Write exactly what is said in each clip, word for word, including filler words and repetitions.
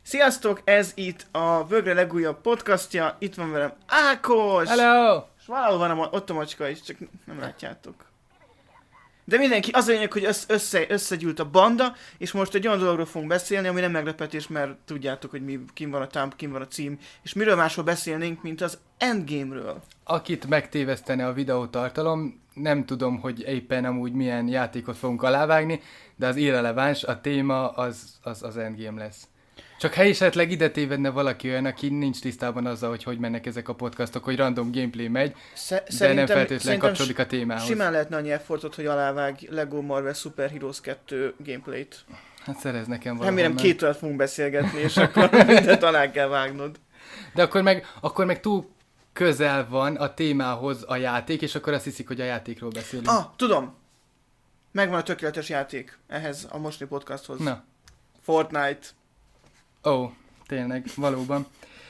Sziasztok, ez itt a Bögre legújabb podcastja, itt van velem Ákos! Hello! És valahol van a, ott a macska is, csak nem látjátok. De mindenki, az a lényeg, hogy össze, össze, összegyűlt a banda, és most egy olyan dologról fogunk beszélni, ami nem meglepetés, mert tudjátok, hogy mi, kim van a thumb, kim van a cím, és miről másról beszélnénk, mint az Endgame-ről. Akit megtévesztene a videótartalom, nem tudom, hogy éppen amúgy milyen játékot fogunk alávágni, de az irreleváns, a téma az az, az Endgame lesz. Csak ha esetleg ide tévedne valaki olyan, aki nincs tisztában azzal, hogy hogy mennek ezek a podcastok, hogy random gameplay megy, Sze- de nem feltétlenül kapcsolódik a témához. Simán lehetne annyi effortot, hogy alávág Lego Marvel Super Heroes kettő gameplayt. Hát szerez nekem valahol. Remélem két órát fogunk beszélgetni, és akkor mindent alá kell vágnod. De akkor meg, akkor meg túl közel van a témához a játék, és akkor azt hiszik, hogy a játékról beszélünk. Ah, tudom! Megvan a tökéletes játék ehhez a mostani podcasthoz. Na. Fortnite. Ó, oh, tényleg, valóban.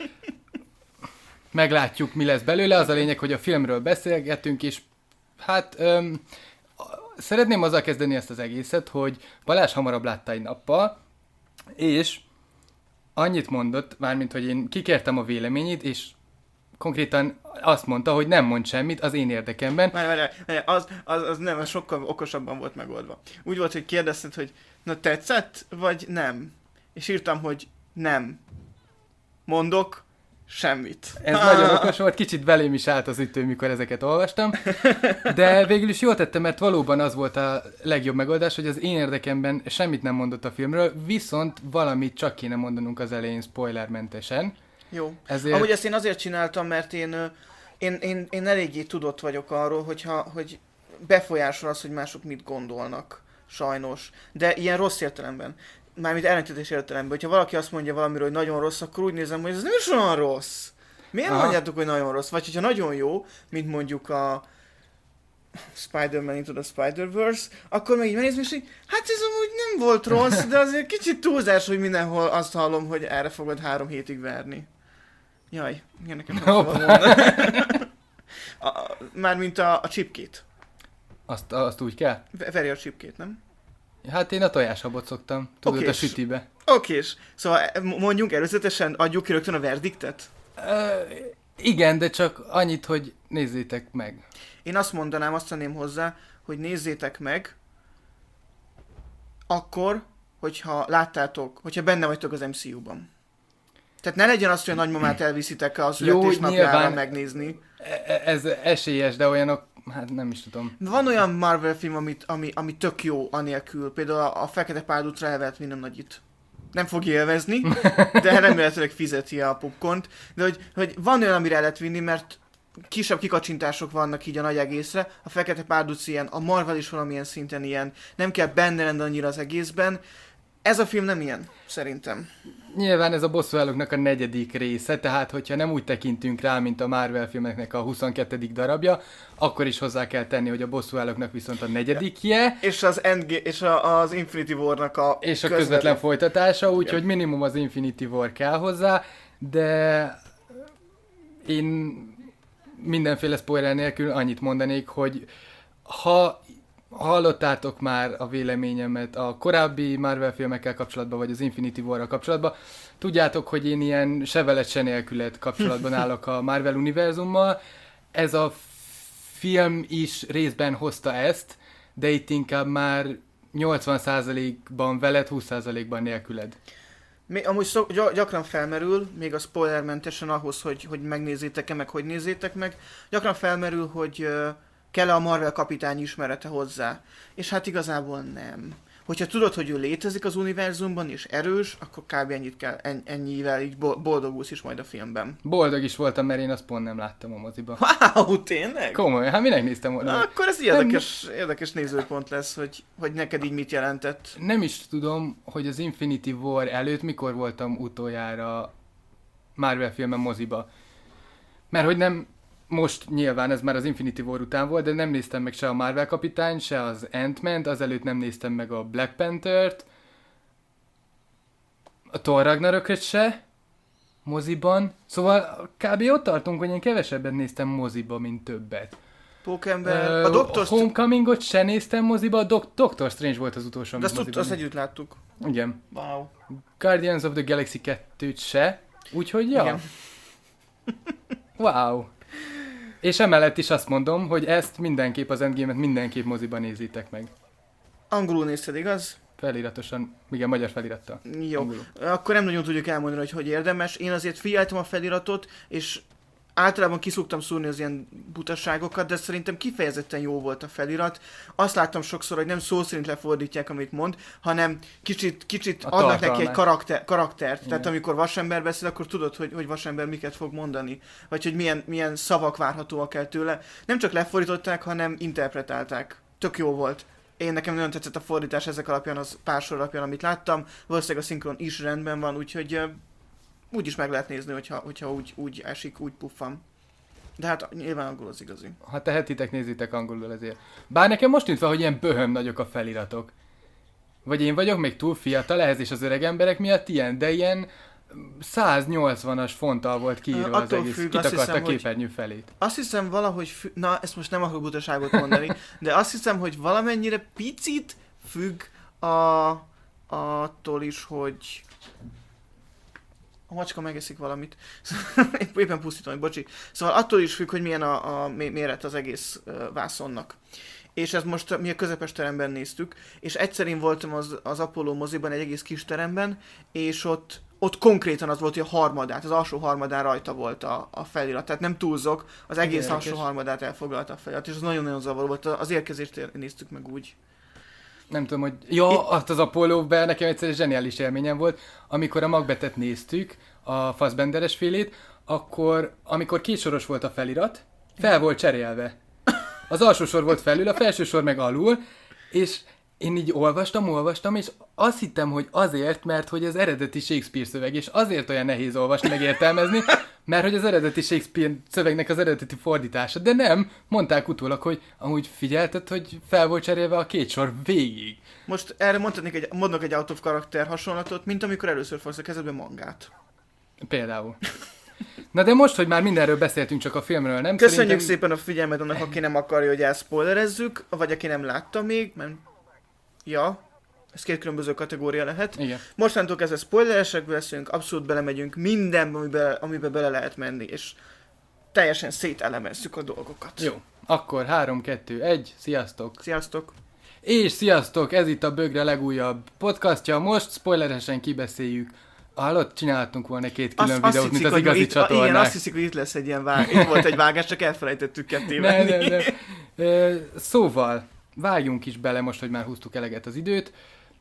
Meglátjuk, mi lesz belőle. Az a lényeg, hogy a filmről beszélgetünk, és hát öm, szeretném azzal kezdeni ezt az egészet, hogy Balázs hamarabb látta egy nappal, és annyit mondott, mármint, hogy én kikértem a véleményét, és konkrétan azt mondta, hogy nem mond semmit az én érdekemben. Várj, várj, várj, az, az, az nem, az sokkal okosabban volt megoldva. Úgy volt, hogy kérdezted, hogy na tetszett, vagy nem? És írtam, hogy nem. Mondok semmit. Ez nagyon okos volt, kicsit belém is állt az ütő, mikor ezeket olvastam, de végül is jól tettem, mert valóban az volt a legjobb megoldás, hogy az én érdekemben semmit nem mondott a filmről, viszont valamit csak kéne mondanunk az elején spoilermentesen. Jó. Ezért... Amúgy ezt én azért csináltam, mert én, én, én, én eléggé tudott vagyok arról, hogyha, hogy befolyásol az, hogy mások mit gondolnak. Sajnos. De ilyen rossz értelemben. Mármint ellentétes értelemben. Hogyha valaki azt mondja valamiről, hogy nagyon rossz, akkor úgy nézem, hogy ez nem is olyan rossz. Miért Aha. mondjátok, hogy nagyon rossz? Vagy hogyha nagyon jó, mint mondjuk a Spider-Man Into the Spider-Verse, akkor meg így megnézem, és hogy hát ez amúgy nem volt rossz, de azért kicsit túlzás, hogy mindenhol azt hallom, hogy erre fogod három hétig verni. Jaj, igen, nekem nem szabad mondani. Mármint a, a chipkét. Azt, azt úgy kell? Veri a chipkét, nem? Hát én a tojáshabot szoktam, tudod, Okés. a sütibe. Okés. Szóval mondjunk előzetesen, adjuk ki rögtön a verdiktet? Uh, igen, de csak annyit, hogy nézzétek meg. Én azt mondanám, azt tenném hozzá, hogy nézzétek meg, akkor, hogyha láttátok, hogyha benne vagytok az em cé u-ban. Tehát ne legyen az, hogy a nagymamát elviszitek a születésnapjára megnézni. Ez esélyes, de olyanok, hát nem is tudom. Van olyan Marvel film, amit, ami, ami tök jó anélkül. Például a, a Fekete Páldutra elvett minden nagyit. Nem fog élvezni, de remélhetőleg fizeti a popcornt. De hogy, hogy van olyan, amire el lehet vinni, mert kisebb kikacsintások vannak így a nagy egészre. A Fekete Pálduc ilyen, a Marvel is valamilyen szinten ilyen. Nem kell benne lenni annyira az egészben. Ez a film nem ilyen, szerintem. Nyilván ez a bosszúállóknak a negyedik része, tehát hogyha nem úgy tekintünk rá, mint a Marvel filmeknek a huszonkettedik darabja, akkor is hozzá kell tenni, hogy a bosszúállóknak viszont a negyedikje. És az, Endga- és a, az Infinity War-nak a És a közvetlen, közvetlen folytatása, úgyhogy minimum az Infinity War kell hozzá, de én mindenféle spoiler nélkül annyit mondanék, hogy ha hallottátok már a véleményemet a korábbi Marvel filmekkel kapcsolatban, vagy az Infinity War-ral kapcsolatban, tudjátok, hogy én ilyen se veled, se nélkület kapcsolatban állok a Marvel univerzummal. Ez a film is részben hozta ezt, de itt inkább már nyolcvan százalékban veled, húsz százalékban nélküled. Még, amúgy szok, gy- gyakran felmerül, még a spoilermentesen ahhoz, hogy, hogy megnézzétek-e, meg hogy nézzétek meg, gyakran felmerül, hogy uh, kell-e a Marvel kapitány ismerete hozzá. És hát igazából nem. Hogyha tudod, hogy ő létezik az univerzumban, és erős, akkor kb. Ennyit kell, en- ennyivel így boldogulsz is majd a filmben. Boldog is voltam, mert én azt pont nem láttam a moziba. Wow, tényleg? Komolyan, hát minek néztem volna? Na, akkor ez érdekes, érdekes nézőpont lesz, hogy, hogy neked így mit jelentett. Nem is tudom, hogy az Infinity War előtt mikor voltam utoljára Marvel filmen moziba. Mert hogy nem, most nyilván ez már az Infinity War után volt, de nem néztem meg se a Marvel kapitány, se az Ant-Man-t, azelőtt nem néztem meg a Black Panther-t, a Thor Ragnarököt se moziban. Szóval kb. Ott tartunk, hogy én kevesebbet néztem moziba, mint többet. Pókember, Uh, a Doctor Str- Homecomingot se néztem moziba, a Doc- Doctor Strange volt az utolsó, De amit azt, tud, moziban azt néztem. együtt láttuk. Igen. Wow. Guardians of the Galaxy kettőt se, úgyhogy ja. Igen. Wow. És emellett is azt mondom, hogy ezt mindenképp, az Endgame-et mindenképp moziban nézitek meg. Angolul nézted, igaz? Feliratosan, igen, magyar felirattal. Jó. Angolul. Akkor nem nagyon tudjuk elmondani, hogy hogy érdemes. Én azért figyeltem a feliratot, és általában kiszoktam szúrni az ilyen butaságokat, de szerintem kifejezetten jó volt a felirat. Azt láttam sokszor, hogy nem szó szerint lefordítják, amit mond, hanem kicsit, kicsit A adnak neki tartalmát. egy karakter, karaktert. Igen. Tehát amikor vasember beszél, akkor tudod, hogy, hogy vasember miket fog mondani. Vagy hogy milyen, milyen szavak várhatóak el tőle. Nem csak lefordították, hanem interpretálták. Tök jó volt. Én nekem nagyon tetszett a fordítás ezek alapján, az pár sor alapján, amit láttam. Valószínűleg a szinkron is rendben van, úgyhogy ö, úgy is meg lehet nézni, hogyha, hogyha úgy, úgy esik, úgy puffam. De hát nyilván angol az igazi. Ha tehetitek, nézzétek angolul ezért. Bár nekem most tűnt fel, hogy ilyen böhöm nagyok a feliratok. Vagy én vagyok még túl fiatal ehhez, és az öreg emberek miatt ilyen, de ilyen száznyolcvanas fonttal volt kiírva Ö, az attól egész. függ, azt Kitakadt hiszem, a hogy- képernyő felét. Azt hiszem valahogy, fü- na ezt most nem akarok butaságot mondani, de azt hiszem, hogy valamennyire picit függ a, attól is, hogy a macska megeszik valamit. Épp- Éppen pusztítom, hogy bocsi. Szóval attól is függ, hogy milyen a, a mé- méret az egész uh, vászonnak. És ez most mi a közepes teremben néztük, és egyszer én voltam az, az Apollo moziban egy egész kis teremben, és ott, ott konkrétan az volt, hogy a harmadát, az alsó harmadán rajta volt a, a felirat. Tehát nem túlzok, az egész Érdekes. alsó harmadát elfoglalta a felirat, és az nagyon-nagyon zavaró volt. Az érkezést néztük meg úgy. Nem tudom, hogy... Ja, azt az Apollo-ben nekem egyszer egy zseniális élményem volt, amikor a Macbethet néztük, a Fassbenderes félét, akkor, amikor kétsoros volt a felirat, fel volt cserélve. Az alsó sor volt felül, a felső sor meg alul, és én így olvastam, olvastam, és azt hittem, hogy azért, mert hogy az eredeti Shakespeare szöveg, és azért olyan nehéz olvasni, meg értelmezni, mert hogy az eredeti Shakespeare szövegnek az eredeti fordítása. De nem, mondták utólag, hogy amúgy figyelted, hogy fel volt cserélve a két sor végig. Most erre mondhatnék egy, mondok egy out of karakter hasonlatot, mint amikor először fogsz a kezedbe mangát. Például. Na de most, hogy már mindenről beszéltünk, csak a filmről nem? Köszönjük szerintem... szépen a figyelmet annak, aki nem akarja, hogy elspoilerezzük, vagy aki nem látta még, mert... Ja, ez két különböző kategória lehet. Igen. Mostantól kezdve spoileresek leszünk, abszolút belemegyünk mindenbe, amiben, amiben bele lehet menni, és teljesen szételemezzük a dolgokat. Jó. Akkor három, kettő, egy, sziasztok! Sziasztok! És sziasztok, ez itt a Bögre legújabb podcastja, most spoileresen kibeszéljük. Hallott, csináltunk volna két külön Azt- videót, azt mint hiszik, az hogy igazi itt, csatornák. igen, azt hiszik, hogy itt lesz egy ilyen vág. Itt volt egy vágás, csak elfelejtettük ketté Nem, venni. nem, nem. Ö, Szóval, vágjunk is bele most, hogy már húztuk eleget az időt.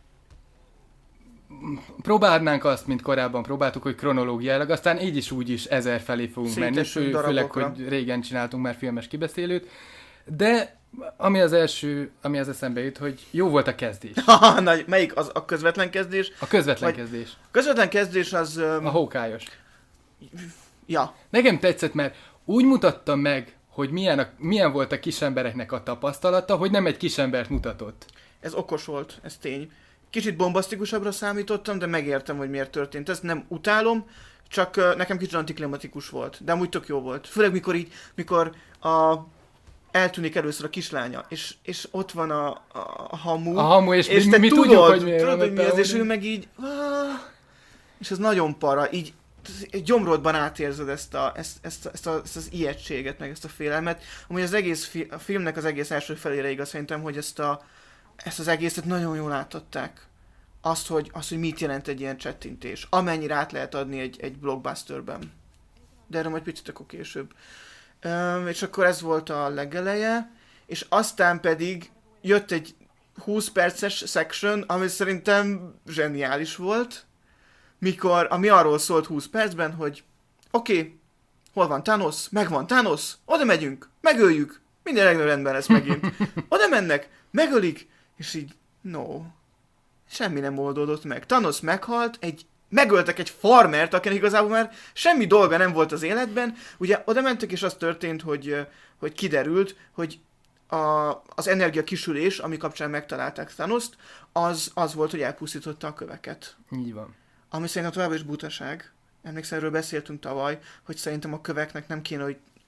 Próbálnánk azt, mint korábban próbáltuk, hogy kronológiailag, aztán így is úgy is ezer felé fogunk menni, Szétesünk fő, főleg, darabokra. hogy régen csináltunk már filmes kibeszélőt. De ami az első, ami az eszembe jut, hogy jó volt a kezdés. Haha, nagy, melyik az a közvetlen kezdés? A közvetlen Vagy- kezdés. A közvetlen kezdés az... Um, A hókályos. ja, Nekem tetszett, mert úgy mutatta meg, hogy milyen, a, milyen volt a kisembereknek a tapasztalata, hogy nem egy kisembert mutatott. ez okos volt, ez tény. Kicsit bombasztikusabbra számítottam, de megértem, hogy miért történt. Ezt nem utálom, csak uh, nekem kicsit antiklimatikus volt. De amúgy tök jó volt. Főleg mikor így, mikor a... eltűnik először a kislánya, és, és ott van a, a, a hamu, A hamu, és, és mi, te mi tudod, tudjuk, hogy miért tudod, van hogy mi ott ez, a és hamu. ő meg így, "Ah", és ez nagyon para, így egy gyomrodban átérzed ezt, a, ezt, ezt, a, ezt, a, ezt az ijegységet, meg ezt a félelmet. Amúgy az egész fi, a filmnek az egész első felére igaz, szerintem, hogy ezt, a, ezt az egészet nagyon jól átadták. Azt hogy, azt, hogy mit jelent egy ilyen csettintés. Amennyire át lehet adni egy, egy blockbusterben. De erről majd picit akkor később. Üm, és akkor ez volt a legeleje, és aztán pedig jött egy húsz perces section, ami szerintem zseniális volt, mikor, ami arról szólt húsz percben, hogy oké, okay, hol van Thanos? Megvan Thanos? Oda megyünk, megöljük, minden rendben lesz megint. Oda mennek, megölik, és így, no, semmi nem oldódott meg. Thanos meghalt, egy megöltek egy farmert, akinek igazából már semmi dolga nem volt az életben. Ugye oda mentek, és az történt, hogy, hogy kiderült, hogy a, az energia kisülés, ami kapcsán megtalálták Thanost, az, az volt, hogy elpusztította a köveket. Így van. Ami szerintem továbbra is butaság. Emlékszem, erről beszéltünk tavaly, hogy szerintem a köveknek nem kéne, hogy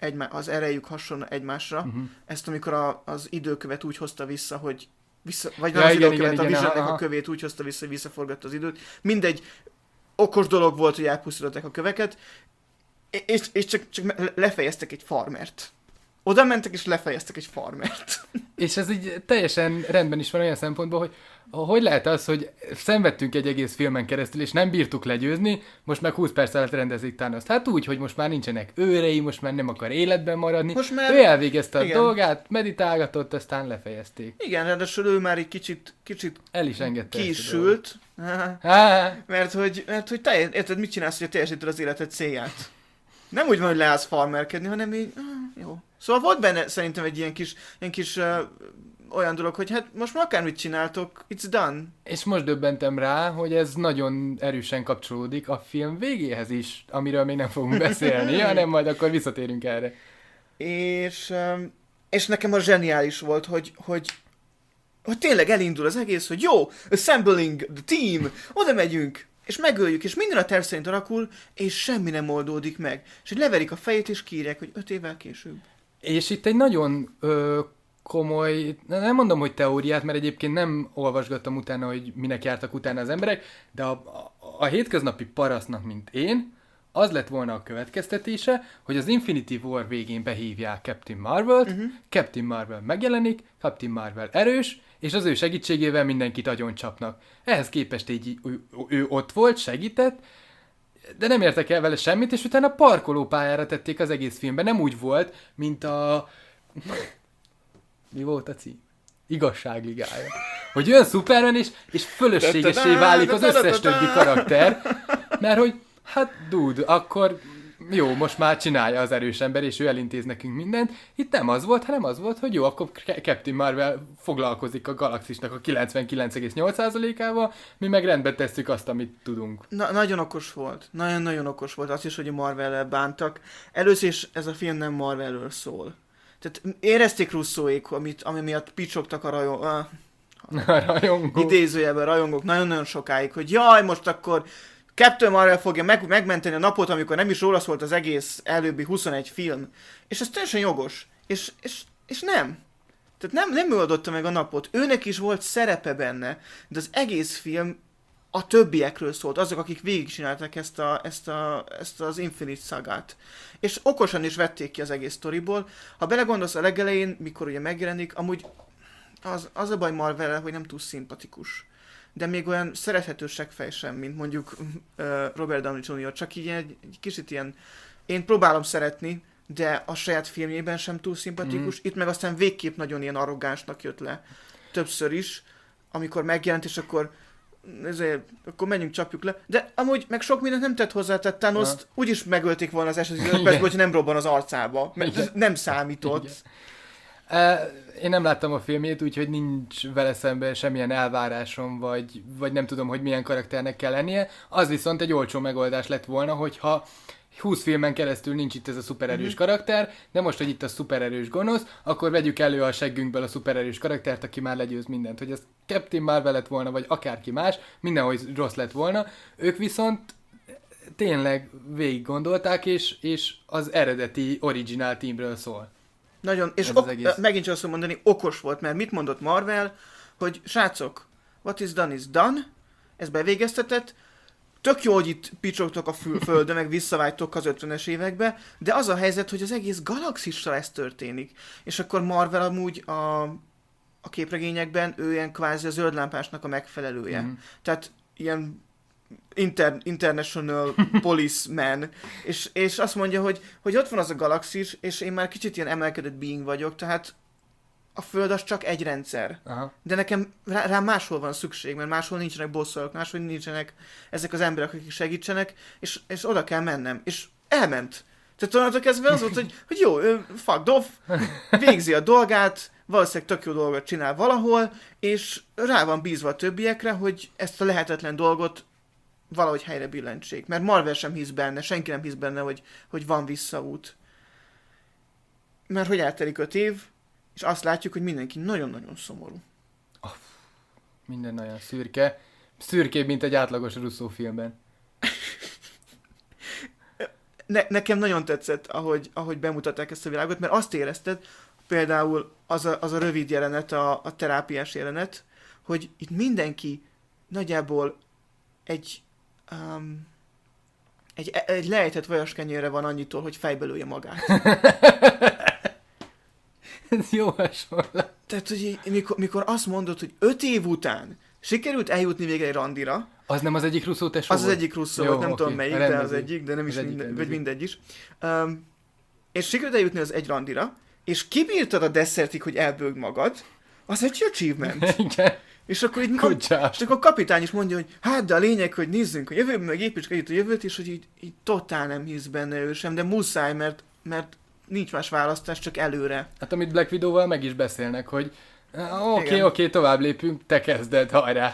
egymá- az erejük hasonló egymásra. Uh-huh. Ezt amikor a, az időkövet úgy hozta vissza, hogy vissza, vagy nem ja, az igen, időkövet, igen, a Visionnek a kövét úgy hozta vissza, hogy visszaforgatta az időt. Mindegy, okos dolog volt, hogy elpusztították a köveket, és, és csak, csak lefejeztek egy farmert. Oda mentek és lefejeztek egy farmert. És ez így teljesen rendben is van olyan szempontból, hogy hogy lehet az, hogy szenvedtünk egy egész filmen keresztül, és nem bírtuk legyőzni, most meg húsz perc alatt rendezik Thanost. Hát úgy, hogy most már nincsenek őrei, most már nem akar életben maradni. Most már... Ő elvégezte igen. a dolgát, meditálgatott, aztán lefejezték. Igen, ráadásul ő már egy kicsit, kicsit el is engedte. Ki is sült. Mert hogy, mert hogy te érted, mit csinálsz, hogy teljesíted az életed célját? Nem úgy van, hogy leállsz farmerkedni, hanem így, ah, jó. Szóval volt benne szerintem egy ilyen kis, ilyen kis uh, olyan dolog, hogy hát most már akármit csináltok, it's done. És most döbbentem rá, hogy ez nagyon erősen kapcsolódik a film végéhez is, amiről még nem fogunk beszélni, hanem majd akkor visszatérünk erre. És, um, és nekem az zseniális volt, hogy, hogy, hogy tényleg elindul az egész, hogy jó, assembling the team, oda megyünk, és megöljük, és minden a terv szerint alakul, és semmi nem oldódik meg. És hogy leverik a fejét, és kiírják, hogy öt évvel később. És itt egy nagyon ö, komoly, nem mondom, hogy teóriát, mert egyébként nem olvasgattam utána, hogy minek jártak utána az emberek, de a, a, a hétköznapi parasztnak, mint én, az lett volna a következtetése, hogy az Infinity War végén behívják Captain Marvelt, uh-huh. Captain Marvel megjelenik, Captain Marvel erős, és az ő segítségével mindenkit agyon csapnak. Ehhez képest így ő, ő ott volt, segített, de nem értek el vele semmit, és utána parkolópályára tették az egész filmben. Nem úgy volt, mint a... Mi volt a cím? Igazságligája. Hogy jön Superman, és, és fölösségessé válik az összes többi karakter, mert hogy hát dude, akkor jó, most már csinálja az erős ember, és ő elintéz nekünk mindent. Itt nem az volt, hanem az volt, hogy jó, akkor Captain Marvel foglalkozik a galaxisnak a kilencvenkilenc egész nyolc százalékával, mi meg rendbe tesszük azt, amit tudunk. Na, nagyon okos volt. Nagyon-nagyon okos volt. Azt is, hogy a Marvel-el bántak. Először is ez a film nem Marvelről szól. Tehát érezték Russzóék, amit, ami miatt picsogtak a rajong... A, a rajongók. Idézőjelben rajongók nagyon-nagyon sokáig, hogy jaj, most akkor Captain Marvel fogja meg, megmenteni a napot, amikor nem is róla szólt az egész előbbi huszonegy film. És ez teljesen jogos. És, és, és nem. Tehát nem, nem ő adotta meg a napot. Őnek is volt szerepe benne, de az egész film a többiekről szólt, azok, akik végigcsinálták ezt, a, ezt, a, ezt az Infinite Sagát. És okosan is vették ki az egész sztoriból. Ha belegondolsz a legelején, mikor ugye megjelenik, amúgy az, az a baj Marvel-el, hogy nem túl szimpatikus. De még olyan szerethető seggfej sem, mint mondjuk uh, Robert Downey junior Csak így egy, egy kicsit ilyen, én próbálom szeretni, de a saját filmjében sem túl szimpatikus. Mm. Itt meg aztán végképp nagyon ilyen arrogánsnak jött le. Többször is, amikor megjelent, és akkor ezért, akkor menjünk, csapjuk le. De amúgy meg sok mindent nem tett hozzá, tehát Thanost úgyis megölték volna az első percben, hogy nem robban az arcába. Mert ez nem számított. Uh, én nem láttam a filmjét, úgyhogy nincs vele szemben semmilyen elvárásom, vagy, vagy nem tudom, hogy milyen karakternek kell lennie. Az viszont egy olcsó megoldás lett volna, hogyha húsz filmen keresztül nincs itt ez a szupererős mm-hmm. karakter, de most, hogy itt a szupererős gonosz, akkor vegyük elő a seggünkből a szupererős karaktert, aki már legyőz mindent. Hogy ez Captain Marvel lett volna, vagy akárki más, mindenhogy rossz lett volna. Ők viszont tényleg végig gondolták, és, és az eredeti original teamről szól. Nagyon, és ok- megint csak azt mondani, okos volt, mert mit mondott Marvel, hogy srácok, what is done is done, ez bevégeztetett, tök jó, hogy itt picsogtok a fül- földön, meg visszavágytok az ötvenes évekbe, de az a helyzet, hogy az egész galaxisra ez történik. És akkor Marvel amúgy a, a képregényekben ő ilyen kvázi a zöldlámpásnak a megfelelője. Mm. Tehát ilyen Inter- international policeman, és, és azt mondja, hogy, hogy ott van az a galaxis, és én már kicsit ilyen emelkedett being vagyok, tehát a Föld az csak egy rendszer. Aha. De nekem rá, rá máshol van szükség, mert máshol nincsenek bosszorok, máshol nincsenek ezek az emberek, akik segítsenek, és, és oda kell mennem. És elment. Tehát onnantól kezdve az volt, hogy, hogy jó, fucked off, végzi a dolgát, valószínűleg tök jó dolgot csinál valahol, és rá van bízva a többiekre, hogy ezt a lehetetlen dolgot valahogy helyre billentsék. Mert Marvel sem hisz benne, senki nem hisz benne, hogy, hogy van visszaút. Mert hogy eltelik öt év, és azt látjuk, hogy mindenki nagyon-nagyon szomorú. Oh, minden nagyon szürke. Szürkébb, mint egy átlagos Russo filmben. ne, nekem nagyon tetszett, ahogy, ahogy bemutatták ezt a világot, mert azt érezted, például az a, az a rövid jelenet, a, a terápiás jelenet, hogy itt mindenki nagyjából egy, um, egy, egy lejtett vajaskenyérre van annyitól, hogy fejbe lője magát. Ez jó hasonlat. Tehát, hogy mikor, mikor azt mondod, hogy öt év után sikerült eljutni végre egy randira. Az nem az egyik Russo tesó? Az az egyik Russo volt, nem oké. tudom melyik, de az egyik, de nem is minden, vagy mindegy is. Um, és sikerült eljutni az egy randira, és kibírtad a desszertig, hogy elbőgd magad, az egy achievement. Igen. És akkor így Good és job. akkor a kapitány is mondja, hogy hát de a lényeg, hogy nézzünk a jövőben, meg építsük együtt a jövőt, és hogy így, így totál nem hisz benne ő sem, de muszáj, mert, mert nincs más választás, csak előre. Hát amit Black Widow-val meg is beszélnek, hogy oké, Igen. oké, okay, tovább lépünk, te kezded, hajrá.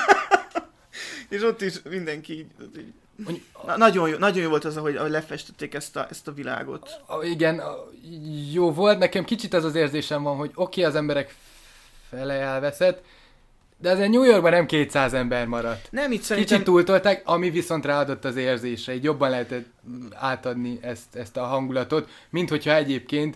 És ott is mindenki így, így na, nagyon, jó, nagyon jó volt az, ahogy, ahogy lefestették ezt a, ezt a világot. A, igen, a, jó volt, nekem kicsit az az érzésem van, hogy oké, okay, az emberek fele elveszett, de azért New Yorkban nem kétszáz ember maradt. Nem, itt szerintem... Kicsit túltolták, ami viszont ráadott az érzésre, így jobban lehetett átadni ezt, ezt a hangulatot, mint hogyha egyébként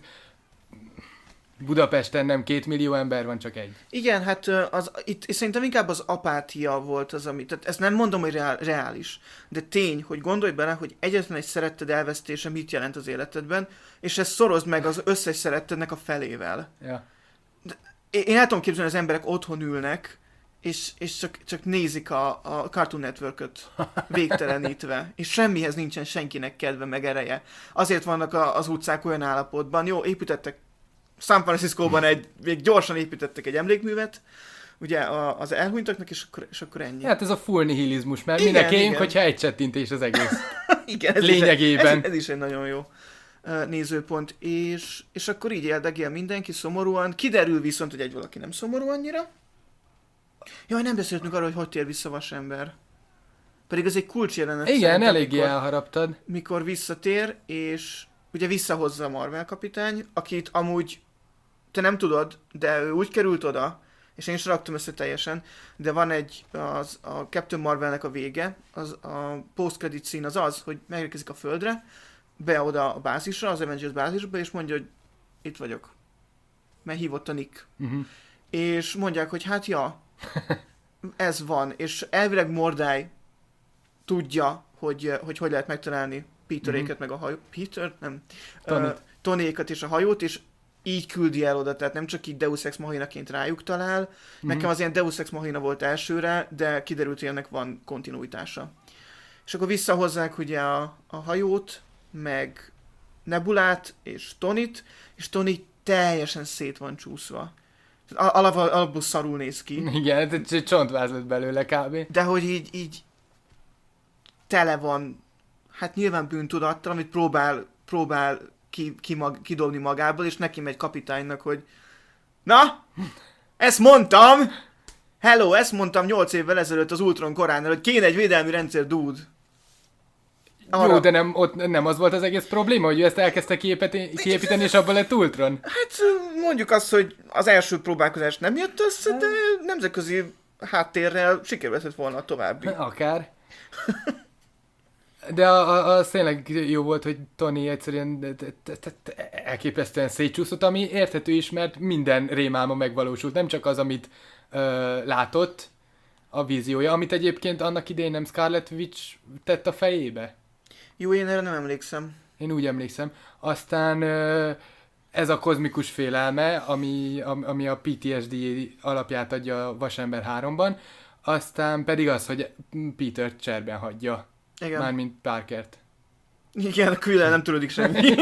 Budapesten nem két millió ember van, csak egy. Igen, hát az, itt szerintem inkább az apátia volt az, ami... Tehát ezt nem mondom, hogy reál, reális, de tény, hogy gondolj bele, hogy egyetlen egy szeretted elvesztése mit jelent az életedben, és ezt szorozd meg az összes szerettednek a felével. Ja. De én el tudom képzelni, hogy az emberek otthon ülnek, és, és csak, csak nézik a, a Cartoon Network-öt végtelenítve, és semmihez nincsen senkinek kedve meg ereje. Azért vannak a, az utcák olyan állapotban. Jó, építettek San Franciscóban egy, még gyorsan építettek egy emlékművet, ugye a, az elhunytaknak, és akkor, és akkor ennyi. Hát ez a full nihilizmus, mert Igen, minek éljünk, igen. hogyha egy csettintés az egész. Igen, ez Lényegében. Is, ez, ez is egy nagyon jó uh, nézőpont, és, és akkor így éldegél mindenki szomorúan, kiderül viszont, hogy egy valaki nem szomorú annyira. Jaj, nem beszéltünk arról, hogy hogy tér vissza Vasember. Pedig ez egy kulcsjelenet. Igen, eléggé mikor, elharaptad. mikor visszatér, és ugye visszahozza a Marvel kapitány, akit amúgy te nem tudod, de ő úgy került oda, és én is raktam össze teljesen, de van egy, az, a Captain Marvelnek a vége, az a post-credit scene az az, hogy megérkezik a Földre, be oda a bázisra, az Avengers bázisba, és mondja, hogy itt vagyok. Mert hívott a Nick. Uh-huh. És mondják, hogy hát ja, ez van, és elvileg Mordai tudja, hogy hogy, hogy lehet megtalálni Peteréket, uh-huh. meg a hajó... Peter? Nem. Tony. Uh, Tonyékat és a hajót, és így küldi el oda, tehát nem csak így Deus Ex Machinaként rájuk talál. Uh-huh. Nekem az ilyen Deus Ex Machina volt elsőre, de kiderült, hogy ennek van kontinuitása. És akkor visszahozzák ugye a, a hajót, meg Nebulát és Tonit, és Tony teljesen szét van csúszva. Alap, alapból szarul néz ki. Igen, egy csontváz lett belőle kb. De hogy így, így tele van, hát nyilván bűntudattal, amit próbál, próbál ki, ki mag, kidobni magából, és neki megy kapitánynak, hogy na, ezt mondtam! Hello, ezt mondtam nyolc évvel ezelőtt az Ultron koránál, hogy kéne egy védelmi rendszer, dude. Arra... Jó, de nem, ott nem az volt az egész probléma, hogy ő ezt elkezdte kiépíteni, kiépíteni és abban lett Ultron? Hát mondjuk azt, hogy az első próbálkozás nem jött össze, de nemzetközi háttérrel sikerülhetett volna a további. Akár. De az tényleg jó volt, hogy Tony egyszerűen elképesztően szétcsúszott, ami érthető is, mert minden rémálma megvalósult, nem csak az, amit ö, látott a víziója, amit egyébként annak idején nem Scarlet Witch tett a fejébe. Jó, én erre nem emlékszem. Én úgy emlékszem. Aztán ö, ez a kozmikus félelme, ami, ami a pé té es dé alapját adja a Vasember háromban, aztán pedig az, hogy Peter cserben hagyja. Igen. Mármint Parkert. Igen, külön nem tudod semmi.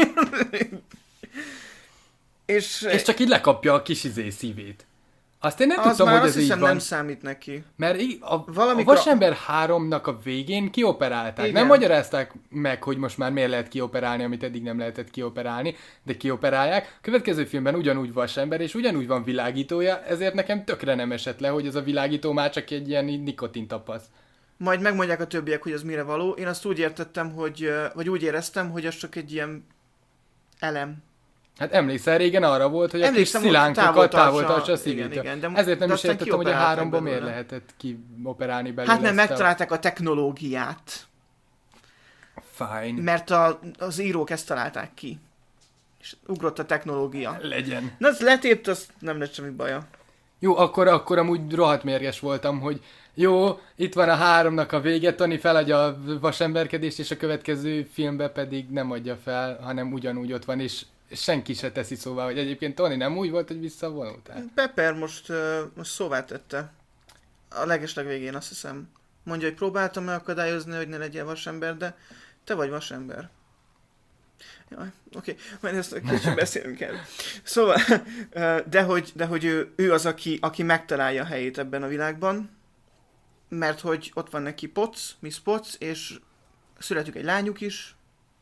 és, és csak így lekapja a kis izé szívét. Azt én nem az tudtam, már hogy ez ez így van. nem számít neki. Mert í- a, Valamikor a Vasember háromnak a végén kioperálták. Igen. Nem magyarázták meg, hogy most már miért lehet kioperálni, amit eddig nem lehetett kioperálni, de kioperálják. A következő filmben ugyanúgy Vasember, és ugyanúgy van világítója, ezért nekem tökre nem esett le, hogy ez a világító már csak egy ilyen nikotintapasz. Majd megmondják a többiek, hogy az mire való. Én azt úgy értettem, hogy, vagy úgy éreztem, hogy az csak egy ilyen elem. Hát emlékszel, régen arra volt, hogy Emlékszem, a kis szilánkokat távol tartsa a igen, szívítől. igen, de, Ezért nem de is aztán értettem, hogy a háromban miért belőle. lehetett kioperálni belőle. Hát nem, ezt a- megtalálták a technológiát. Fine. Mert a, az írók ezt találták ki. És ugrott a technológia. Legyen. Na, az letépt, az nem lett semmi baja. Jó, akkor, akkor amúgy rohadt mérges voltam, hogy jó, itt van a háromnak a vége, Tony feladja a vasemberkedést, és a következő filmben pedig nem adja fel, hanem ugyanúgy ott van, és senki se teszi szóvá, hogy egyébként Tony nem úgy volt, hogy visszavonultál. Pepper most, uh, most szóvá tette. A legesleg végén, azt hiszem. Mondja, hogy próbáltam megakadályozni, hogy ne legyél vasember, de te vagy vasember. Jaj, oké, okay. Majd ezt kicsit beszélünk el. Szóval, de hogy, de hogy ő, ő az, aki, aki megtalálja a helyét ebben a világban, mert hogy ott van neki Potts, Miss Potts, és születik egy lányuk is,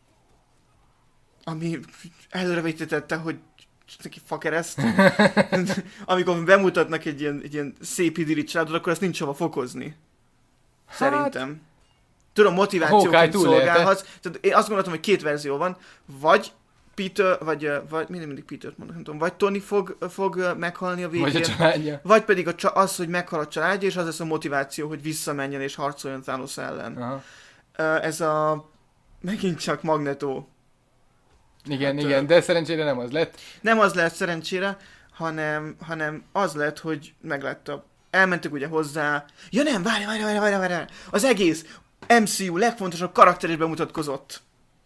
ami előrevetítette, hogy neki fakereszt. Amikor bemutatnak egy ilyen, egy ilyen szép idilli családot, akkor azt nincs hova fokozni. Szerintem. Hát... Tudom, motivációként szolgálhatsz. Tehát én azt gondoltam, hogy két verzió van. Vagy Peter, vagy, vagy mindig, mindig Petert mondok, nem tudom, vagy Tony fog, fog meghalni a végén. Vagy a családja. Vagy pedig a, az, hogy meghal a családja, és az lesz a motiváció, hogy visszamenjen és harcoljon Thanos ellen. Aha. Ez a... megint csak Magneto. Igen, hát, igen, de szerencsére nem az lett. Nem az lett szerencsére, hanem, hanem az lett, hogy meglátta. Elmentek ugye hozzá. Ja nem, várj, várj, várj, várj, várj. Az egész em cé u legfontosabb karakter is bemutatkozott.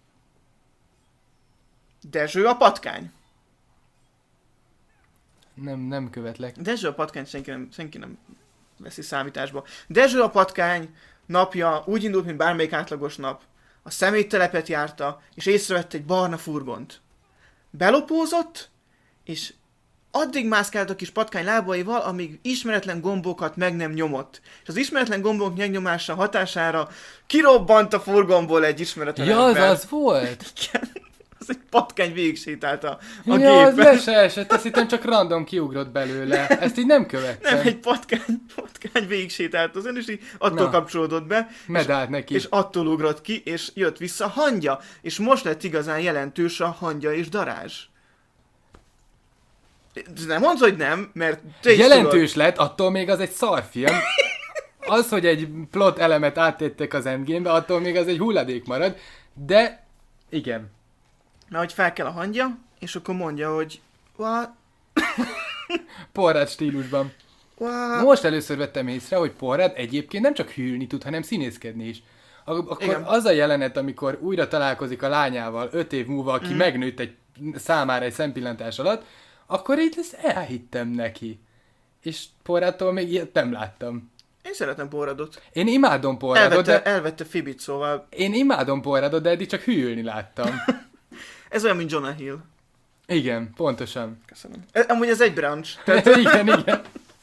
Dezső a patkány. Nem, nem követlek. Dezső a patkány senki nem, senki nem veszi számításba. Dezső a patkány napja úgy indult, mint bármelyik átlagos nap. A szeméttelepet járta, és észrevette egy barna furgont. Belopózott, és addig mászkált a kis patkány lábaival, amíg ismeretlen gombokat meg nem nyomott. És az ismeretlen gombok megnyomása hatására kirobbant a furgonból egy ismeretlen ja, ember. Ja, az az volt? Igen. Az egy patkány végig sétált a, a ja, gépen. Ja, az le se esett, azt hittem csak random kiugrott belőle. Nem, ezt így nem követtem. Nem, egy patkány, patkány végig sétált azon, és így attól Na. kapcsolódott be. Medált neki. És attól ugrott ki, és jött vissza hangya. És most lett igazán jelentős a hangya és darázs. Nem mondd, hogy nem, mert te is jelentős tudod. Lett, attól még az egy szarfilm. Az, hogy egy plot elemet áttettek az Endgame-be, attól még az egy hulladék marad. De igen. Na, hogy fel kell a hangja, és akkor mondja, hogy what? Porrad stílusban. What? Most először vettem észre, hogy Porrad egyébként nem csak hűlni tud, hanem színészkedni is. Akkor igen. Az a jelenet, amikor újra találkozik a lányával öt év múlva, aki mm. megnőtt egy számára egy szempillantás alatt, akkor így ezt elhittem neki. És Porradtól még ilyet nem láttam. Én szeretem Porradot. Én imádom Porradot, elvette, de... Elvette Phoebe-t, szóval... Én imádom Porradot, de eddig csak hűlni láttam. Ez olyan, mint Jonah Hill. Igen, pontosan. Köszönöm. Amúgy ez egy branch. Tehát... igen, igen.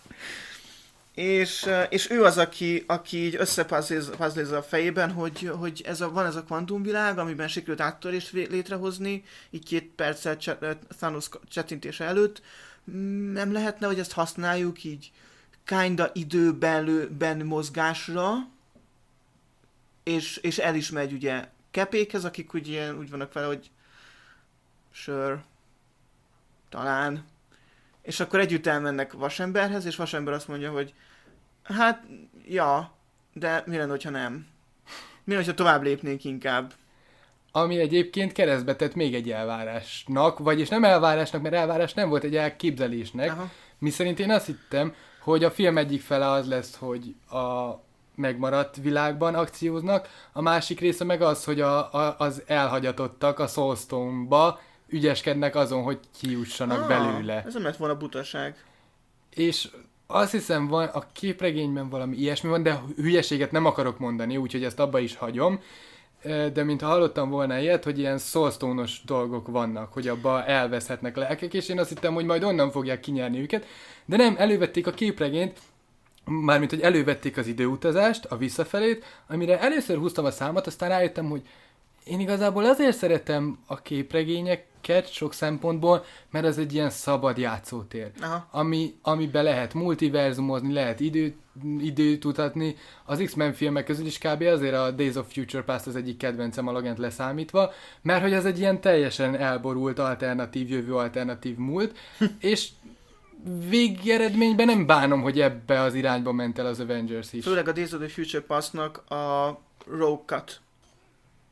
És, és ő az, aki, aki így összepuzzlézza a fejében, hogy, hogy ez a, van ez a kvantumvilág, amiben sikerült áttörést létrehozni, így két perccel Thanos csettintése előtt. Nem lehetne, hogy ezt használjuk így kinda időben mozgásra, és, és el is megy ugye Kepékhez, akik ugye úgy vannak vele, hogy sure, talán. És akkor együtt elmennek Vasemberhez, és Vasember azt mondja, hogy hát, ja, de mi lenne, hogyha nem? Mi lenne, hogyha tovább lépnénk inkább? Ami egyébként keresztbe tett még egy elvárásnak, vagyis nem elvárásnak, mert elvárás nem volt, egy elképzelésnek. Aha. Miszerint én azt hittem, hogy a film egyik fele az lesz, hogy a megmaradt világban akcióznak, a másik része meg az, hogy a, a, az elhagyatottak a Soulstone-ba ügyeskednek azon, hogy kijussanak ah, belőle. Ez nem lett volna butaság. És azt hiszem, van, a képregényben valami ilyesmi van, de hülyeséget nem akarok mondani, úgyhogy ezt abba is hagyom. De mintha hallottam volna ilyet, hogy ilyen Soulstone-os dolgok vannak, hogy abba elveszhetnek lelkek, és én azt hittem, hogy majd onnan fogják kinyerni őket. De nem, elővették a képregényt, mármint, hogy elővették az időutazást, a visszafelét, amire először húztam a számot, aztán rájöttem, hogy én igazából azért szeretem a képregényeket sok szempontból, mert az egy ilyen szabad játszótér, ami, amiben lehet multiverzumozni, lehet időt, időt utatni. Az X-Men filmek közül is kb. Azért a Days of Future Past az egyik kedvencem, a Logent leszámítva, mert hogy az egy ilyen teljesen elborult alternatív jövő, alternatív múlt, és végeredményben nem bánom, hogy ebbe az irányba ment el az Avengers is. Főleg a Days of the Future Past-nak a Rogue Cut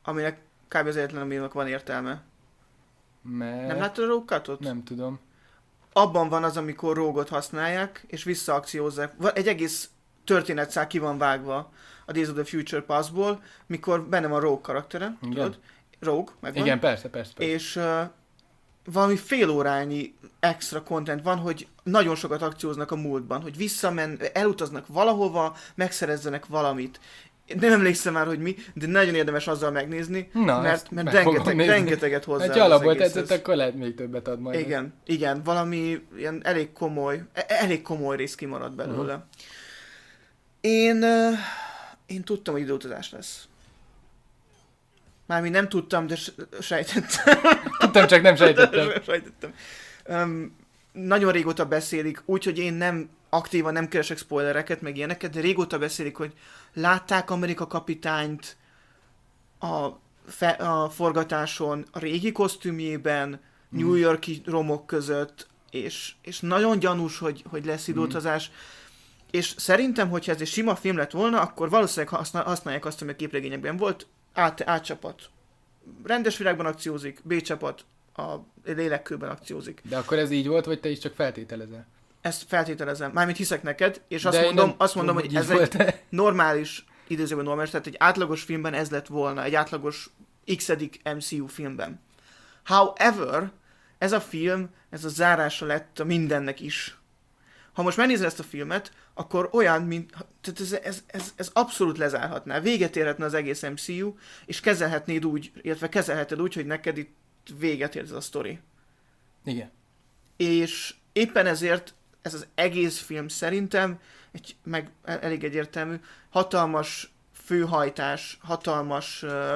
aminek kb. Az egyetlen, aminek van értelme. Mert... Nem láttad a Rogue Cut-ot? Nem tudom. Abban van az, amikor Rogue-ot használják, és visszaakciózzák. Egy egész történetszál ki van vágva a Days of the Future Past-ból, mikor benne van Rogue karaktere, Igen. tudod? Rogue, megvan. Igen, persze, persze. persze. És uh, valami félórányi extra content van, hogy nagyon sokat akcióznak a múltban, hogy visszamen, elutaznak valahova, megszerezzenek valamit. Nem emlékszem már, hogy mi, de nagyon érdemes azzal megnézni, Na, mert, mert meg fogom rengeteg, nézni. rengeteget hozzá. Ha alapból tetszett, akkor lehet még többet ad majd. Igen, igen, valami ilyen elég komoly, e- elég komoly rész kimaradt belőle. Uh-huh. Én, uh, én tudtam, hogy időutazás lesz. Mármint nem tudtam, de sejtettem. Tudtam, csak nem sejtettem. sejtettem. Um, nagyon régóta beszélik, úgyhogy én nem aktívan nem keresek spoilereket, meg ilyeneket, de régóta beszélik, hogy látták Amerika kapitányt a, fe, a forgatáson, a régi kosztümjében, mm. New Yorki romok között, és, és nagyon gyanús, hogy, hogy lesz időutazás. Mm. És szerintem, hogyha ez egy sima film lett volna, akkor valószínűleg használják azt, ami a képregényekben volt, át, átcsapat. Rendes világban akciózik, B-csapat a lélekkőben akciózik. De akkor ez így volt, vagy te is csak feltételezel? Ezt feltételezem. Mármint hiszek neked, és azt mondom, azt mondom, hogy ez egy normális, idézőben normális, tehát egy átlagos filmben ez lett volna, egy átlagos x-edik em cé u filmben. However, ez a film, ez a zárása lett a mindennek is. Ha most megnézed ezt a filmet, akkor olyan, mint, tehát ez, ez, ez, ez abszolút lezárhatná. Véget érhetne az egész em cé u, és kezelhetnéd úgy, illetve kezelheted úgy, hogy neked itt véget ért ez a sztori. Igen. És éppen ezért ez az egész film szerintem egy, meg elég egyértelmű, hatalmas főhajtás, hatalmas uh,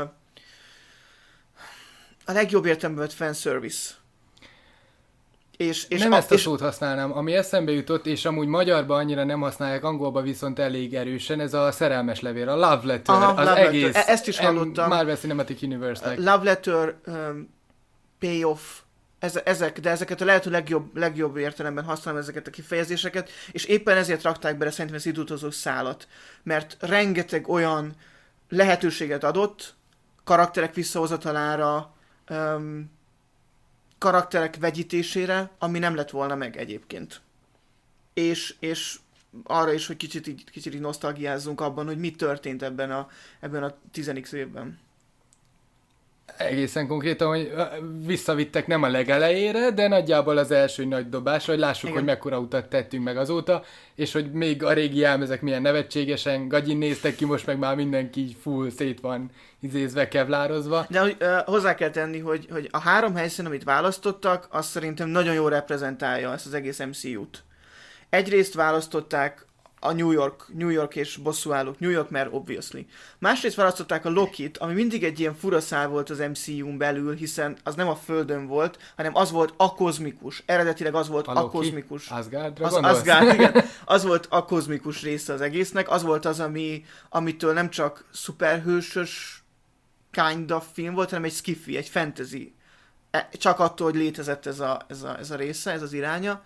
a legjobb értelemben vett fanservice. És, és nem a, ezt a és... szót használnám. Ami eszembe jutott, és amúgy magyarban annyira nem használják, angolban viszont elég erősen, ez a szerelmes levél, a Love Letter, Aha, az Love egész Letter. E- ezt is hallottam. Marvel Cinematic Universe-nek. Love Letter, um, Payoff, ez, ezek, de ezeket a lehető legjobb, legjobb értelemben használom ezeket a kifejezéseket, és éppen ezért rakták bele szerintem az időutazó szálat, mert rengeteg olyan lehetőséget adott, karakterek visszahozatalára, um, karakterek vegyítésére, ami nem lett volna meg egyébként. És, és arra is, hogy kicsit így, kicsit így nosztalgiázzunk abban, hogy mi történt ebben a, ebben a tizedik évben. Egészen konkrétan, hogy visszavittek nem a legelejére, de nagyjából az első nagy dobásra, hogy lássuk, igen, hogy mekkora utat tettünk meg azóta, és hogy még a régi elmezek milyen nevetségesen gagyin néztek ki, most meg már mindenki így full szét van izézve, kevlározva. De uh, hozzá kell tenni, hogy, hogy a három helyszín, amit választottak, az szerintem nagyon jól reprezentálja ezt az egész em cé u-t. Egyrészt választották a New York, New York és bosszúállók, New York, mert obviously. Másrészt választották a Lokit, ami mindig egy ilyen furaszál volt az em cé u-n belül, hiszen az nem a Földön volt, hanem az volt a kozmikus. Eredetileg az volt a, a kozmikus. Asgardra az gondolsz? Asgard, igen. Az volt a kozmikus része az egésznek. Az volt az, ami, amitől nem csak szuperhősös kind of film volt, hanem egy skifi, egy fantasy. Csak attól, hogy létezett ez a, ez a, ez a része, ez az iránya.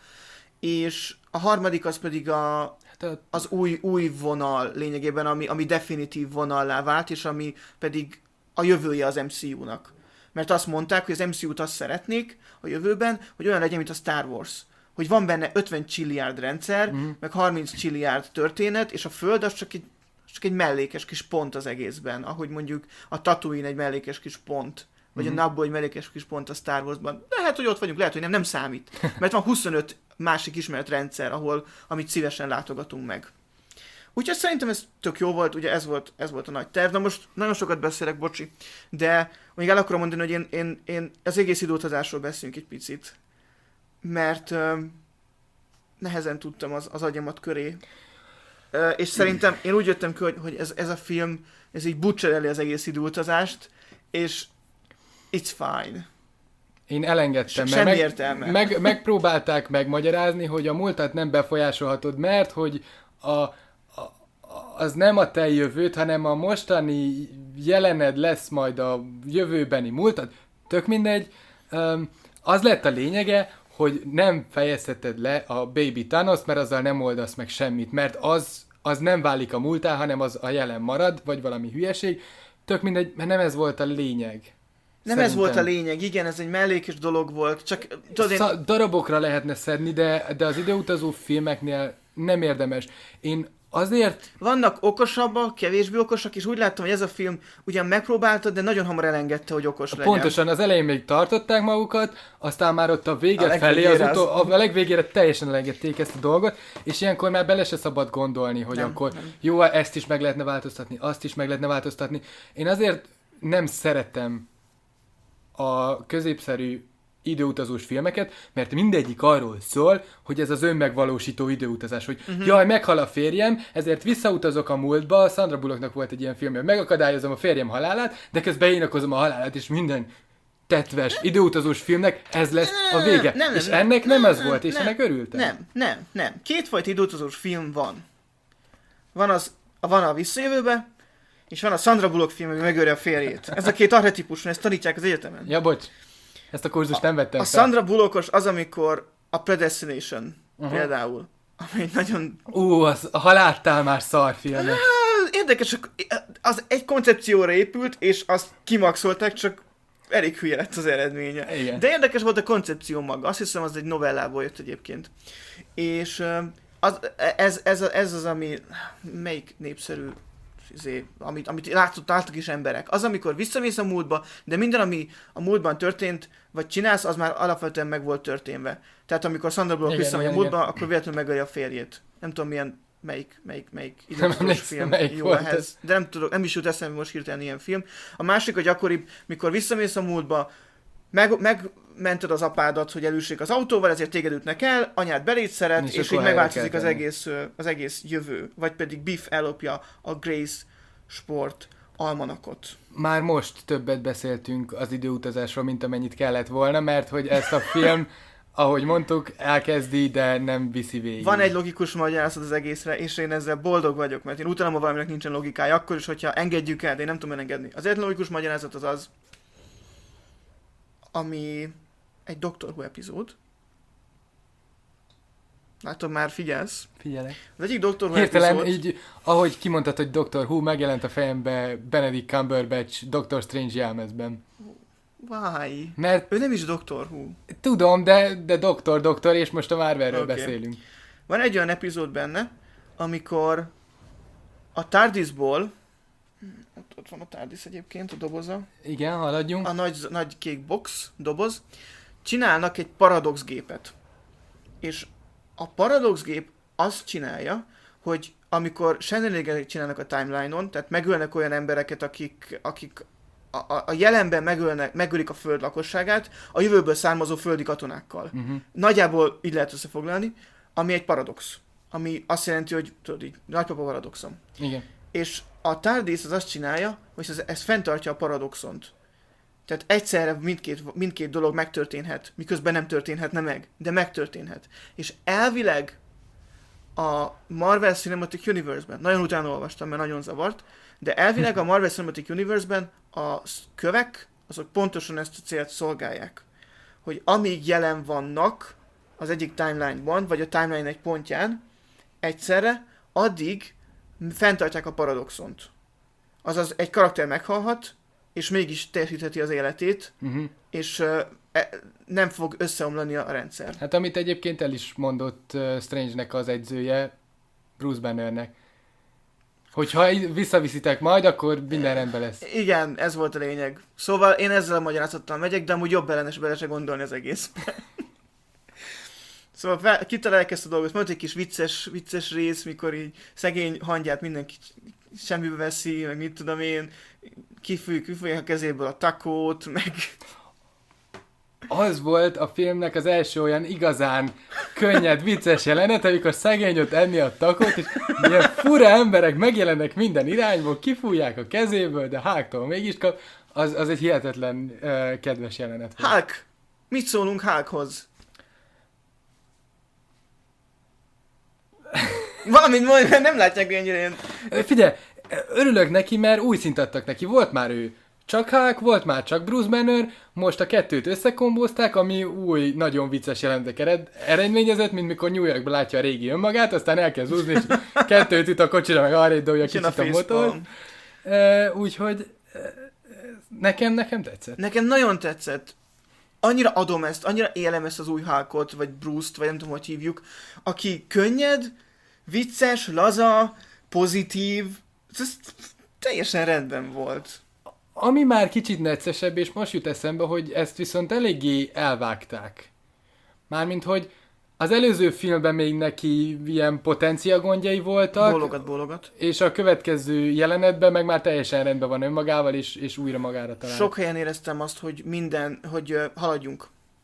És a harmadik az pedig a, az új, új vonal lényegében, ami, ami definitív vonallá vált, és ami pedig a jövője az em cé u-nak. Mert azt mondták, hogy az em cé u-t azt szeretnék a jövőben, hogy olyan legyen, mint a Star Wars. Hogy van benne ötven csilliárd rendszer, mm. meg harminc csilliárd történet, és a Föld az csak egy, csak egy mellékes kis pont az egészben. Ahogy mondjuk a Tatooine egy mellékes kis pont. Vagy mm-hmm. a Naboo egy mellékes kis pont a Star Wars-ban. Lehet, hogy ott vagyunk, lehet, hogy nem, nem számít. Mert van huszonöt másik ismert rendszer, ahol, amit szívesen látogatunk meg. Úgyhogy szerintem ez tök jó volt, ugye ez volt, ez volt a nagy terv. Na most nagyon sokat beszélek, bocsi, de még el akarom mondani, hogy én, én, én az egész időutazásról beszélünk egy picit, mert uh, nehezen tudtam az, az agyamat köré. Uh, és szerintem én úgy jöttem ki, hogy, hogy ez, ez a film, ez így butchereli az egész időutazást, és it's fine. Én elengedtem, S- mert meg, meg, megpróbálták megmagyarázni, hogy a múltat nem befolyásolhatod, mert hogy a, a, az nem a te jövőd, hanem a mostani jelened lesz majd a jövőbeni múltad. Tök mindegy. Um, az lett a lényege, hogy nem fejezheted le a Baby Thanos, mert azzal nem oldasz meg semmit, mert az, az nem válik a múltá, hanem az a jelen marad, vagy valami hülyeség. tök mindegy, mert nem ez volt a lényeg. Nem Szerintem. Ez volt a lényeg, igen, ez egy mellékes dolog volt, csak tudod, Szá- én... darabokra lehetne szedni, de, de az időutazó filmeknél nem érdemes. Én azért... Vannak okosabbak, kevésbé okosak, és úgy láttam, hogy ez a film ugyan megpróbálta, de nagyon hamar elengedte, hogy okos legyen. Pontosan, az elején még tartották magukat, aztán már ott a vége a felé, az utol, a legvégére teljesen elengedték ezt a dolgot, és ilyenkor már bele se szabad gondolni, hogy nem, akkor nem. Jó, ezt is meg lehetne változtatni, azt is meg lehetne változtatni. Én azért nem szeretem a középszerű időutazós filmeket, mert mindegyik arról szól, hogy ez az önmegvalósító időutazás, hogy uh-huh. jaj, meghal a férjem, ezért visszautazok a múltba, Sandra Bullocknak volt egy ilyen filmje, megakadályozom a férjem halálát, de közben én okozom a halálát, és minden tetves időutazós filmnek ez lesz a vége. Nem, nem, és nem, ennek nem, nem ez volt, és nem, ennek örültem. Nem, nem, nem. Kétfajta időutazós film van. Van, az, van a Visszajövőbe, és van a Sandra Bullock film, ami megöli a férjét. Ez a két archetípus, ezt tanítják az egyetemen. Ja, bocs. Ezt a kurzust nem vettem A fel. Sandra Bullockos az, amikor a Predestination uh-huh. például, ami egy nagyon... Ú, az, ha láttál már szarfilmet. Érdekes, az egy koncepcióra épült, és azt kimaxolták, csak elég hülye lett az eredménye. Igen. De érdekes volt a koncepció maga, azt hiszem az egy novellából jött egyébként. És az, ez, ez, ez az, ami melyik népszerű Zé, amit, amit látsz, láttak is emberek. Az, amikor visszamész a múltba, de minden, ami a múltban történt, vagy csinálsz, az már alapvetően meg volt történve. Tehát amikor Sandra Bullock visszamegy a múltba, akkor véletlenül megölje a férjét. Nem tudom milyen, melyik, melyik, melyik időszakos film melyik jó ehhez. De nem tudok, nem is jut eszembe most hirtelen ilyen film. A másik, hogy gyakoribb, mikor visszamész a múltba, meg, megmented az apádat, hogy elüssék az autóval, ezért téged ütnek el, anyád beléd szeret, és, és így megváltozik az egész, az egész jövő. Vagy pedig Biff ellopja a Grace Sport almanakot. Már most többet beszéltünk az időutazásról, mint amennyit kellett volna, mert hogy ezt a film, ahogy mondtuk, elkezdi, de nem viszi végig. Van egy logikus magyarázat az egészre, és én ezzel boldog vagyok, mert én utálom, ha valaminek nincsen logikája, akkor is, hogyha engedjük el, de én nem tudom elengedni. Az egyetlen logikus magyarázat az az, ami egy Doctor Who epizód. Látom, már figyelsz. Figyelek. Az egyik Doctor Who Hirtelen epizód... így, ahogy kimondtad, hogy Doctor Who, megjelent a fejembe Benedict Cumberbatch Doctor Strange jelmezben. Why? Mert... Ő nem is Doctor Who. Tudom, de, de Doktor, Doktor, és most a Marvelről okay. beszélünk. Van egy olyan epizód benne, amikor a TARDIS-ból, ott, ott van a TARDIS egyébként, a doboza. Igen, haladjunk. A nagy, nagy kék box, doboz. Csinálnak egy paradox gépet. És a paradox gép azt csinálja, hogy amikor shenanigans csinálnak a timeline-on, tehát megölnek olyan embereket, akik, akik a, a, a jelenben megölnek, megölik a föld lakosságát, a jövőből származó földi katonákkal. Uh-huh. Nagyjából így lehet összefoglalni, ami egy paradox. Ami azt jelenti, hogy tudod így, nagypapa paradoxon. Igen. És a TARDIS az azt csinálja, hogy ez, ez fenntartja a paradoxont. Tehát egyszerre mindkét, mindkét dolog megtörténhet, miközben nem történhetne meg, de megtörténhet. És elvileg a Marvel Cinematic Universe-ben, nagyon utána olvastam, mert nagyon zavart, de elvileg a Marvel Cinematic Universe-ben a kövek, azok pontosan ezt a célt szolgálják. Hogy amíg jelen vannak az egyik timeline-ban, vagy a timeline egy pontján, egyszerre, addig fenntartják a paradoxont. Azaz egy karakter meghalhat, és mégis teljesítheti az életét, uh-huh. és uh, e, nem fog összeomlani a rendszer. Hát amit egyébként el is mondott uh, Strange-nek az egyzője, Bruce Bannernek. Hogyha visszaviszitek majd, akkor minden rendben lesz. Igen, ez volt a lényeg. Szóval én ezzel a magyarázattal megyek, de amúgy jobb ellenes bele se gondolni az egész. Szóval fel, kitalálják ezt a dolgot, mondott egy kis vicces, vicces rész, mikor így szegény hangyát mindenki semmibe veszi, meg mit tudom én, kifújják, kifújják a kezéből a takót, meg... Az volt a filmnek az első olyan igazán könnyed, vicces jelenet, amikor szegény ott enni a takót, és ilyen fura emberek megjelennek minden irányból, kifújják a kezéből, de Hulktól mégis kap, az, az egy hihetetlen uh, kedves jelenet volt. Hulk! Mit szólunk Hulkhoz? Valamint mondj, mert nem látják, hogy ennyire ilyen... Figyelj, örülök neki, mert új szint adtak neki. Volt már ő csak Hulk, volt már csak Bruce Banner, most a kettőt összekombózták, ami új, nagyon vicces jelentek ered, eredményezett, mint mikor New Yorkban látja a régi önmagát, aztán elkezd húzni, és kettőt üt a kocsira, meg arra dobja kicsit a motor. Uh, úgyhogy Nekem, nekem tetszett. Nekem nagyon tetszett. Annyira adom ezt, annyira élem ezt az új Hulkot, vagy Bruce-t, vagy nem tudom, hogy hívjuk, aki könnyed, vicces, laza, pozitív, ez teljesen rendben volt. Ami már kicsit neccesebb, és most jut eszembe, hogy ezt viszont eléggé elvágták. Mármint, hogy az előző filmben még neki ilyen potencia gondjai voltak. Bólogat, bólogat. És a következő jelenetben meg már teljesen rendben van önmagával, és, és újra magára talál. Sok helyen éreztem azt, hogy minden, hogy uh, haladjunk.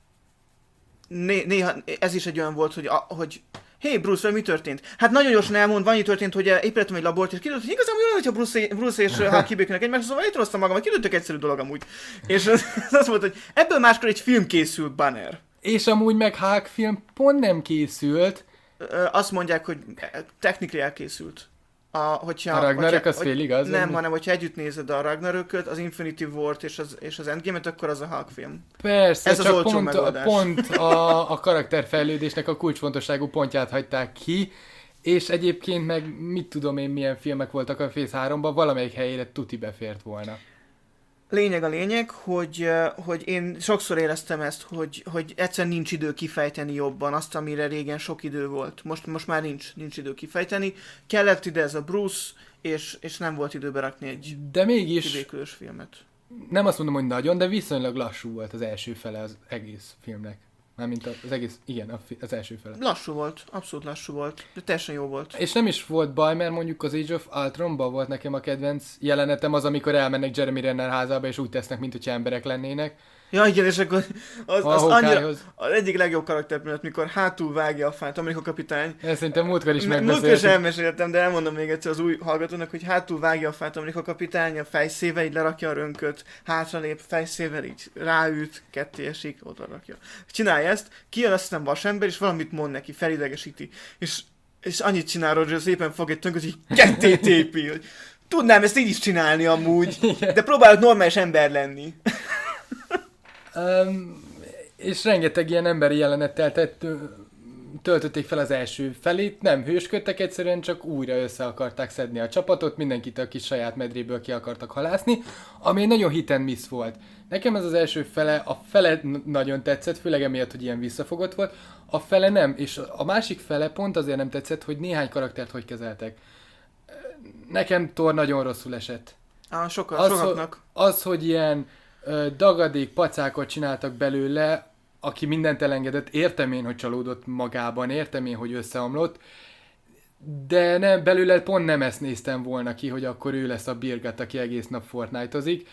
Né- néha ez is egy olyan volt, hogy, a, hogy hé, Bruce, mi történt? Hát nagyon gyorsan elmondva, annyi történt, hogy építettem egy labort, és kiderült, hogy igazából jó, hogyha Bruce, Bruce és Hulk kibékülnek egymást, szóval létrehoztam magam, hogy kiderült, egyszerű dolog amúgy. És az, az azt volt, hogy ebből máskor egy film készült, Banner. És amúgy meg Hulk film pont nem készült. Ö, azt mondják, hogy technikailag elkészült. A, hogyha, a Ragnarök hogyha, az fél igaz? Nem, hanem hogyha együtt nézed a Ragnarököt, az Infinity War-t és az, és az Endgame-et, akkor az a Hulk film. Persze, ez csak az olcsó pont, megoldás. pont a, a karakterfejlődésnek a kulcsfontosságú pontját hagyták ki, és egyébként meg mit tudom én milyen filmek voltak a Phase háromban, valamelyik helyére tuti befért volna. Lényeg a lényeg, hogy, hogy én sokszor éreztem ezt, hogy, hogy egyszerűen nincs idő kifejteni jobban azt, amire régen sok idő volt. Most, most már nincs, nincs idő kifejteni. Kellett ide ez a Bruce, és, és nem volt idő berakni egy de mégis kibékülős filmet. Nem azt mondom, hogy nagyon, de viszonylag lassú volt az első fele az egész filmnek. Mármint az egész, igen, az első fele. Lassú volt, abszolút lassú volt, de teljesen jó volt. És nem is volt baj, mert mondjuk az Age of Ultronban volt nekem a kedvenc jelenetem az, amikor elmennek Jeremy Renner házába, és úgy tesznek, mint hogyha emberek lennének. Ja, igen, és akkor az, A az, annyira, Hawkeye-hoz. az egyik legjobb karakterpillanat, mikor hátul vágja a fát, Amerika kapitány. Ezt szerintem múltkor is M- Múltkor is megbeszéltük. elmeséltem, de elmondom még egyszer az új hallgatónak, hogy hátul vágja a fát Amerika kapitány, a fejszével így lerakja a rönköt, hátralép, fejszével így ráüt, ketté esik, oda rakja. Csinálja ezt, kijön azt hiszem vasember, és valamit mond neki, felidegesíti. És, és annyit csinál Roger, szépen fog egy tönköt, így ketté tépi. Hogy tudnám ezt így is csinálni amúgy, de próbálok normális ember lenni. Um, és rengeteg ilyen emberi jelenettel tett, töltötték fel az első felét, nem hősködtek, egyszerűen csak újra össze akarták szedni a csapatot, mindenkit a kis saját medréből ki akartak halászni, ami nagyon hit and miss volt. Nekem ez az első fele, a fele nagyon tetszett, főleg emiatt, hogy ilyen visszafogott volt, a fele nem, és a másik fele pont azért nem tetszett, hogy néhány karaktert hogy kezeltek. Nekem Thor nagyon rosszul esett. Ah, soka, az, sokaknak. Az, hogy ilyen ö, dagadék pacákot csináltak belőle, aki mindent elengedett, értem én, hogy csalódott magában, értem én, hogy összeomlott, de nem, belőle pont nem ezt néztem volna ki, hogy akkor ő lesz a Birgat, aki egész nap Fortnite-ozik.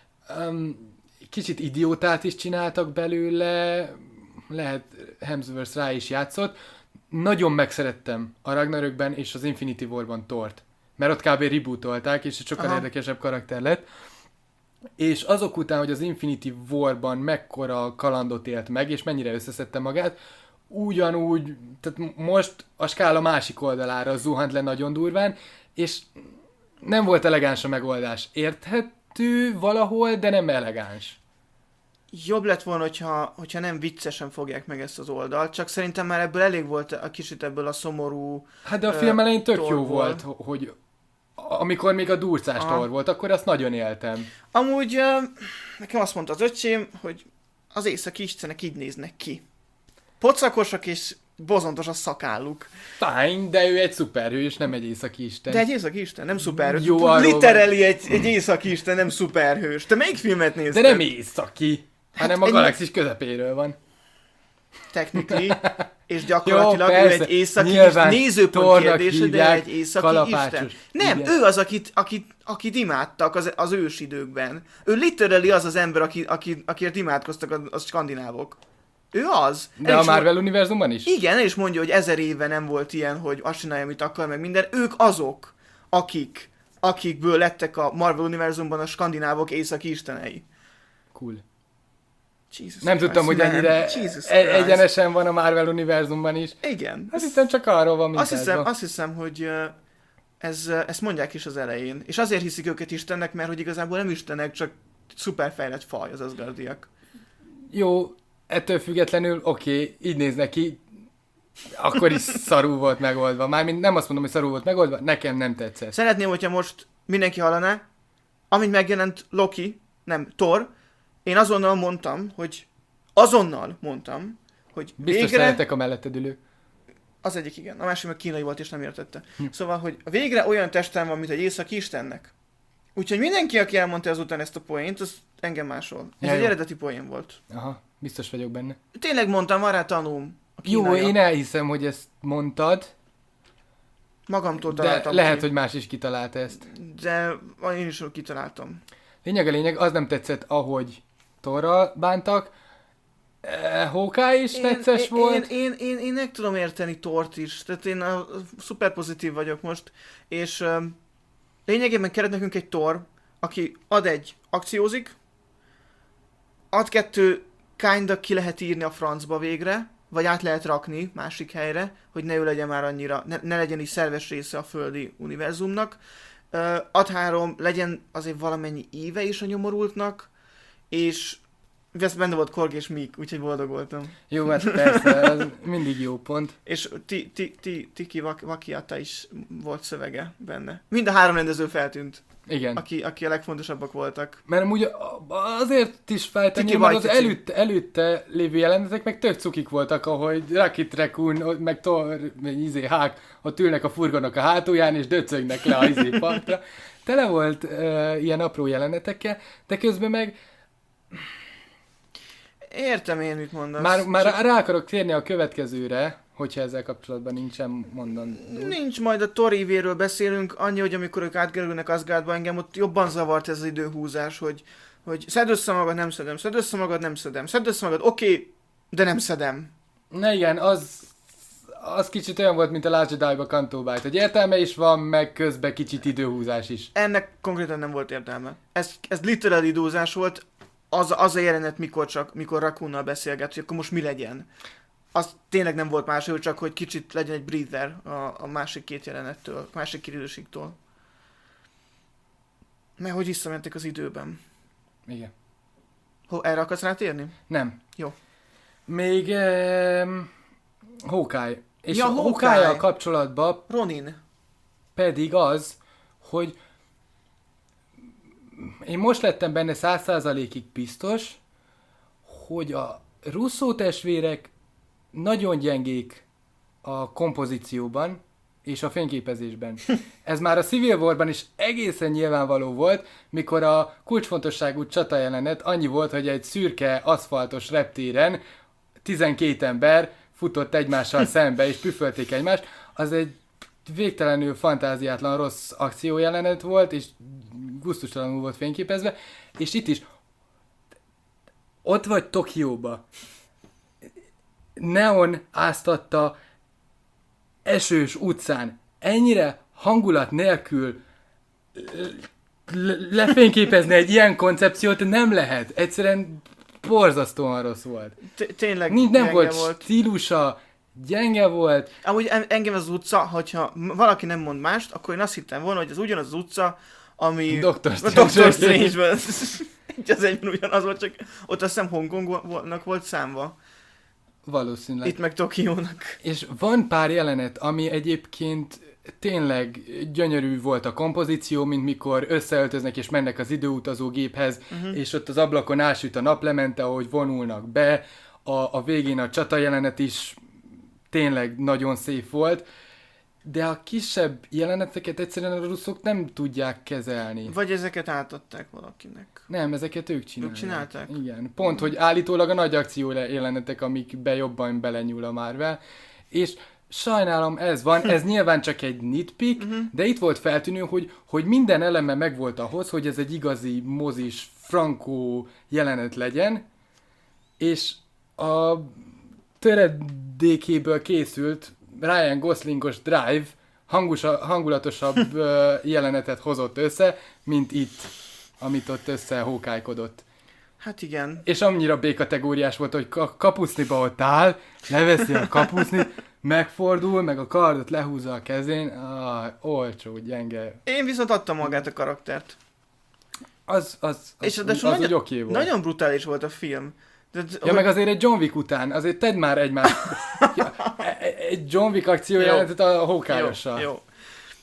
Um, kicsit idiótát is csináltak belőle, lehet Hemsworth rá is játszott. Nagyon megszerettem a Ragnarökben és az Infinity War-ban Thort, mert ott kb. Rebootolták, és egy sokkal Aha. érdekesebb karakter lett. És azok után, hogy az Infinity War-ban mekkora kalandot élt meg, és mennyire összeszedte magát, ugyanúgy, tehát most a skála másik oldalára zuhant le nagyon durván, és nem volt elegáns a megoldás. Érthető valahol, de nem elegáns. Jobb lett volna, hogyha, hogyha nem viccesen fogják meg ezt az oldalt, csak szerintem már ebből elég volt a kicsit ebből a szomorú... Hát de a film elején tök jó volt, hogy amikor még a durcás Thor volt, akkor azt nagyon éltem. Amúgy nekem azt mondta az öcsém, hogy az északi istenek így néznek ki. Pocakosak és bozontos a szakálluk. Fine, de ő egy szuperhős, nem egy északi isten. De egy északi isten, nem szuperhős. Jó, literally egy, egy északi isten, nem szuperhős. Te melyik filmet nézted? De nem északi, hát hanem a egy... galaxis közepéről van. Technically, és gyakorlatilag jó, ő egy északi isten. Nézőpont kérdése, de egy északi isten. Nem, igen. Ő az, akit, akit, akit imádtak az, az ősidőkben. Ő literally az az ember, aki, aki, akiért imádkoztak a, a skandinávok. Ő az. De a Marvel mond... univerzumban is? Igen, el is mondja, hogy ezer éve nem volt ilyen, hogy azt csinálja, amit akar, meg minden. Ők azok, akik, akikből lettek a Marvel univerzumban a skandinávok északi istenei. Cool. Jesus nem Christ, tudtam, hogy ennyire e- egyenesen van a Marvel univerzumban is. Igen. Azt hiszem csak arról van, mint azt hiszem, azt hiszem, hogy ez, ezt mondják is az elején. És azért hiszik őket istennek, mert hogy igazából nem istenek, csak szuperfejlett faj az Asgardiak. Jó, ettől függetlenül oké, okay, így néznek ki, akkor is szarul volt megoldva. Mármint nem azt mondom, hogy szarul volt megoldva, nekem nem tetszett. Szeretném, hogyha most mindenki hallaná, amint megjelent Loki, nem, Thor, én azonnal mondtam, hogy azonnal mondtam, hogy Biztos végre... szeretek a melletted ülők. Az egyik igen, a másik meg kínai volt és nem értette. Hm. Szóval, hogy végre olyan testem van, mint egy északi istennek. Úgyhogy mindenki, aki elmondta azután ezt a poént, az engem másol. Ez ja, egy jó. eredeti poén volt. Aha, biztos vagyok benne. Tényleg mondtam, van rá tanulm. Jó, én elhiszem, hogy ezt mondtad. Magamtól találtam De lehet, ki. hogy más is kitalálta ezt. De én is kitaláltam. Lényeg a lényeg, az nem tetszett, ahogy Thorral bántak. Hawkeye is necces én, volt. Én, én, én, én meg tudom érteni Thort is. Tehát én a, a, szuper pozitív vagyok most. És uh, lényegében kellett nekünk egy Thor, aki ad egy, akciózik, ad kettő, kinda ki lehet írni a francba végre, vagy át lehet rakni másik helyre, hogy ne ő legyen már annyira, ne, ne legyen is szerves része a földi univerzumnak. Uh, ad három, legyen azért valamennyi éve is a nyomorultnak, és ez benne volt Korg és Mick, úgyhogy boldog voltam. Jó, mert persze, ez mindig jó pont. És ti, ti, ti, Tiki Wakiata is volt szövege benne. Mind a három rendező feltűnt. Igen. Aki, aki a legfontosabb voltak. Mert amúgy azért is feltenni, mert az előtte, előtte lévő jelenetek meg tök cukik voltak, ahogy Rocket Raccoon, meg Thor, izé, Hák, ott ülnek a furgonok a hátulján, és döcögnek le a izé partra. Tele volt uh, ilyen apró jelenetekkel, de közben meg értem én, mit mondasz. Már, már Csak... rá akarok térni a következőre, hogyha ezzel kapcsolatban nincsen mondandó. Nincs, majd a Thor évéről beszélünk, annyi, hogy amikor ők átkerülnek Asgardba, engem ott jobban zavart ez az időhúzás, hogy, hogy szedd össze magad, nem szedem, szedd össze magad, nem szedem, szedd össze magad, oké, okay, de nem szedem. Na igen, az, az kicsit olyan volt, mint a Last Jedi-ba Canto Bight, hogy értelme is van, meg közben kicsit időhúzás is. Ennek konkrétan nem volt értelme. Ez, ez literal időhúzás volt, az, az a jelenet, mikor csak, mikor Raccoonnal beszélget, hogy akkor most mi legyen. Az tényleg nem volt más, csak hogy kicsit legyen egy breather a, a másik két jelenettől, a másik két időségtől. Mert hogy visszamentek az időben. Igen. Ho, erre akarsz rátérni? Nem. Jó. Még um, Hawkeye. És ja, a Hawkeye-jal kapcsolatban Ronin. pedig az, hogy én most lettem benne száz százalékig biztos, hogy a Russo testvérek nagyon gyengék a kompozícióban és a fényképezésben. Ez már a Civil War-ban is egészen nyilvánvaló volt, mikor a kulcsfontosságú csatajelenet annyi volt, hogy egy szürke, aszfaltos reptéren tizenkét ember futott egymással szembe és püfölték egymást. Az egy végtelenül fantáziátlan rossz akciójelenet volt, és gusztustalanul volt fényképezve, és itt is ott vagy Tokióba. Neon áztatta esős utcán. Ennyire hangulat nélkül lefényképezni egy ilyen koncepciót nem lehet. Egyszerűen borzasztóan rossz volt. Tényleg nem volt, volt stílusa, gyenge volt. Amúgy engem az utca, hogyha valaki nem mond mást, akkor én azt hittem volna, hogy ez ugyanaz az utca, ami Doctor Strange-ben. Egy az egyben ugyanaz volt, csak ott azt hiszem Hongkongnak volt számva. Valószínűleg. Itt meg Tokiónak. És van pár jelenet, ami egyébként tényleg gyönyörű volt a kompozíció, mint mikor összeöltöznek és mennek az időutazó géphez, uh-huh. és ott az ablakon ásüt a naplemente, ahogy vonulnak be. A, a végén a csata jelenet is tényleg nagyon szép volt, de a kisebb jeleneteket egyszerűen a russzok nem tudják kezelni. Vagy ezeket átadták valakinek. Nem, ezeket ők csinálják. Ők csinálták? Igen. Pont, hogy állítólag a nagy akció jelenetek, amikbe jobban belenyúl a Marvel. És sajnálom, ez van, ez nyilván csak egy nitpick, uh-huh. de itt volt feltűnő, hogy, hogy minden eleme megvolt ahhoz, hogy ez egy igazi mozis, frankó jelenet legyen, és a töredékéből készült Ryan Goslingos Drive hangusa, hangulatosabb jelenetet hozott össze, mint itt, amit ott össze hókálykodott. Hát igen. És annyira B-kategóriás volt, hogy a kapucniba ott áll, leveszi a kapucnit, megfordul, meg a kardot lehúzza a kezén, ah, olcsó, gyenge. Én viszont adtam magát a karaktert. Az, az, az, és az, az nagyon, úgy oké volt. Nagyon brutális volt a film. De, ja, hogy... meg azért egy John Wick után, azért tedd már egymást. ja, egy John Wick akció jelentet a Hawkeye-ossal. Jó, jó.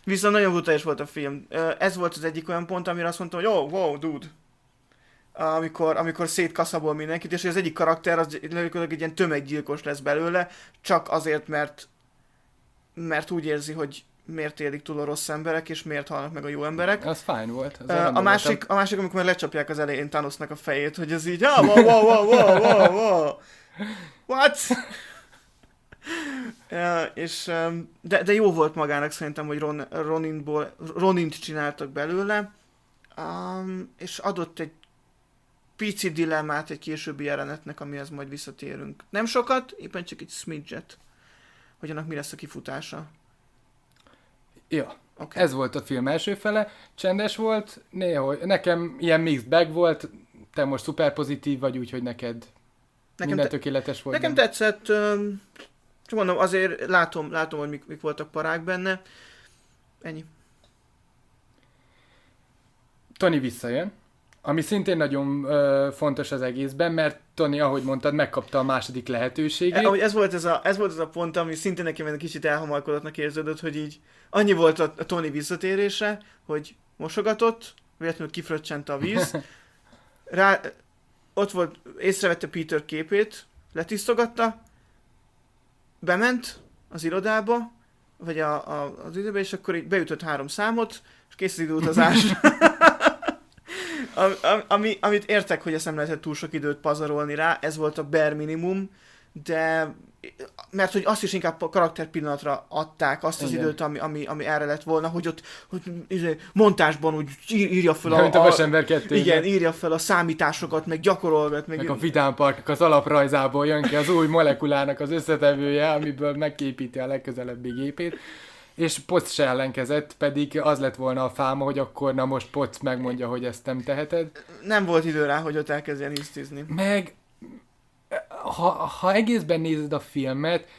Viszont nagyon brutális volt a film. Ez volt az egyik olyan pont, amire azt mondtam, hogy oh, wow, dude. Amikor, amikor szétkaszabol mindenkit, és az egyik karakter az egy ilyen tömeggyilkos lesz belőle, csak azért, mert mert úgy érzi, hogy miért élik túl a rossz emberek, és miért halnak meg a jó emberek. Az fine volt. Az a, másik, a másik, amikor már lecsapják az elején Thanosnak a fejét, hogy ez így, ah, wow, wow, wow, wow, wow, wow. What? ja, és, de, de jó volt magának szerintem, hogy Ron, Roninból, Ronint csináltak belőle, um, és adott egy pici dilemmát egy későbbi jelenetnek, amihez majd visszatérünk. Nem sokat, éppen csak egy smidget, hogy annak mi lesz a kifutása. Ja, okay. Ez volt a film első fele, csendes volt, néha, nekem ilyen mixed bag volt, te most szuper pozitív vagy, úgyhogy neked nekem minden te- tökéletes volt. Nekem nem? tetszett, csak mondom, azért látom, látom hogy mik, mik voltak parák benne. Ennyi. Tony visszajön, ami szintén nagyon ö, fontos az egészben, mert Tony, ahogy mondtad, megkapta a második lehetőségét. E, ez, volt ez, a, ez volt ez a pont, ami szintén nekem egy kicsit elhamarkodottnak érződött, hogy így annyi volt a, a Tony visszatérése, hogy mosogatott, véletlenül kifröccsent a víz, rá, ott volt, észrevette Peter képét, letisztogatta, bement az irodába, vagy a, a, az időbe, és akkor így beütött három számot, és kész az időutazás. Am, ami, amit értek, hogy ezt nem lehetett túl sok időt pazarolni rá, ez volt a bare minimum, de mert hogy azt is inkább a karakter pillanatra adták, azt az Igen. időt, ami, ami, ami erre lett volna, hogy ott hogy montásban úgy írja fel a... Mint a Vasember kettő. Igen, írja fel a számításokat, meg gyakorolgat. Meg, meg a Vidám Parknak az alaprajzából jön ki az új molekulának az összetevője, amiből megképíti a legközelebbi gépét. És Potts se ellenkezett, pedig az lett volna a fáma, hogy akkor na most Potts megmondja, hogy ezt nem teheted. Nem volt idő rá, hogy ott elkezdjen hisztizni. Meg, ha, ha egészben nézed a filmet,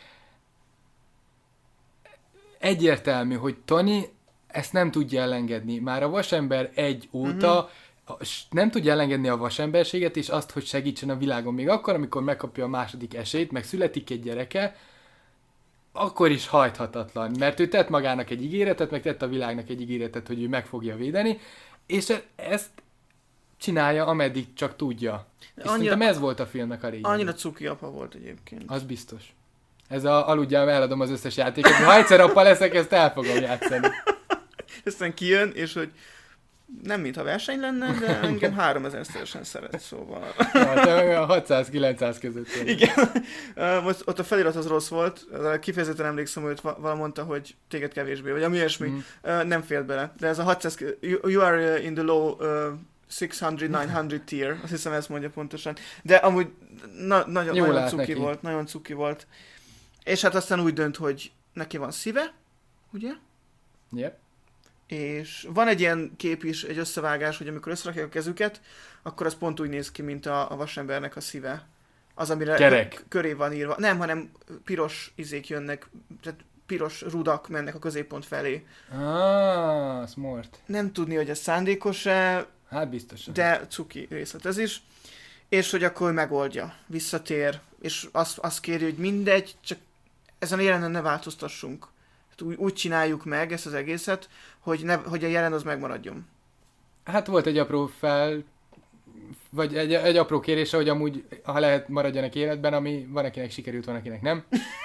egyértelmű, hogy Tony ezt nem tudja elengedni. Már a Vasember egy óta mm-hmm. nem tudja elengedni a vasemberséget, és azt, hogy segítsen a világon. Még akkor, amikor megkapja a második esélyt, meg születik egy gyereke, akkor is hajthatatlan, mert ő tett magának egy ígéretet, meg tett a világnak egy ígéretet, hogy ő meg fogja védeni, és ezt csinálja, ameddig csak tudja. És annyira, szerintem ez volt a filmnek a régi. Annyira cuki apa volt egyébként. Az biztos. Ez a aludjál, eladom az összes játékot. Ha egyszer apa leszek, ezt el fogom játszani. Aztán kijön, és hogy nem mintha verseny lenne, de engem háromezerszeresen szeret, szóval. Ja, hatszáz-kilencszáz között. Igen. Most ott a felirat az rossz volt, kifejezetten emlékszem, hogy valami mondta, hogy téged kevésbé, vagy ami ilyesmi, mm. nem félt bele. De ez a hatszáz, you, you are in the low uh, száz-kilencszáz tier, azt hiszem ezt mondja pontosan. De amúgy na, nagyon, nagyon cuki neki. volt, nagyon cuki volt. És hát aztán úgy dönt, hogy neki van szíve, ugye? Yep. És van egy ilyen kép is, egy összevágás, hogy amikor összerakják a kezüket, akkor az pont úgy néz ki, mint a, a vasembernek a szíve. Az, amire Kerek. köré van írva. Nem, hanem piros izék jönnek, tehát piros rudak mennek a középpont felé. Ah, smart. Nem tudni, hogy ez szándékos-e, hát biztosan. De cuki részlet ez is. És hogy akkor megoldja, visszatér, és azt, azt kéri, hogy mindegy, csak ezen a jelenen ne változtassunk. Úgy, úgy csináljuk meg ezt az egészet, hogy, ne, hogy a jelen az megmaradjon. Hát volt egy apró fel, vagy egy, egy apró kérése, hogy amúgy, ha lehet, maradjanak életben, ami van, akinek sikerült, van, akinek nem.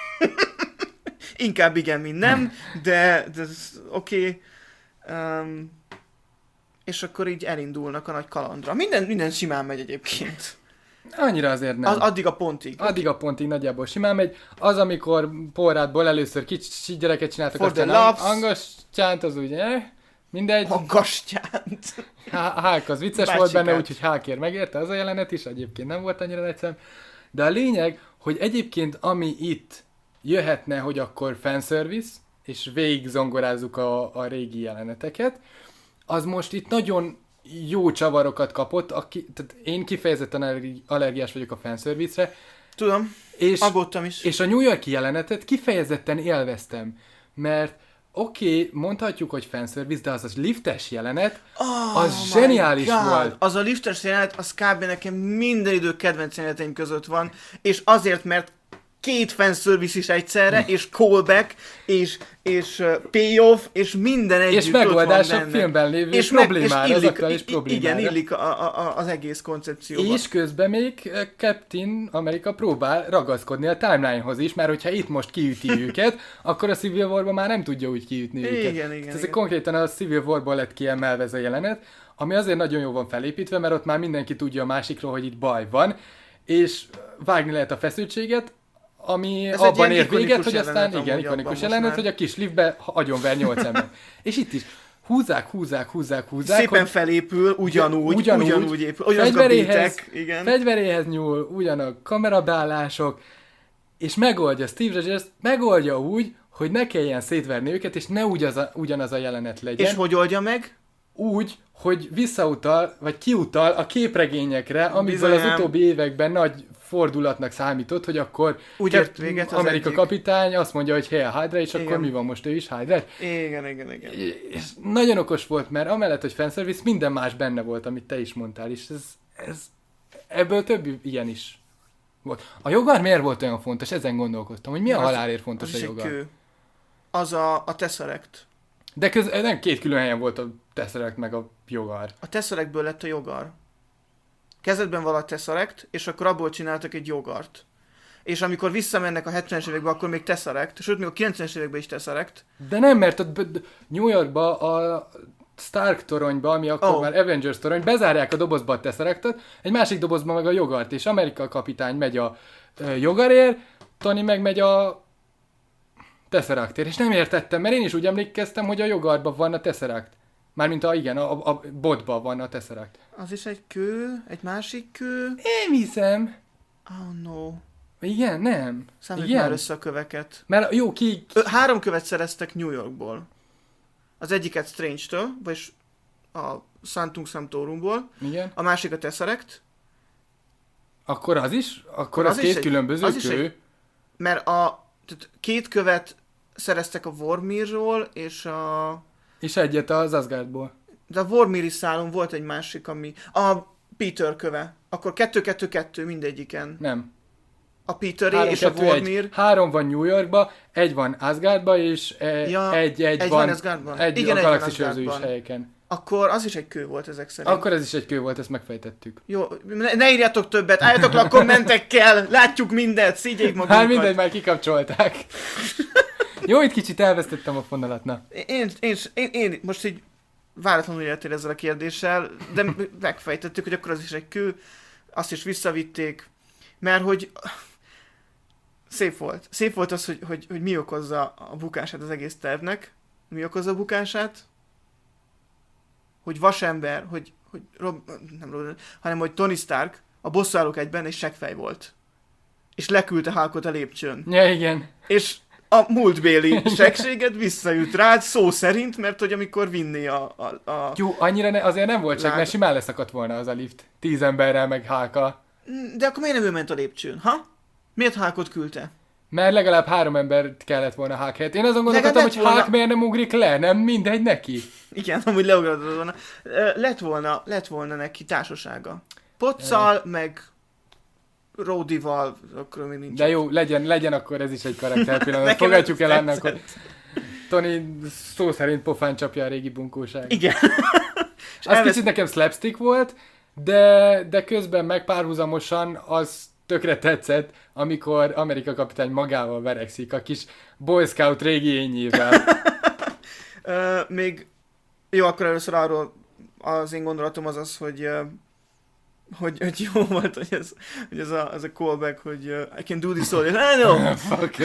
Inkább igen, mint nem, de, de oké. Okay. Um, és akkor így elindulnak a nagy kalandra. Minden, minden simán megy egyébként. Annyira azért nem. Az, addig a pontig. Addig a pontig nagyjából simán megy. Az, amikor Porrátból először kicsi gyereket csináltak, For aztán ang- angastyánt, az ugye, mindegy. Angastyánt. A Hulk az vicces Bácsikát. Volt benne, úgyhogy Hulkért megérte az a jelenet is, egyébként nem volt annyira egyszerűen. De a lényeg, hogy egyébként ami itt jöhetne, hogy akkor fanservice, és végig zongorázzuk a, a régi jeleneteket, az most itt nagyon jó csavarokat kapott, aki, tehát én kifejezetten allergiás vagyok a fanservice-re. Tudom, és, aggódtam is. És a New York-i jelenetet kifejezetten élveztem, mert oké, okay, mondhatjuk, hogy fanservice, de az a liftes jelenet, oh, az zseniális God. Volt. Az a liftes jelenet, az kb. Nekem minden idő kedvenc jeleneteim között van, és azért, mert két fanservice is egyszerre, és callback, és, és uh, payoff, és minden együtt és megoldás a filmben lévő és problémára, meg, és illik, az aktuális problémára. Igen, illik a, a, a, az egész koncepcióba. És közben még Captain America próbál ragaszkodni a timelinehoz is, mert hogyha itt most kiüti őket, akkor a Civil War-ban már nem tudja úgy kiütni igen, őket. Igen, igen, ez igen. Konkrétan a Civil War-ból lett kiemelve ez a jelenet, ami azért nagyon jó van felépítve, mert ott már mindenki tudja a másikról, hogy itt baj van, és vágni lehet a feszültséget, ami ez abban ér véget, hogy aztán igen, ikonikus jelenet, hogy a kis liftbe agyonver nyolc ember. És itt is húzzák, húzzák, húzzák, húzzák. Szépen hogy felépül, ugyanúgy, ugyanúgy, ugyanúgy épül. Fegyveréhez, igen. fegyveréhez nyúl, ugyanak kamerabeállások, és megoldja, Steve Rogers megoldja úgy, hogy ne kelljen szétverni őket, és ne ugyanaz a, ugyanaz a jelenet legyen. És hogy oldja meg? Úgy, hogy visszautal, vagy kiutal a képregényekre, amiből az utóbbi években nagy fordulatnak számított, hogy akkor úgy ért véget az Amerika egyik. kapitány azt mondja, hogy Hail Hydra, és igen. Akkor mi van most, ő is Hydra? Igen, igen, igen. És nagyon okos volt, mert amellett, hogy fanservice, minden más benne volt, amit te is mondtál, és ez, ez ebből több ilyen is volt. A jogár miért volt olyan fontos? Ezen gondolkoztam, hogy mi a halálért fontos az a jogár? Kő. Az a, a Tesseract. De köz, nem két külön helyen volt a Tesseract meg a jogár. A Tesseractből lett a jogár. Kezdetben valahogy Tesseract, és akkor abból csináltak egy jogart. És amikor visszamennek a hetvenes évekbe, akkor még Tesseract, sőt, még a kilencvenes években is Tesseract. De nem, mert a New Yorkba a Stark toronyba, ami akkor oh. már Avengers torony, bezárják a dobozba a Tesseractot, egy másik dobozba meg a jogart, és Amerika kapitány megy a uh, jogarért, Tony meg megy a Tesseractért, és nem értettem, mert én is úgy emlékeztem, hogy a jogartban van a Tesseract. Mármint a, igen, a, a botban van a Tesseract. Az is egy kő, egy másik kő. Én hiszem. Oh no. Igen, nem. Számoljuk már össze a köveket. Mert jó, ki... Ö, három követ szereztek New Yorkból. Az egyiket Strange-től, vagyis a Santung Sanctorumból. Igen. A másik a Tesseract. Akkor az is? Akkor az, az két egy, különböző az kő. Egy, mert a tehát két követ szereztek a Vormirról, és a... És egyet az Asgardból. De a Vormiri szálon volt egy másik, ami... A Peter köve. Akkor kettő-kettő-kettő mindegyiken. Nem. A Peteré és a Vormir. Egy. Három van New Yorkba, egy van Asgardba, és egy, ja, egy, egy, egy van, van egy igen, a galaxis őrző is helyeken. Akkor az is egy kő volt ezek szerint. Akkor ez is egy kő volt, ezt megfejtettük. Jó, ne, ne írjátok többet, álljatok le a kommentekkel, látjuk mindent, szígyék magunkat. Hát mindegy, már kikapcsolták. Jó, itt kicsit elvesztettem a fonalat, na. Én, én, én, én most így váratlanul jöttél ezzel a kérdéssel, de megfejtettük, hogy akkor az is egy kő, azt is visszavitték, mert hogy szép volt. Szép volt az, hogy, hogy, hogy mi okozza a bukását az egész tervnek. Mi okozza a bukását? Hogy vasember, hogy, hogy Rob, nem Rob, hanem hogy Tony Stark a bosszúállók egyben egy seggfej volt. És leküldte Hulkot a lépcsőn. Ja, igen. És a múltbéli seggséget visszajut rád szó szerint, mert hogy amikor vinné a... a, a Jó, annyira ne, azért nem volt csak, mert simán leszakadt volna az a lift. Tíz emberrel meg Hulkkal. De akkor miért nem ő ment a lépcsőn, ha? Miért Hulkot küldte? Mert legalább három ember kellett volna Hulk helyett. Én azon gondolkodtam, hogy volna... Hulk miért nem ugrik le, nem mindegy neki. Igen, amúgy leugratod volna. Lett volna, lett volna neki társasága. Potszal, e... meg Rodival, akkor még nincs. De jó, legyen, legyen akkor ez is egy karakter pillanat. Fogadjuk el annak, hogy Tony szó szerint pofán csapja a régi bunkóság. Igen. Az elvesz... kicsit nekem slapstick volt, de, de közben meg párhuzamosan az tökre tetszett, amikor Amerika kapitány magával verekszik, a kis Boy Scout régi ényével. uh, még jó, akkor először arról az én gondolatom az az, hogy, uh, hogy, hogy jó volt, hogy ez, hogy ez, a, ez a callback, hogy uh, I can do this all, I know!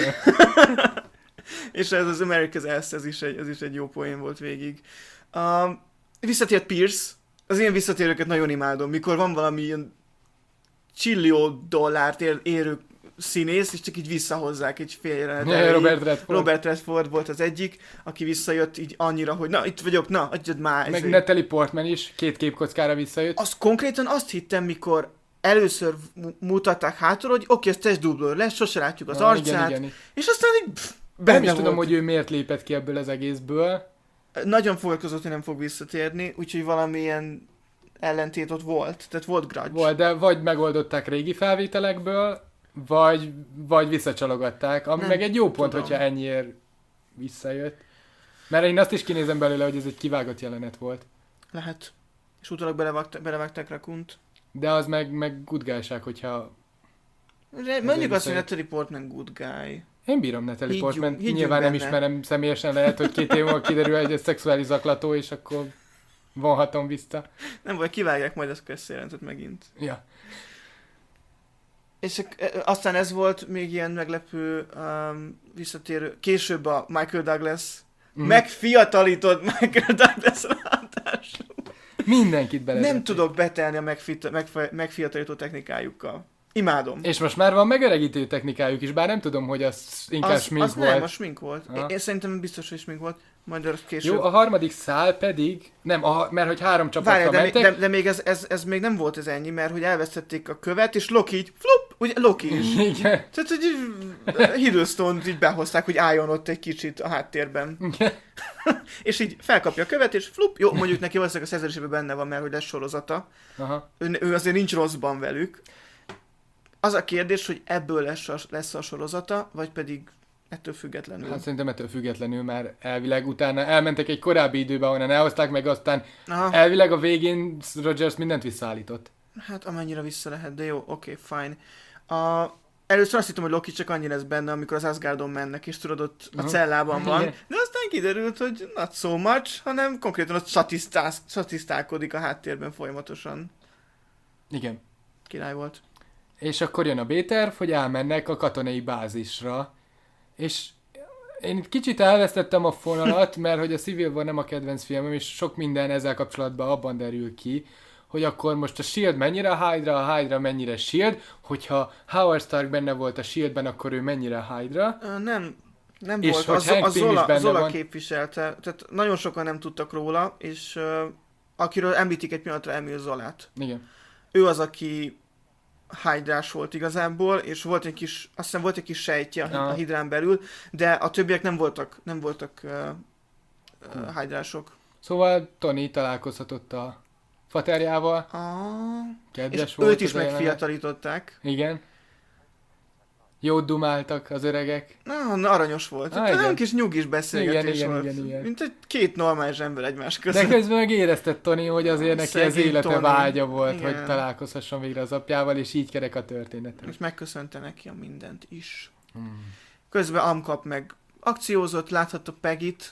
És ez az America's Ass, ez is egy, ez is egy jó poén volt végig. Uh, visszatért Pierce, az ilyen visszatérőket nagyon imádom, mikor van valami ilyen csillió dollárt ér, érő színész, és csak így visszahozzák egy fél jelenet. Robert Redford. Robert Redford volt az egyik, aki visszajött így annyira, hogy na, itt vagyok, na, adjad már. Meg Natalie Portman is két képkockára visszajött. Azt konkrétan azt hittem, mikor először mutatták hátul, hogy oké, ez testdublőr lesz, sose látjuk az ja, arcát, igen, igen. És aztán így pff, benne Nem is volt. tudom, hogy ő miért lépett ki ebből az egészből. Nagyon foglalkozott, hogy nem fog visszatérni, úgyhogy valamilyen ellentét ott volt, tehát volt grudge. Volt, de vagy megoldották régi felvételekből, vagy, vagy visszacsalogatták, ami Nem meg egy jó pont, tudom. hogyha ennyiért visszajött. Mert én azt is kinézem belőle, hogy ez egy kivágott jelenet volt. Lehet. És utólag belevágták, belevágták Rakunt. De az meg, meg gudgálság, hogyha... Mondjuk azt, hogy Natalie Portman good guy. Én bírom Natalie Higgyünk- Portman, higgyünk nyilván nem benne. ismerem személyesen, lehet, hogy két év múlva kiderül, hogy egy szexuális zaklató, és akkor vonhatom vissza. Nem vagy, kivágják majd ezt a jelentet megint. Ja. És ak- aztán ez volt még ilyen meglepő um, visszatérő. Később a Michael Douglas. Mhm. Megfiatalított Michael Douglas ráadásul. Mindenkit bele. Nem tudok betelni a megfi- megfe- megfiatalító technikájukkal. Imádom. És most már van megöregítő technikájuk is, bár nem tudom, hogy az inkább az, smink az volt. nem, a smink volt. Aha. Én szerintem biztos, hogy smink volt. Majd az később. Jó, a harmadik szál pedig, nem, a, mert hogy három csapatra Várjál, de, mentek. de, de, még ez, ez, ez még nem volt ez ennyi, mert hogy elvesztették a követ, és Loki így, flup, ugye Loki is. Igen. Tehát, hogy Hiddleston-t így behozták, hogy álljon ott egy kicsit a háttérben. Igen. És így felkapja a követ, és flup, jó, mondjuk neki valószínűleg a szerződésében benne van, mert hogy lesz sorozata. Aha. Ő, ő azért nincs rosszban velük. Az a kérdés, hogy ebből lesz a, lesz a sorozata, vagy pedig ettől függetlenül. Hát szerintem ettől függetlenül már elvileg utána elmentek egy korábbi időbe, ahonnan elhozták, meg aztán Aha, elvileg a végén Rogers mindent visszaállított. hát amennyire vissza lehet, de jó, oké, okay, fine. A, először azt hittem, hogy Loki csak annyi lesz benne, amikor az Asgardon mennek, és tudod, ott a Aha. cellában van. Igen. De aztán kiderült, hogy not so much, hanem konkrétan ott statisztál, statisztálkodik a háttérben folyamatosan. Igen. Király volt. És akkor jön a B-terv, hogy elmennek a katonai bázisra. És én itt kicsit elvesztettem a fonalat, mert hogy a Civil War nem a kedvenc filmem, és sok minden ezzel kapcsolatban abban derül ki, hogy akkor most a Shield mennyire a Hydra, a Hydra mennyire Shield, hogyha Howard Stark benne volt a Shieldben, akkor ő mennyire Hydra. Ö, nem, nem És volt. hogy Az, Hank az Pym is Zola, benne Zola van. képviselte, tehát nagyon sokan nem tudtak róla, és uh, akiről említik egy pillanatra Emil Zolát. Igen. Ő az, aki hydrás volt igazából, és volt egy kis, azt hiszem volt egy kis sejtje a, Aha. a hidrán belül, de a többiek nem voltak, nem voltak uh, uh, hydrások. Szóval Tony találkozhatott a faterjával. Ah, Kedves és volt őt is az a jelenet. megfiatalították. Igen. Jót dumáltak az öregek. Na, na, aranyos volt. Ah, Ah, igen. Nagyon kis nyugis beszélgetés Igen, igen, volt. igen, igen. Mint egy két normális ember egymás De között. közben meg érezted Tony, hogy azért neki az Szegény élete Tony. vágya volt, Igen. hogy találkozhasson végre az apjával, és így kerek a történet. És megköszönte neki a mindent is. Hmm. Közben Amkap meg akciózott, láthatta Peggy-t,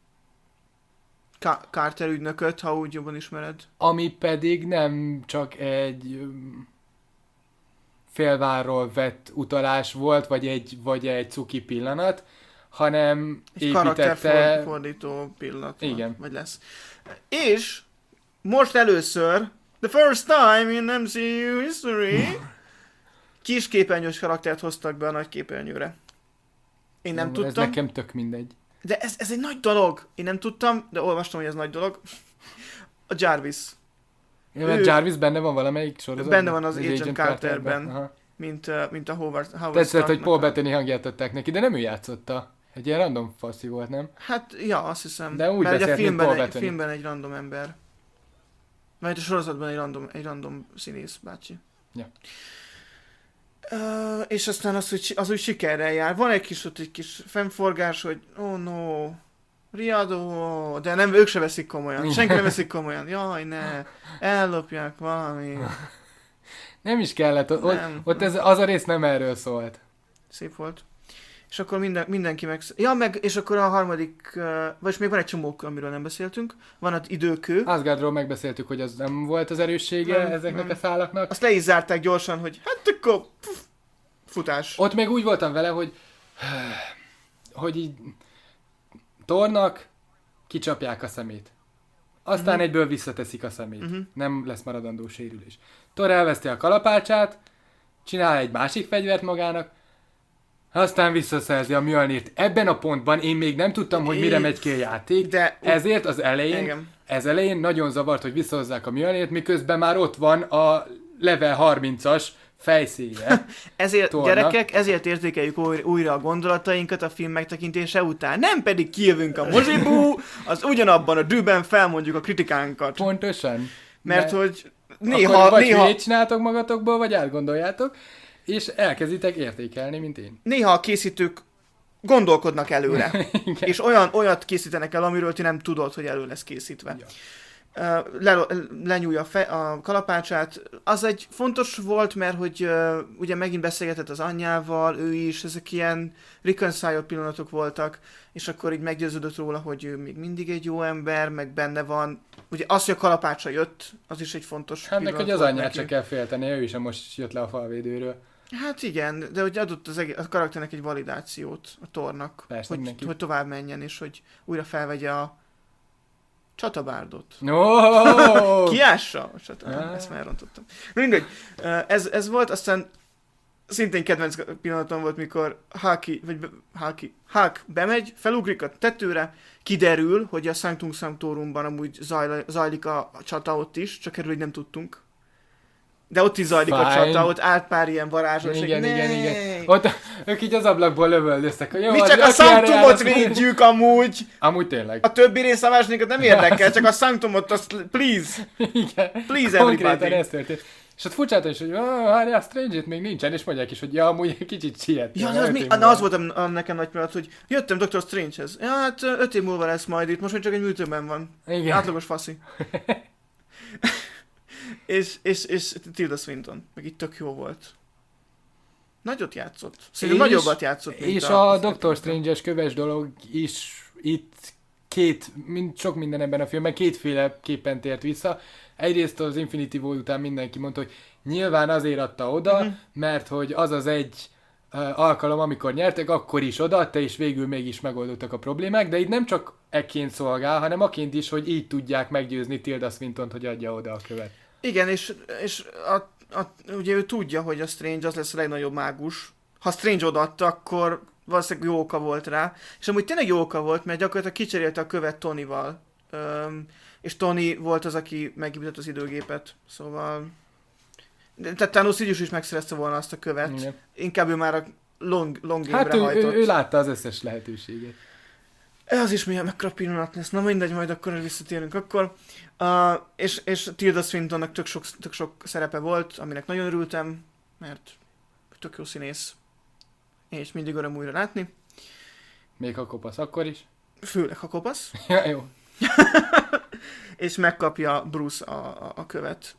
Ka- Carter ügynököt, ha úgy jobban ismered. Ami pedig nem csak egy öm, félvárról vett utalás volt, vagy egy, vagy egy cuki pillanat, hanem Egy építette... karakterfordító pillanat van, Igen. vagy lesz. És most először, the first time in em cé u history, kis képernyős karaktert hoztak be a nagy képernyőre. Én nem Ez tudtam, nekem tök mindegy. de ez, ez egy nagy dolog. Én nem tudtam, de olvastam, hogy ez nagy dolog. A Jarvis, Ja, mert Ő- Jarvis benne van valamelyik sorozatban? Benne van az Agent Carterben. Aha. mint, uh, mint a Howard, Howard Tetszett, hogy Starknak Paul a- Bettany hangját adták neki, de nem ő játszotta. Egy ilyen random faszi volt, nem? Hát, ja, azt hiszem. De úgy Mert ugye a beszélt, mint filmben Paul egy, Bettany. filmben egy random ember. Majd a sorozatban egy random, egy random színész bácsi. Ja. Uh, és aztán az, hogy az úgy sikerrel jár. Van egy kis ott egy kis fennforgás, hogy oh no, riadó, de nem, ők se veszik komolyan. Senki nem veszik komolyan. Jaj, ne, ellopják valami. Nem is kellett, ott, Nem. ott ez, az a rész nem erről szólt. Szép volt. És akkor minden, mindenki meg... Ja, meg, és akkor a harmadik... Uh, vagyis még van egy csomó, amiről nem beszéltünk. Van az időkő. Asgardról megbeszéltük, hogy az nem volt az erőssége Nem, ezeknek nem. a szálaknak. Azt le is zárták gyorsan, hogy hát akkor... Pff, futás. Ott még úgy voltam vele, hogy hogy így tornak, kicsapják a szemét. Aztán Mhm. egyből visszateszik a szemét. Mhm. Nem lesz maradandó sérülés. Thor elveszti a kalapácsát, csinál egy másik fegyvert magának, aztán visszaszerzi a Mjölnirt. Ebben a pontban én még nem tudtam, hogy mire É, megy ki a játék. De... Ezért az elején, Igen. ez elején nagyon zavart, hogy visszahozzák a Mjölnirt, miközben már ott van a level harmincas fejszéje. Ezért, Torna. gyerekek, ezért értékeljük új- újra a gondolatainkat a film megtekintése után. Nem pedig kijövünk a moziból, az ugyanabban a dűben felmondjuk a kritikánkat. Pontosan. Mert Ne- hogy Néha, néha... Akkor vagy néha hülyét csináltok magatokból, vagy átgondoljátok. és elkezditek értékelni, mint én. Néha a készítők gondolkodnak előre, és olyan, olyat készítenek el, amiről ti nem tudod, hogy elő lesz készítve. Ja. Uh, le, lenyúlja a, fe, a kalapácsát. Az egy fontos volt, mert hogy uh, ugye megint beszélgetett az anyjával, ő is, ezek ilyen reconcile pillanatok voltak, és akkor így meggyőződött róla, hogy ő még mindig egy jó ember, meg benne van. Ugye az, hogy a kalapácsa jött, az is egy fontos Hát meg, hogy az volt anyját neki. csak kell félteni, ő is most jött le a falvédőről. Hát igen, de hogy adott az egész, a karakternek egy validációt a Thornak, Persze, hogy, neki. hogy tovább menjen, és hogy újra felvegye a csatabárdot. No! Kiássa? A csata... Ah. Ezt már elrontottam. Mindegy, ez, ez volt, aztán szintén kedvenc pillanatom volt, mikor Haki, vagy be, Haki, Hak bemegy, felugrik a tetőre, kiderül, hogy a Sanctum Sanctorumban amúgy zajl, zajlik a, a csata ott is, csak erről így nem tudtunk. De ott is zajlik Fine. a csata, ott állt pár ilyen varázsos, Igen, hogy igen, ne! igen. Ott ők így az ablakból lövöldöztek. Hogy jó, Mi az csak a aki erre jár, Sanctumot az- védjük amúgy! Amúgy tényleg. A többi rész a másodikat nem érdekel, csak a Sanctumot, azt please! Igen. Please Konkrétan everybody! ez történt. És ott furcsáltam is, hogy ah, Harry a Strange-t még nincsen, és mondják is, hogy ja, amúgy egy kicsit siet. Ja, de az, mi, na, az volt a, a nekem nagy pillanat, hogy jöttem doktor Strange-hez. Ja, hát ö, öt év múlva lesz majd itt, most még csak egy műtőben van. Igen. Átlagos faszi. és, és, és Tilda Swinton, meg itt tök jó volt. Nagyot játszott. Szerintem És- nagyobbat játszott, mint És a... a Doctor Strange-es köves dolog is itt két, mind, sok minden ebben a filmben kétféleképpen tért vissza. Egyrészt az Infinity War után mindenki mondta, hogy nyilván azért adta oda, Mhm. mert hogy az az egy uh, alkalom, amikor nyertek, akkor is odaadta, és végül mégis megoldottak a problémák, de itt nem csak ekként szolgál, hanem aként is, hogy így tudják meggyőzni Tilda Swintont, hogy adja oda a követ. Igen, és, és a, a, ugye ő tudja, hogy a Strange az lesz a legnagyobb mágus. Ha Strange odaadta, akkor valószínűleg jó oka volt rá. És amúgy tényleg jó oka volt, mert gyakorlatilag kicserélte a követ Tonyval. Öm, és Tony volt az, aki megépített az időgépet. Szóval... De, tehát Thanos így is, is megszerezte volna azt a követ. Igen. Inkább ő már a long, long Hát game-re ő, hajtott. ő, ő látta az összes lehetőséget. Az is milyen mekkora pillanat lesz. Na mindegy, majd akkor visszatérünk akkor. Uh, és, és Tilda Swintonnak tök sok, tök sok szerepe volt, aminek nagyon örültem, mert tök jó színész. És mindig öröm újra látni. Még ha kopasz, akkor is. Főleg, ha kopasz. Ja, jó. És megkapja Bruce a, a, a követ.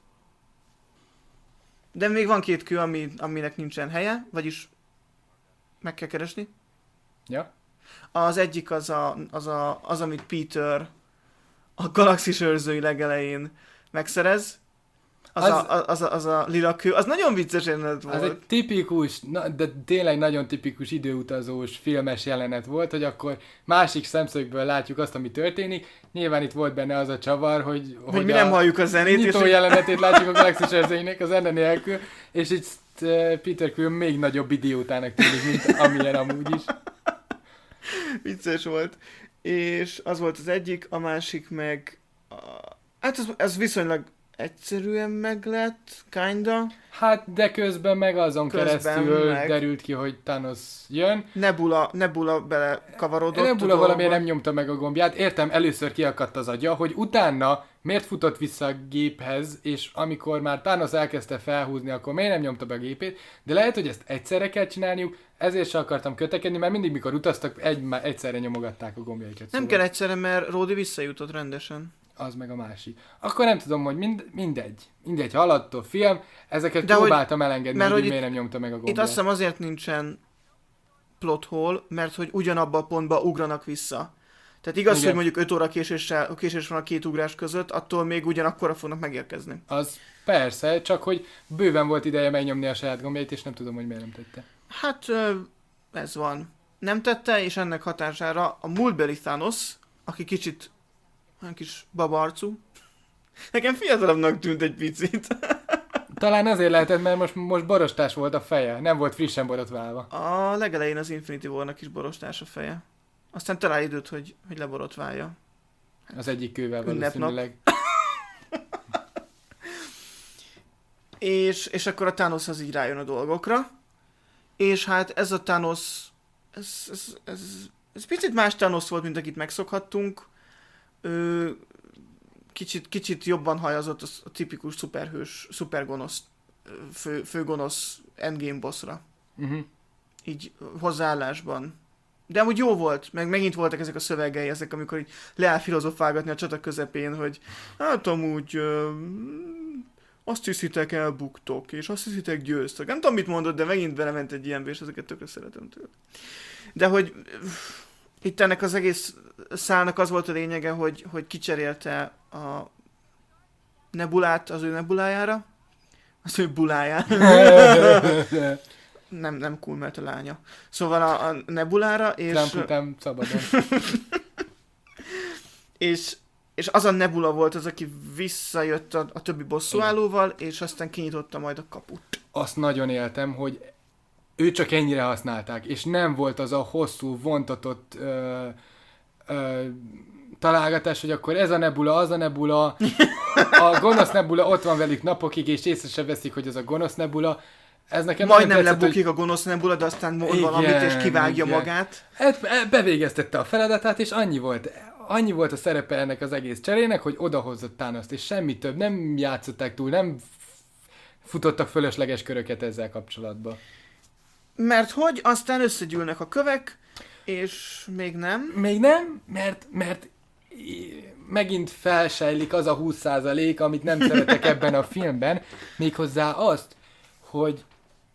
De még van két kő, ami, aminek nincsen helye, vagyis meg kell keresni. Ja. Az egyik az, a, az, a, az amit Peter a galaxis őrzői legelején megszerez. Az, Az- az, a, az, a, az a lila kő. Az nagyon vicces jelenet volt. Az egy tipikus, na, de tényleg nagyon tipikus időutazós filmes jelenet volt, hogy akkor másik szemszögből látjuk azt, ami történik. Nyilván itt volt benne az a csavar, hogy, hogy mi nem halljuk a zenét. nyitó és jelenetét látjuk a Galaxis őrzőinek a zene nélkül, és itt uh, Peter Quill még nagyobb idiótának tűnik, mint amilyen amúgy is. vicces volt. És az volt az egyik, a másik meg... A, hát ez, ez viszonylag egyszerűen meg lett, kinda. Hát, de közben meg azon Közben keresztül meg. derült ki, hogy Thanos jön. Nebula, Nebula bele kavarodott. Nebula valamiért nem nyomta meg a gombját. Értem, először kiakadt az agya, hogy utána miért futott vissza a géphez, és amikor már Thanos elkezdte felhúzni, akkor miért nem nyomta be a gépét. De lehet, hogy ezt egyszerre kell csinálniuk, ezért sem akartam kötekedni, mert mindig, mikor utaztak, egy, egyszerre nyomogatták a gombjaikat. Nem szóval kell egyszerre, mert Rhodey visszajutott rendesen. az meg a másik. Akkor nem tudom, hogy mind, mindegy. Mindegy, haladtó film, ezeket De próbáltam hogy, elengedni, mert hogy hogy miért nem nyomta meg a gombját. Itt azt hiszem azért nincsen plot hole, mert hogy ugyanabba a pontba ugranak vissza. Tehát igaz, Igen. hogy mondjuk öt óra késéssel, késés van a két ugrás között, attól még ugyanakkorra fognak megérkezni. Az persze, csak hogy bőven volt ideje megnyomni a saját gombjait, és nem tudom, hogy miért nem tette. Hát ö, ez van. Nem tette, és ennek hatására a múltbeli Thanos, aki kicsit olyan kis babarcú, nekem fiatalabbnak tűnt egy picit. Talán azért lehetett, mert most, most borostás volt a feje, nem volt frissen borotválva. A legelején az Infinity War-nak is borostás a feje. Aztán talál időt, hogy, hogy leborotválja. Az egyik kővel Ünnepnap. valószínűleg. És, és akkor a Thanos az így rájön a dolgokra. És hát ez a Thanos, ez, ez, ez, ez picit más Thanos volt, mint akit megszokhattunk. Ö, kicsit, kicsit jobban hajazott a, a tipikus szuperhős, szupergonosz, fő, főgonosz Endgame bossra. Uh-huh. Így hozzáállásban. De amúgy jó volt, meg megint voltak ezek a szövegei, ezek, amikor így leáll filozofálgatni a csata közepén, hogy hát amúgy ö, azt hiszitek elbuktok, és azt hiszitek győztek. Nem tudom, mit mondott, de megint belement egy ilyenbe, és ezeket tökre szeretem tőle. De hogy itt ennek az egész szálnak az volt a lényege, hogy, hogy kicserélte a Nebulát az ő Nebulájára. Azt mondja, bulájára. nem, nem cool, mert a lánya. Szóval a, a Nebulára, és... Trump után szabadon. és, és az a Nebula volt az, aki visszajött a, a többi bosszúállóval, és aztán kinyitotta majd a kaput. Azt nagyon éltem, hogy ő csak ennyire használták, és nem volt az a hosszú, vontatott ö, ö, találgatás, hogy akkor ez a Nebula, az a Nebula, a gonosz Nebula ott van velük napokig, és észre se veszik, hogy ez a gonosz Nebula. Ez nekem majdnem tetszett, lebukik hogy... a gonosz Nebula, de aztán mond igen, valamit, és kivágja igen. magát. Ez, bevégeztette a feladatát, és annyi volt. Annyi volt a szerepe ennek az egész cserének, hogy odahozott Thanost, és semmi több. Nem játszották túl, nem futottak fölösleges köröket ezzel kapcsolatban. Mert hogy aztán összegyűlnek a kövek, és még nem. Még nem, mert, mert megint felsejlik az a húsz százalék, amit nem szeretek ebben a filmben, méghozzá azt, hogy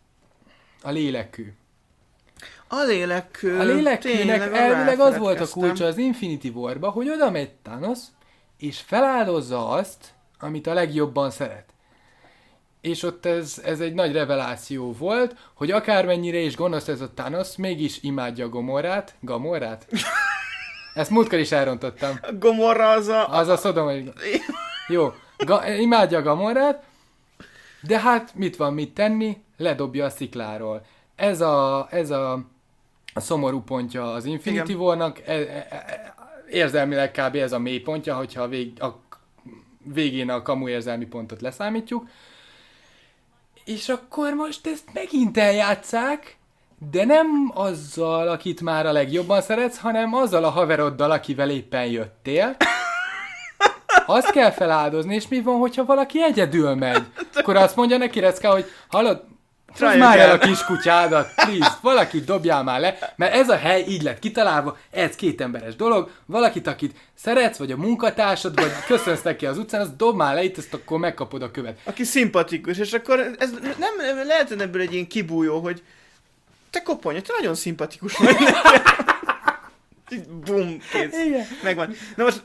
a lélekkő. A lélekkő. A lélekkőnek elvileg az volt a kulcsa az Infinity War-ba, hogy oda megy Thanos, és feláldozza azt, amit a legjobban szeret. És ott ez, ez egy nagy reveláció volt, hogy akármennyire is gonosz ez a Thanos, mégis imádja Gomorrát. Gamorrát? Ezt múltkor is elrontottam. A Gomorra az a... Az a Szodom. Jó, Ga- imádja Gamorrát, de hát mit van mit tenni? Ledobja a szikláról. Ez a, ez a, a szomorú pontja az Infinity War-nak, e, e, e, érzelmileg kb. Ez a mély pontja, hogyha a, vég, a végén a kamu érzelmi pontot leszámítjuk. És akkor most ezt megint eljátsszák, de nem azzal, akit már a legjobban szeretsz, hanem azzal a haveroddal, akivel éppen jöttél. Azt kell feláldozni, és mi van, hogyha valaki egyedül megy? Akkor azt mondja neki Recka, hogy hallod, hozd már el a kiskutyádat, please, valakit dobjál már le, mert ez a hely így lett kitalálva, ez két emberes dolog, valakit, akit szeretsz, vagy a munkatársad, vagy köszönsz neki az utcán, azt dob már le itt, azt akkor megkapod a követ. Aki szimpatikus, és akkor ez nem lehet ebből egy ilyen kibújó, hogy te koponya, te nagyon szimpatikus vagy. Bum, kész. Igen. Megvan. Na most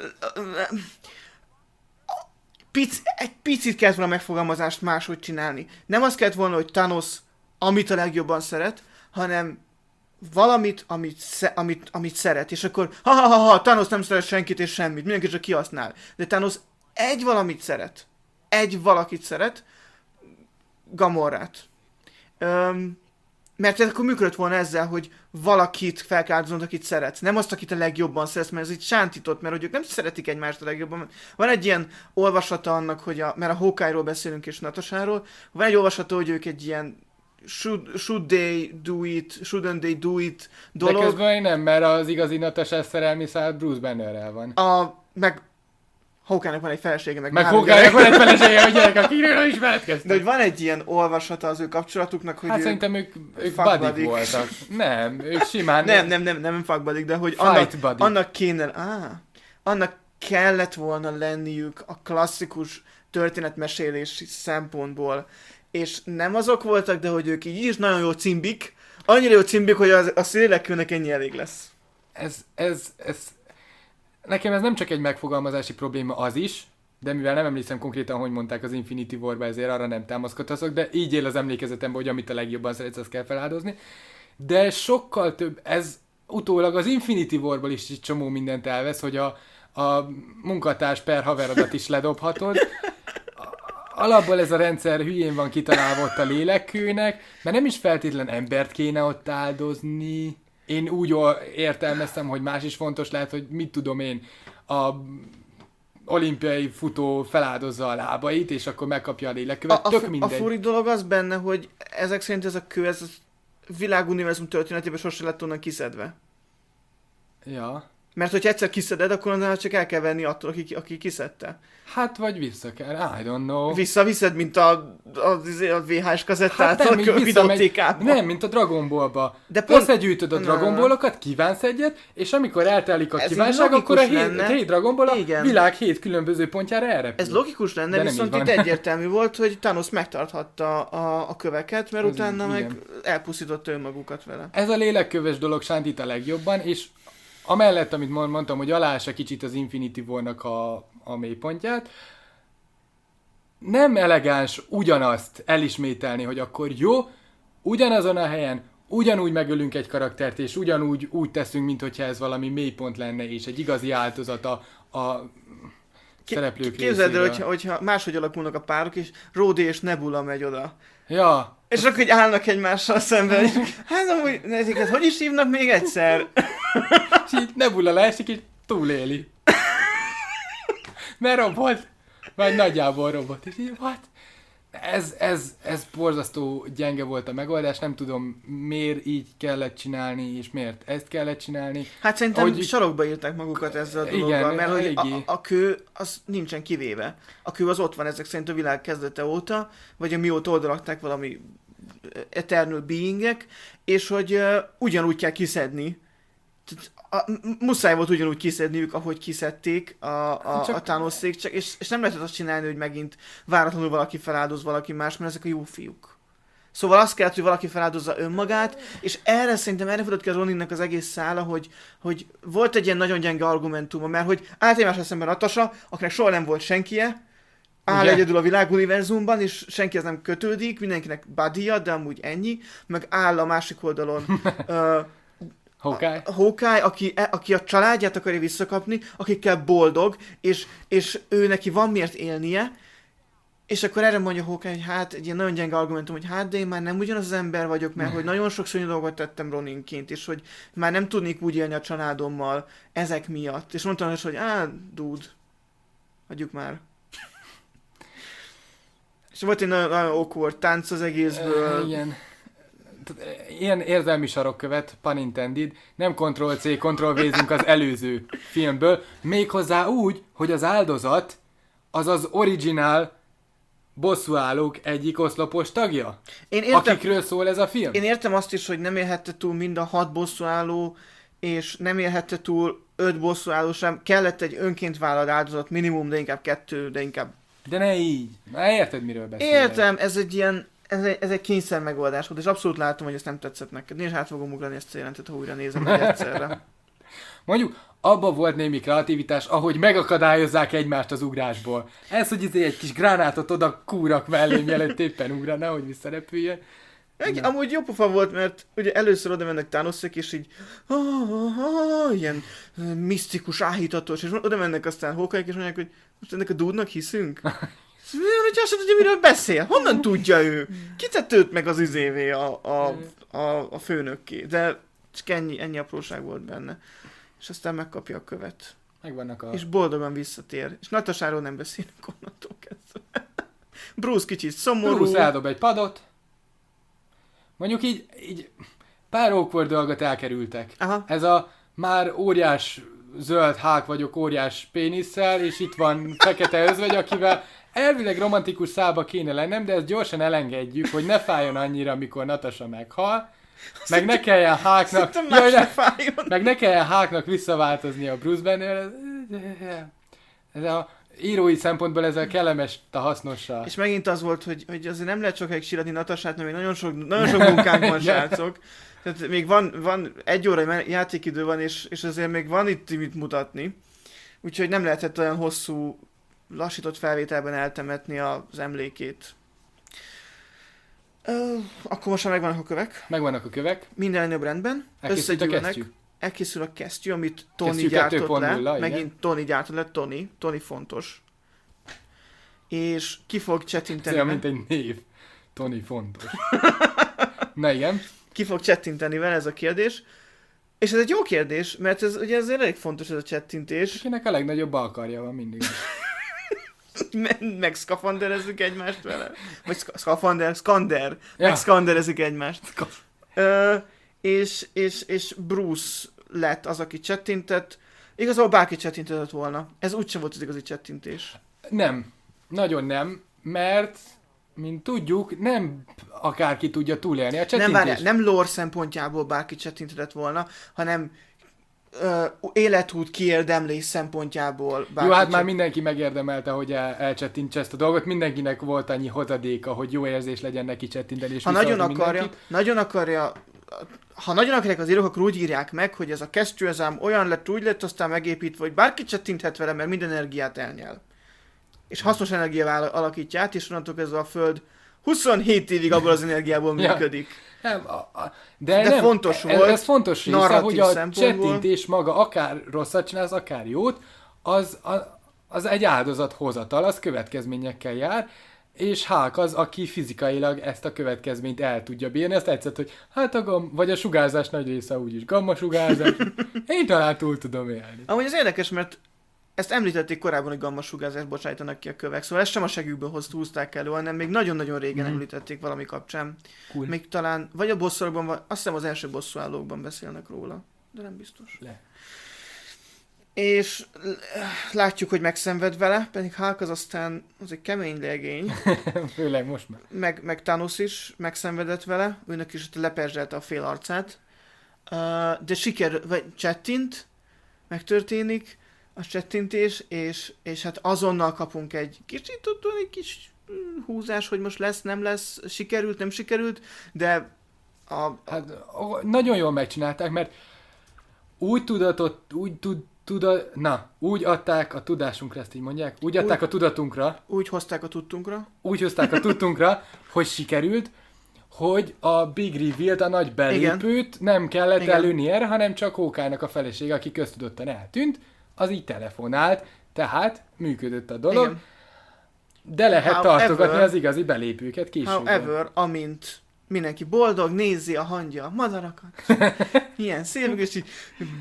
pic, egy picit kellett volna a megfogalmazást máshogy csinálni. Nem azt kellett volna, hogy Thanos, amit a legjobban szeret, hanem valamit, amit, sze, amit, amit szeret. És akkor ha-ha-ha, Thanos nem szeret senkit és semmit, mindenki csak kihasznál. De Thanos egy valamit szeret. Egy valakit szeret. Gamorrát. Öm, mert akkor működött volna ezzel, hogy valakit fel kell áldoznod, akit szeretsz. Nem azt, akit a legjobban szeretsz, mert ez így sántított, mert hogy ők nem szeretik egymást a legjobban. Van egy ilyen olvasata annak, hogy a, mert a Hawkeye-ról beszélünk és Natasáról, van egy olvasata, hogy ők egy ilyen should, should they do it, shouldn't they do it dolog. De közben nem, mert az igazi Natasha szerelmi szál Bruce Bannerrel van. A, meg Hawkeye-nak van egy felesége, meg, meg Hawkeye-nak van egy felesége, hogy gyerek, akiről is beletkeztek. De hogy van egy ilyen olvasata az ő kapcsolatuknak, hogy hát ők szerintem ők, ők buddik voltak. Nem, ők simán... Nem, nem, nem, nem fuck buddik, de hogy Fight annak, buddy. annak kéne, áh, annak kellett volna lenniük a klasszikus történetmesélési szempontból. És nem azok voltak, de hogy ők így is nagyon jó cimbik, annyira jó cimbik, hogy az, a szélekőnek ennyi elég lesz. Ez, ez, ez... Nekem ez nem csak egy megfogalmazási probléma, az is, de mivel nem emlékszem konkrétan, hogy mondták az Infinity War-ba, ezért arra nem támaszkodhatok, de így él az emlékezetemben, hogy amit a legjobban szeretsz, azt kell feláldozni. De sokkal több, ez utólag az Infinity War-ból is egy csomó mindent elvesz, hogy a, a munkatárs per haverodat is ledobhatod. Alapból ez a rendszer hülyén van kitalálva ott a lélekkőnek, mert nem is feltétlen embert kéne ott áldozni. Én úgy értelmeztem, hogy más is fontos lehet, hogy mit tudom én, a olimpiai futó feláldozza a lábait, és akkor megkapja a lélekkövet, a, tök a, mindegy. A furi dolog az benne, hogy ezek szerint ez a kő, ez a világuniverzum történetében sosem lett onnan kiszedve. Ja. Mert hogyha egyszer kiszeded, akkor annál csak el kell venni attól, aki, aki kiszedte. Hát, vagy vissza kell, I don't know. Visszaviszed, mint a, a, a vé há es kazettát, hát nem, a videótékában. Nem, mint a Dragon Ball-ba. De pont... Összegyűjtöd a Dragon Ballokat, kívánsz egyet, és amikor eltelik a ez kívánság, akkor a hét, hét Dragon Ball a igen. világ hét különböző pontjára elrepül. Ez logikus lenne, de viszont itt egyértelmű volt, hogy Thanos megtarthatta a, a köveket, mert ez utána így, meg igen. elpusztította önmagukat vele. Ez a lélekköves dolog sántít a legjobban, és amellett, amit mondtam, hogy aláássa kicsit az Infinity War-nak a, a mélypontját, nem elegáns ugyanazt elismételni, hogy akkor jó, ugyanazon a helyen, ugyanúgy megölünk egy karaktert, és ugyanúgy úgy teszünk, mintha ez valami mélypont lenne, és egy igazi áldozata a szereplők részéről. Képzeld el, hogyha, hogyha máshogy alakulnak a párok, és Rhodey és Nebula megy oda. Ja. És akkor hogy állnak egymással szemben, és hát amúgy, ezeket hogy is hívnak még egyszer? És így Nebula leesik, és túléli. Mert robot. Vagy nagyjából robot. És így, what? Ez, ez, ez borzasztó gyenge volt a megoldás, nem tudom miért így kellett csinálni, és miért ezt kellett csinálni. Hát szerintem hogy... sarokba írták magukat ezzel a dologgal, igen, mert hogy a, a kő az nincsen kivéve. A kő az ott van ezek szerint a világ kezdete óta, vagy amióta odarakták valami eternal beingek, és hogy uh, ugyanúgy kell kiszedni. Tehát a, muszáj volt ugyanúgy kiszedniük, ahogy kiszedték a, a, csak... a Thanos-szék, csak, és, és nem lehetett azt csinálni, hogy megint váratlanul valaki feláldoz valaki más, mert ezek a jó fiúk. Szóval azt kellett, hogy valaki feláldozza önmagát, és erre szerintem erre futott ki a Roninnak az egész szála, hogy, hogy volt egy ilyen nagyon gyenge argumentuma, mert hogy állt egymásra szemben Natasha, akinek soha nem volt senkie, áll ugye? Egyedül a világuniverzumban, és senkihez nem kötődik, mindenkinek buddy-ja, de amúgy ennyi, meg áll a másik oldalon uh, Hawkeye. A Hawkeye, aki, aki a családját akarja visszakapni, akikkel boldog, és, és ő neki van miért élnie, és akkor erre mondja Hawkeye, hogy hát egy ilyen nagyon gyenge argumentum, hogy hát de én már nem ugyanaz az ember vagyok, mert hogy nagyon sok szörnyű dolgot tettem Roninként, és hogy már nem tudnék úgy élni a családommal ezek miatt. És mondtam is, hogy á, dude, hagyjuk már. És volt egy nagyon, nagyon awkward tánc az egészből. Uh, igen. Ilyen érzelmi sarokkövet, pun intended, nem Ctrl-C, Ctrl-V-zünk az előző filmből, méghozzá úgy, hogy az áldozat az az originál bosszúállók egyik oszlopos tagja, én értem, akikről szól ez a film. Én értem azt is, hogy nem élhette túl mind a hat bosszúálló, és nem élhette túl öt bosszúálló sem, kellett egy önként vállalt áldozat, minimum, de inkább kettő, de inkább... De ne így, na érted, miről beszélek. Értem, ez egy ilyen... Ez egy, ez egy kényszer megoldás volt, és abszolút látom, hogy ezt nem tetszett neked. Én is át fogom ugrani ezt a jelentet, ha újra nézem egy egyszerre. Mondjuk, abban volt némi kreativitás, ahogy megakadályozzák egymást az ugrásból. Ez, hogy izé egy kis gránátot oda kúrak mellé, mielőtt éppen ugran, nehogy visszarepüljön. Egy, amúgy jó pofa volt, mert ugye először oda mennek Thanosok, és így ah, ah, ah, ilyen misztikus, áhítatos, és oda mennek aztán Hawkeye-k, és mondják, hogy most ennek a dúdnak hiszünk? Hogy azt tudja, miről beszél. Honnan tudja ő? Ki tett őt meg az izévé a, a, a, a főnökké? De csak ennyi, ennyi apróság volt benne. És aztán megkapja a követ. Megvannak a... És boldogan visszatér. És Natasáról nem beszélünk onnantól kezdve. Bruce kicsit szomorú. Bruce eldob egy padot. Mondjuk így, így pár awkward dolgot elkerültek. Aha. Ez a már óriás zöld hák vagyok óriás pénisszel, és itt van fekete özvegy, akivel elvileg romantikus szálba kéne lennem, de ezt gyorsan elengedjük, hogy ne fájjon annyira, amikor Natasha meghal. Meg ne kelljen Hulknak, jaj, ne, meg ne kelljen Hulknak visszaváltozni a Bruce Banner. Ez a írói szempontból ez a kellemes, a hasznossal. És megint az volt, hogy, hogy azért nem lehet sokáig síratni Natashát, mert még nagyon sok, nagyon sok munkánk van, srácok. Tehát még van, van egy óra játékidő van, és, és azért még van itt mit mutatni. Úgyhogy nem lehetett olyan hosszú, lassított felvételben eltemetni az emlékét. Uh, akkor most már megvannak a kövek. Megvannak a kövek. Minden jobb rendben. Összegyűlnek. Elkészül a kesztyű, amit Tony kesztyű gyártott le. nulla, megint Tony gyártott le. Tony. Tony fontos. És ki fog csettinteni. Ez mint egy név. Tony fontos. Na igen. Ki fog csettinteni vele, ez a kérdés. És ez egy jó kérdés, mert ez ugye azért elég fontos ez a csettintés. Akinek a legnagyobb alkarja van mindig. Meg szkafanderezzük egymást vele. Vagy szkafander, skander. Ja. Meg szkanderezzük egymást. Ö, és, és, és Bruce lett az, aki csettintett. Igazából bárki csettintett volna. Ez úgysem volt az igazi csettintés. Nem. Nagyon nem, mert mint tudjuk, nem akárki tudja túlélni a csettintést. Nem, várjál, nem lore szempontjából bárki csettintetett volna, hanem ö, életút kiérdemlés szempontjából bárki. Jó, hát csett... már mindenki megérdemelte, hogy el, elcsettintse ezt a dolgot, mindenkinek volt annyi hozadéka, hogy jó érzés legyen neki csettinteni, és ha nagyon akarja, mindenkit. nagyon akarja, ha nagyon akarják az írók, akkor úgy írják meg, hogy ez a kesztyű, ez ám olyan lett, úgy lett aztán megépítve, hogy bárki csettinthet vele, mert minden energiát elnyel. És hasznos energiával alakítja át, és onnantól kezdve a Föld huszonhét évig abból az energiából működik. Ja. Nem, a, a, de, de nem, fontos ez, volt, ez fontos része, hogy a szempontból. csettintés maga akár rosszat csinálsz, akár jót, az, a, az egy áldozat hozatal, az következményekkel jár, és Hulk az, aki fizikailag ezt a következményt el tudja bírni, azt tetszett, hogy hát a gam, vagy a sugárzás nagy része úgyis gamma sugárzás, én talán túl tudom élni. Amúgy ez érdekes, mert ezt említették korábban, hogy gamma sugárzást bocsájtanak ki a kövek, szóval ezt sem a segükből húzták elő, hanem még nagyon-nagyon régen mm. említették valami kapcsán. Cool. Még talán, vagy a bosszorokban, vagy azt hiszem az első bosszúállókban beszélnek róla, de nem biztos. Le. És látjuk, hogy megszenved vele, pedig Hulk az aztán az egy kemény legény. Főleg most már. Meg, meg Thanos is megszenvedett vele, őnek is leperzselte a fél arcát. Uh, de siker, vagy csettint, megtörténik a csettintés, és, és hát azonnal kapunk egy kicsit, tudod, egy kis húzás, hogy most lesz, nem lesz, sikerült, nem sikerült, de a... Hát, nagyon jól megcsinálták, mert úgy tudatot, úgy tud, tuda, na, úgy adták a tudásunkra, ezt így mondják, úgy adták úgy, a tudatunkra, úgy hozták a tudtunkra, úgy hozták a tudtunkra, hogy sikerült, hogy a Big Reveal-t, a nagy belépőt igen. nem kellett igen. előni erre, hanem csak Hawkeye-nak a felesége, aki köztudottan eltűnt, az így telefonált, tehát működött a dolog, igen. de lehet However, tartogatni az igazi belépőket később. However, amint mindenki boldog, nézi a hangja a madarakat, ilyen szép, és így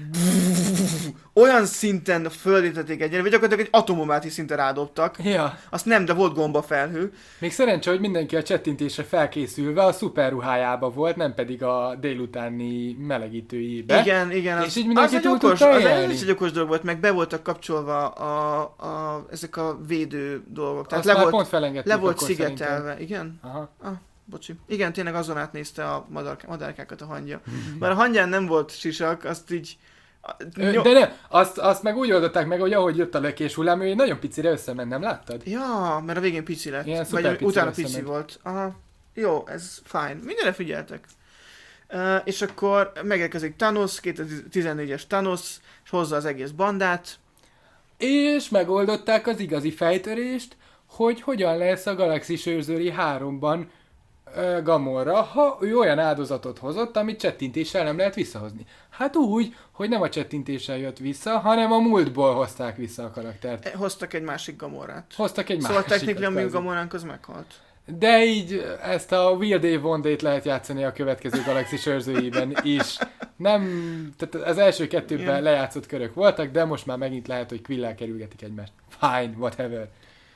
olyan szinten földítették egyre, vagy gyakorlatilag egy atomomáti szinten rádobtak. Ja. Azt nem, de volt gombafelhő. Még szerencsé, hogy mindenki a csettintésre felkészülve a szuperruhájába volt, nem pedig a délutáni melegítőjébe. Igen, igen. És az, így mindenki az túl egy okos, tudta az élni. egy, egy okos dolog volt, meg be voltak kapcsolva a, a, ezek a védő dolgok. Tehát azt le már volt, pont le volt szigetelve. szerintem. Igen? Aha. Ah. Bocsi. Igen, tényleg azon átnézte a madar, madárkákat a hangja. Mert a hangján nem volt sisak, azt így... Ö, de nem, azt, azt meg úgy oldották meg, hogy ahogy jött a lökés hullám, ő nagyon picire összement, nem láttad? Ja, mert a végén pici lett. Ilyen vagy pici utána összement. pici volt. Aha. Jó, ez fine. Mindenre figyeltek. Uh, és akkor megérkezik Thanos, kétezer-tizennégyes Thanos, és hozza az egész bandát. És megoldották az igazi fejtörést, hogy hogyan lesz a Galaxis őrzői háromban uh, Gamorra, ha ő olyan áldozatot hozott, amit csettintéssel nem lehet visszahozni. Hát úgy, hogy nem a csettintéssel jött vissza, hanem a múltból hozták vissza a karaktert. Hoztak egy másik Gamorát. Hoztak egy szóval másikat. Szóval technikailag a mi Gamoránk az meghalt. De így ezt a Will Day One Day-t lehet játszani a következő Galaxis őrzőiben is. Nem, tehát az első kettőben yeah. lejátszott körök voltak, de most már megint lehet, hogy Quill-lel kerülgetik egymást. Fine, whatever.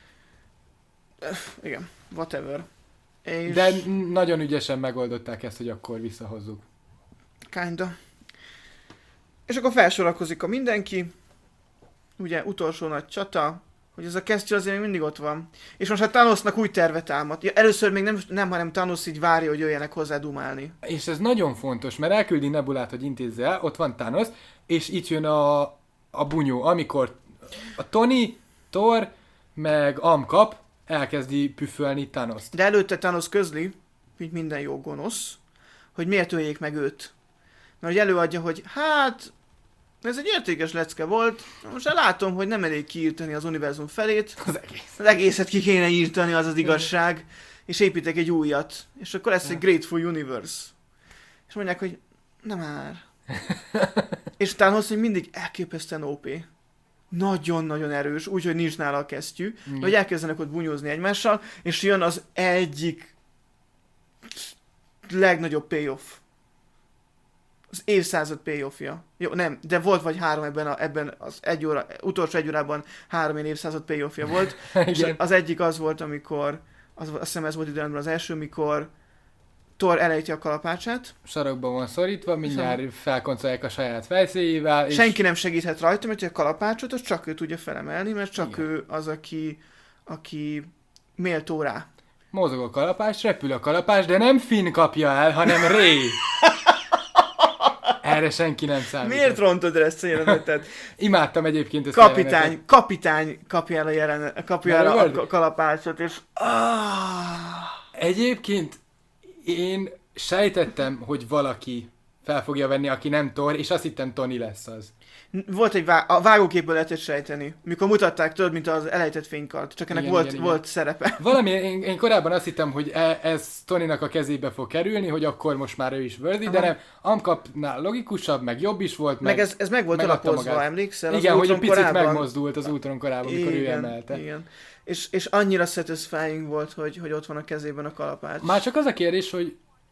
Igen, whatever. És... De nagyon ügyesen megoldották ezt, hogy akkor visszahozzuk. Kinda. És akkor felsorakozik a mindenki. Ugye utolsó nagy csata, hogy ez a kesztyű azért még mindig ott van. És most a Thanosnak új terve támad. Ja, először még nem, nem, hanem Thanos így várja, hogy jöjjenek hozzá dumálni. És ez nagyon fontos, mert elküldi Nebulát, hogy intézze el, ott van Thanos, és itt jön a, a bunyó, amikor a Tony, Thor, meg Amkap elkezdi püfölni Thanost. De előtte Thanos közli, mint minden jó gonosz, hogy miért öljék meg őt. Mert hogy előadja, hogy hát... ez egy értékes lecke volt, most látom, hogy nem elég kiírtani az univerzum felét. Az egész. Az egészet ki kéne írtani, az az igazság. És építek egy újat. És akkor lesz egy Grateful Universe. És mondják, hogy nem már. És utána az, hogy mindig elképesztően ó pé. Nagyon-nagyon erős, úgyhogy nincs nála a kesztyű. Mm. Hogy elkezdenek ott bunyózni egymással, és jön az egyik legnagyobb payoff. Az évszázad payoffja. Jó, nem, de volt vagy három ebben, a, ebben az egy óra, utolsó egy órában három ilyen évszázad payoffja volt. És az egyik az volt, amikor, az, azt hiszem ez volt időben az első, mikor Thor elejti a kalapácsát. Sarokba van szorítva, mindjárt felkoncolják a saját fejszéjével. És... Senki nem segíthet rajta, mert a kalapácsot az csak ő tudja felemelni, mert csak igen. ő az, aki, aki méltó rá. Mozog a kalapács, repül a kalapács, de nem Finn kapja el, hanem Rey. Erre senki nem számít. Miért rontod el ezt a jelenetet? Imádtam egyébként ezt kapitány, a jelenetet. Kapitány kapja el a, jelenet, kapja el a, a kalapácsot, és... Egyébként én sejtettem, hogy valaki fel fogja venni, aki nem Thor, és azt hittem Tony lesz az. Volt egy vá- a vágóképből lehetett sejteni. Mikor mutatták, tudod, mint az elejtett fénykart. Csak ennek igen, volt, igen, volt igen. szerepe. Valami, én, én korábban azt hittem, hogy e, ez Tonynak a kezébe fog kerülni, hogy akkor most már ő is worthy, de nem. Amcapnál logikusabb, meg jobb is volt. Meg, meg ez, ez meg volt alapozva, emlékszel? Igen, hogy egy picit korábban megmozdult az Ultron korábban, amikor igen, ő emelte. Igen. És, és annyira satisfying volt, hogy, hogy ott van a kezében a kalapács. Már csak az a kérdés, hogy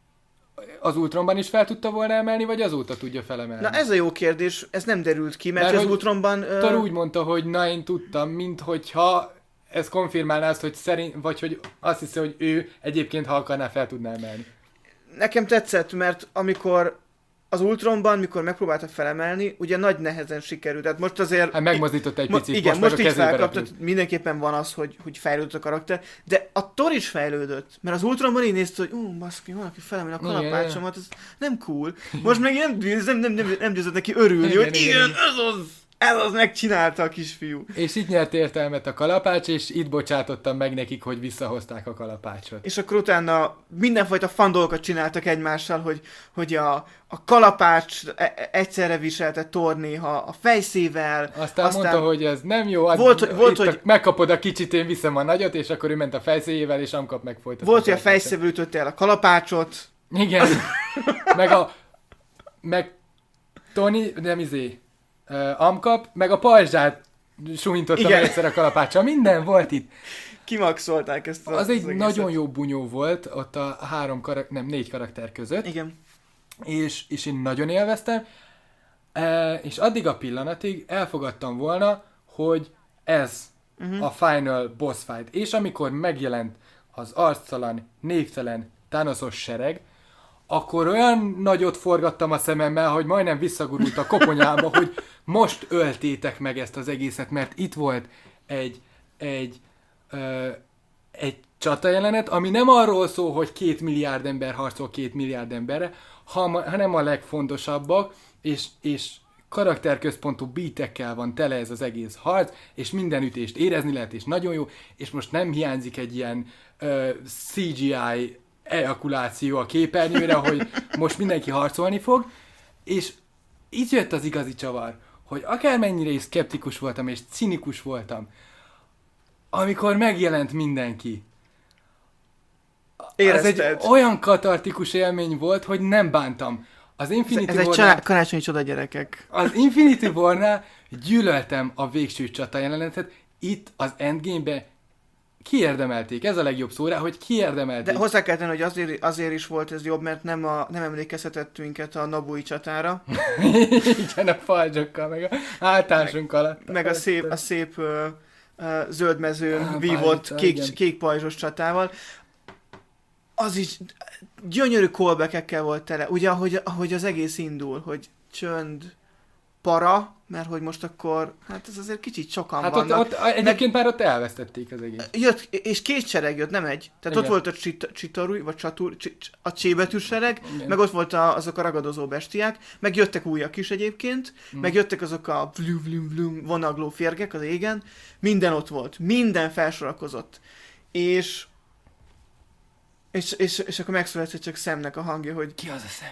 az Ultronban is fel tudta volna emelni, vagy azóta tudja felemelni? Na ez a jó kérdés, ez nem derült ki, mert, mert az Ultronban... Uh... Thor úgy mondta, hogy na én tudtam, minthogyha ez konfirmálná azt, hogy szerint, vagy hogy azt hiszi, hogy ő egyébként, ha akarná, fel tudná emelni. Nekem tetszett, mert amikor az Ultronban, mikor megpróbálta felemelni, ugye nagy nehezen sikerült. Tehát most azért... Hát megmozdított egy picit, igen, most, most így felkapta, mindenképpen van az, hogy, hogy fejlődött a karakter, de a Thor is fejlődött, mert az Ultronban így nézte, hogy ú, baszki, valaki felemel a kalapácsomat, ez nem cool. Most meg nem, nem, nem, nem, nem győzött neki örülni, igen, hogy igen, igen, ez az, ez az megcsinálta a kisfiú. És itt nyert értelmet a kalapács, és itt bocsátottam meg nekik, hogy visszahozták a kalapácsot. És akkor utána mindenfajta fan dolgokat csináltak egymással, hogy, hogy a, a kalapács egyszerre viselte Thor néha a fejszével. Aztán, aztán mondta, hogy ez nem jó, az volt, volt, hogy... megkapod a kicsit, én viszem a nagyot, és akkor ő ment a fejszéjével, és Amcap megfolytatta. Volt, hogy a fejszével ütötte el a kalapácsot. Igen. meg a... meg Tony, nem izé... Uh, Amcap, meg a pajzsát suhintotta meg egyszer a kalapáccsal. Minden volt itt. Kimaxolták ezt a, Az egy nagyon jó bunyó volt ott a három karakter, nem, négy karakter között. Igen. És, és én nagyon élveztem. Uh, és addig a pillanatig elfogadtam volna, hogy ez uh-huh. a final boss fight. És amikor megjelent az arctalan, névtelen Thanosos sereg, akkor olyan nagyot forgattam a szememmel, hogy majdnem visszagurult a koponyába, hogy most öltétek meg ezt az egészet, mert itt volt egy, egy, ö, egy csatajelenet, ami nem arról szól, hogy két milliárd ember harcol két milliárd emberre, hanem a legfontosabbak, és, és karakterközpontú beatekkel van tele ez az egész harc, és minden ütést érezni lehet, és nagyon jó, és most nem hiányzik egy ilyen ö, cé gé i ejakuláció a képernyőre, hogy most mindenki harcolni fog, és itt jött az igazi csavar, hogy akármennyire is szkeptikus voltam, és cinikus voltam, amikor megjelent mindenki. Érezted? Ez egy olyan katartikus élmény volt, hogy nem bántam. Az Infinity Ez, ez egy csalá- karácsonyi csoda, gyerekek. Az Infinity War-nál gyűlöltem a végső csata jelenetet, itt az Endgame-be kiérdemelték, ez a legjobb szó rá, hogy kiérdemelték. De hozzá kell tenni, hogy azért, azért is volt ez jobb, mert nem, a, nem emlékeztetett minket a Nabui csatára. Igen, a falzsokkal, meg a hátásunk meg, alatt. Meg a szép, a szép uh, uh, zöld mezőn ah, vívott kék, kék pajzsos csatával. Az is gyönyörű callback-ekkel volt tele. Ugye, ahogy, ahogy az egész indul, hogy csönd, para, mert hogy most akkor, hát ez azért kicsit sokan hát vannak. Ott, ott, egyébként meg, már ott elvesztették az egész. Jött, és két sereg jött, nem egy. Tehát igen. Ott volt a csit, csitorúj, vagy csatur, csit, a csébetű sereg, igen. Meg ott volt a, azok a ragadozó bestiák, meg jöttek újak is egyébként, hmm. meg jöttek azok a vlum, vlum, vlum, vonagló férgek az égen, minden ott volt, minden felsorakozott. És és, és, és akkor megszületett csak Samnek a hangja, hogy ki az a Sam?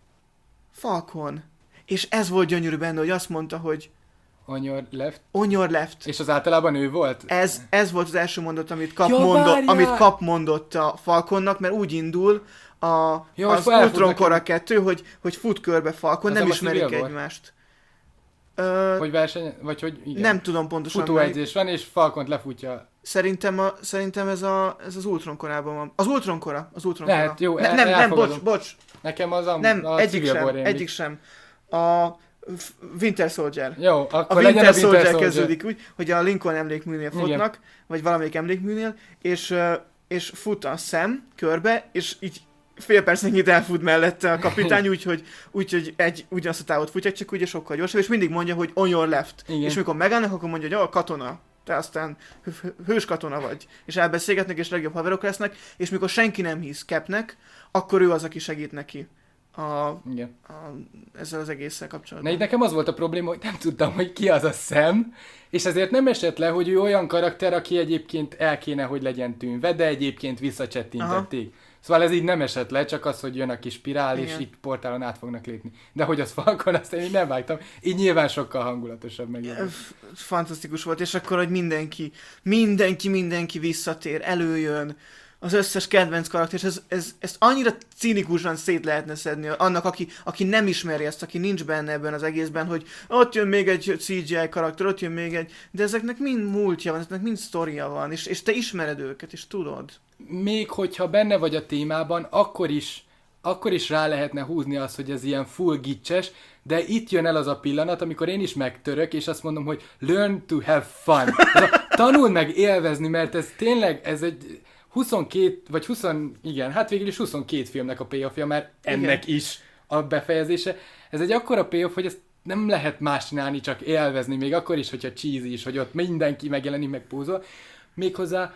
Falcon. És ez volt gyönyörű benne, hogy azt mondta, hogy On your left. On your left. És az általában ő volt? Ez, ez volt az első mondat, amit Kap, ja, mondott, amit Kap mondott a Falconnak, mert úgy indul a, ja, az Ultron Kora kettő, hogy, hogy fut körbe Falcon, nem ismerik egymást. Ö, hogy verseny, vagy hogy igen. Nem tudom pontosan. Futóegyzés van, és Falcont lefutja. Szerintem, a, szerintem ez, a, ez az Ultron korában van. Az Ultron kora. Az Ultron Lehet, kora. jó, ne, Nem, nem, bocs, bocs. Nekem az a, nem, a egyik sem, egyik sem. A Winter Soldier. Jó, akkor a Winter, legyen a Winter Soldier, Soldier kezdődik úgy, hogy a Lincoln emlékműnél futnak, igen. Vagy valamelyik emlékműnél, és, és fut a Sam körbe, és így fél percenként elfut mellette a kapitány, úgyhogy úgy, egy, ugyanazt a távot futják, csak ugye sokkal gyorsabb, és mindig mondja, hogy on your left. Igen. És mikor megállnak, akkor mondja, hogy a katona. Te aztán hős katona vagy. És elbeszélgetnek, és legjobb haverok lesznek, és mikor senki nem hisz Capnek, akkor ő az, aki segít neki. A, Igen. A, ezzel az egésszel kapcsolatban. Na, így nekem az volt a probléma, hogy nem tudtam, hogy ki az a Sam, és ezért nem esett le, hogy ő olyan karakter, aki egyébként el kéne, hogy legyen tűnve, de egyébként visszacsettintették. Szóval ez így nem esett le, csak az, hogy jön a kis spirál, igen. És itt portálon át fognak lépni. De hogy az Falcon, azt én így nem vágtam. Így nyilván sokkal hangulatosabb meg. Fantasztikus volt, és akkor, hogy mindenki, mindenki, mindenki visszatér, előjön, az összes kedvenc karakter, és ez, ez, ezt annyira cinikusan szét lehetne szedni annak, aki, aki nem ismeri ezt, aki nincs benne ebben az egészben, hogy ott jön még egy cé gé í karakter, ott jön még egy, de ezeknek mind múltja van, ezeknek mind sztoria van, és, és te ismered őket, és tudod. Még hogyha benne vagy a témában, akkor is, akkor is rá lehetne húzni azt, hogy ez ilyen full gicses, de itt jön el az a pillanat, amikor én is megtörök, és azt mondom, hogy learn to have fun. Tanuld meg élvezni, mert ez tényleg, ez egy huszonkét, vagy húsz, igen, hát végül is huszonkét filmnek a payoffja, mert ennek igen. is a befejezése. Ez egy akkora payoff, hogy ezt nem lehet más csinálni, csak élvezni, még akkor is, hogyha cheesy is, hogy ott mindenki megjelenik, meg pózol. Méghozzá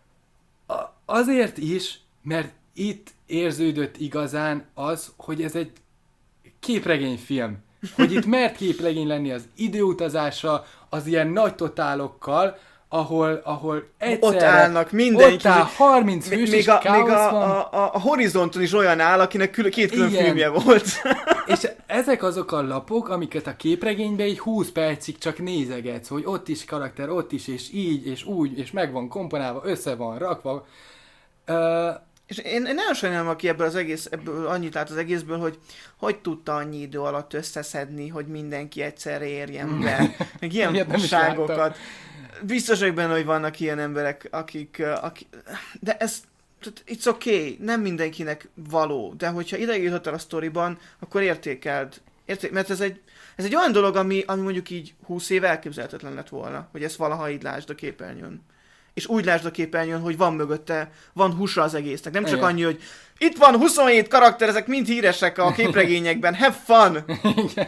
azért is, mert itt érződött igazán az, hogy ez egy képregényfilm. Hogy itt mert képregény lenni az időutazásra, az ilyen nagy totálokkal, ahol, ahol egyszerre... Ott állnak mindenki. Ott áll harminc hős, még és a, káosz még a, van. A, a, a Horizonton is olyan áll, akinek kül- két külön igen. filmje volt. És ezek azok a lapok, amiket a képregényben így húsz percig csak nézegetsz, hogy ott is karakter, ott is, és így, és úgy, és meg van komponálva, össze van rakva. Uh, és én, én nagyon sajnálom, aki ebből az egész, ebből annyit lát az egészből, hogy hogy tudta annyi idő alatt összeszedni, hogy mindenki egyszerre érjen be. Meg ilyen fasságokat. Biztos vagyok benne, hogy vannak ilyen emberek, akik... akik de ez... It's okay, nem mindenkinek való, de hogyha ideig jutottál a sztoriban, akkor értékeld. Érték, mert ez egy, ez egy olyan dolog, ami, ami mondjuk így húsz éve elképzelhetetlen lett volna, hogy ezt valaha így lásd a képernyőn. És úgy lásd a képernyőn, hogy van mögötte, van húsa az egésznek. Nem csak igen. annyi, hogy itt van huszonhét karakter, ezek mind híresek a képregényekben, have fun! Igen.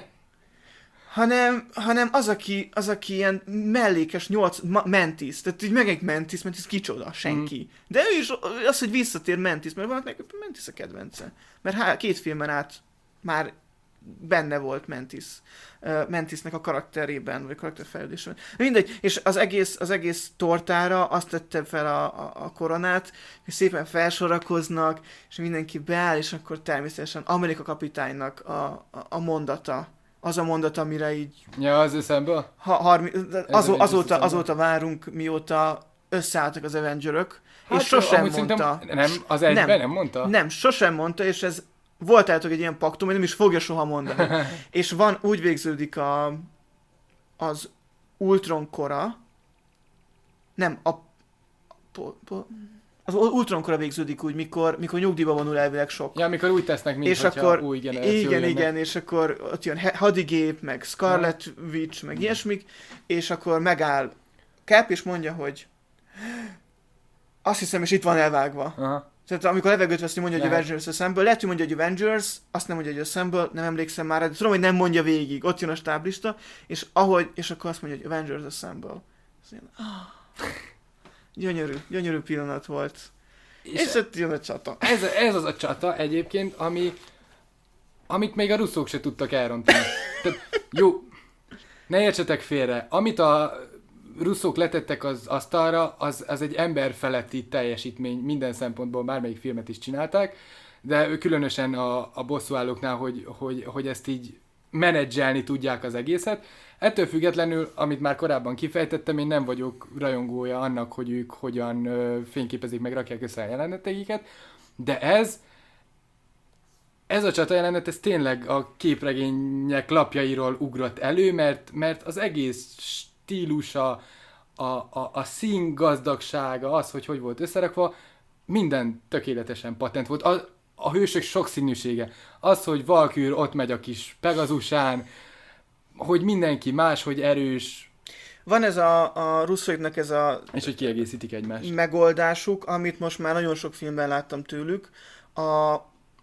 Hanem, hanem az, aki, az, aki ilyen mellékes nyolc, ma, Mantis, tehát így meg egy Mantis, Mantis kicsoda, senki. Mm. De ő is, az, hogy visszatér Mantis, mert van neki Mantis a kedvence. Mert há, két filmen át már benne volt Mantis, uh, Mantisnek a karakterében, vagy karakterfejlődésben. Mindegy, és az egész, az egész tortára azt tette fel a, a, a koronát, és szépen felsorakoznak, és mindenki beáll, és akkor természetesen Amerika kapitánynak a, a, a mondata, az a mondat, amire így... Ja, az eszemből? Ha, harmi, azó, azóta, azóta várunk, mióta összeálltak az Avengerök, hát, és sosem mondta... Nem, az egyben nem, nem mondta? Nem, sosem mondta, és ez volt állítok egy ilyen paktum, hogy nem is fogja soha mondani. És van, úgy végződik a, az Ultron kora, nem, a... Po, po, az Ultron kora végződik úgy, mikor, mikor nyugdíjba vonul elvileg sok. Ja, amikor úgy tesznek, mint és akkor, új generáció igen, jönne. igen, és akkor ott jön hadigép, meg Scarlet ha. Witch, meg ilyesmik, és akkor megáll Cap, és mondja, hogy azt hiszem, és itt van elvágva. Aha. Tehát amikor levegőt veszni, mondja, hogy lehet. Avengers Assemble, lehet, hogy mondja, hogy Avengers, azt nem mondja, hogy Assemble, nem emlékszem már, de tudom, hogy nem mondja végig, ott jön a stáblista, és ahogy, és akkor azt mondja, hogy Avengers Assemble. Ez ilyen, ah, gyönyörű, gyönyörű pillanat volt. És, és ott jön a csata. Ez, ez az a csata egyébként, ami, amit még a russzók se tudtak elrontani. Tehát, jó, ne értsetek félre, amit a russzók letettek az asztalra, az, az egy emberfeletti teljesítmény, minden szempontból bármelyik filmet is csinálták, de különösen a, a bosszúállóknál, hogy, hogy, hogy ezt így menedzselni tudják az egészet. Ettől függetlenül, amit már korábban kifejtettem, én nem vagyok rajongója annak, hogy ők hogyan ö, fényképezik meg, rakják össze a jeleneteiket, de ez, ez a csata jelenet, ez tényleg a képregények lapjairól ugrott elő, mert, mert az egész stílusa, a, a, a szín gazdagsága, az, hogy hogy volt összerakva, minden tökéletesen patent volt. A, a hősök sokszínűsége, az, hogy Valkyr ott megy a kis Pegazusán, hogy mindenki más, hogy erős. Van ez a, a russzóiknak ez a... És hogy kiegészítik egymást. Megoldásuk, amit most már nagyon sok filmben láttam tőlük. A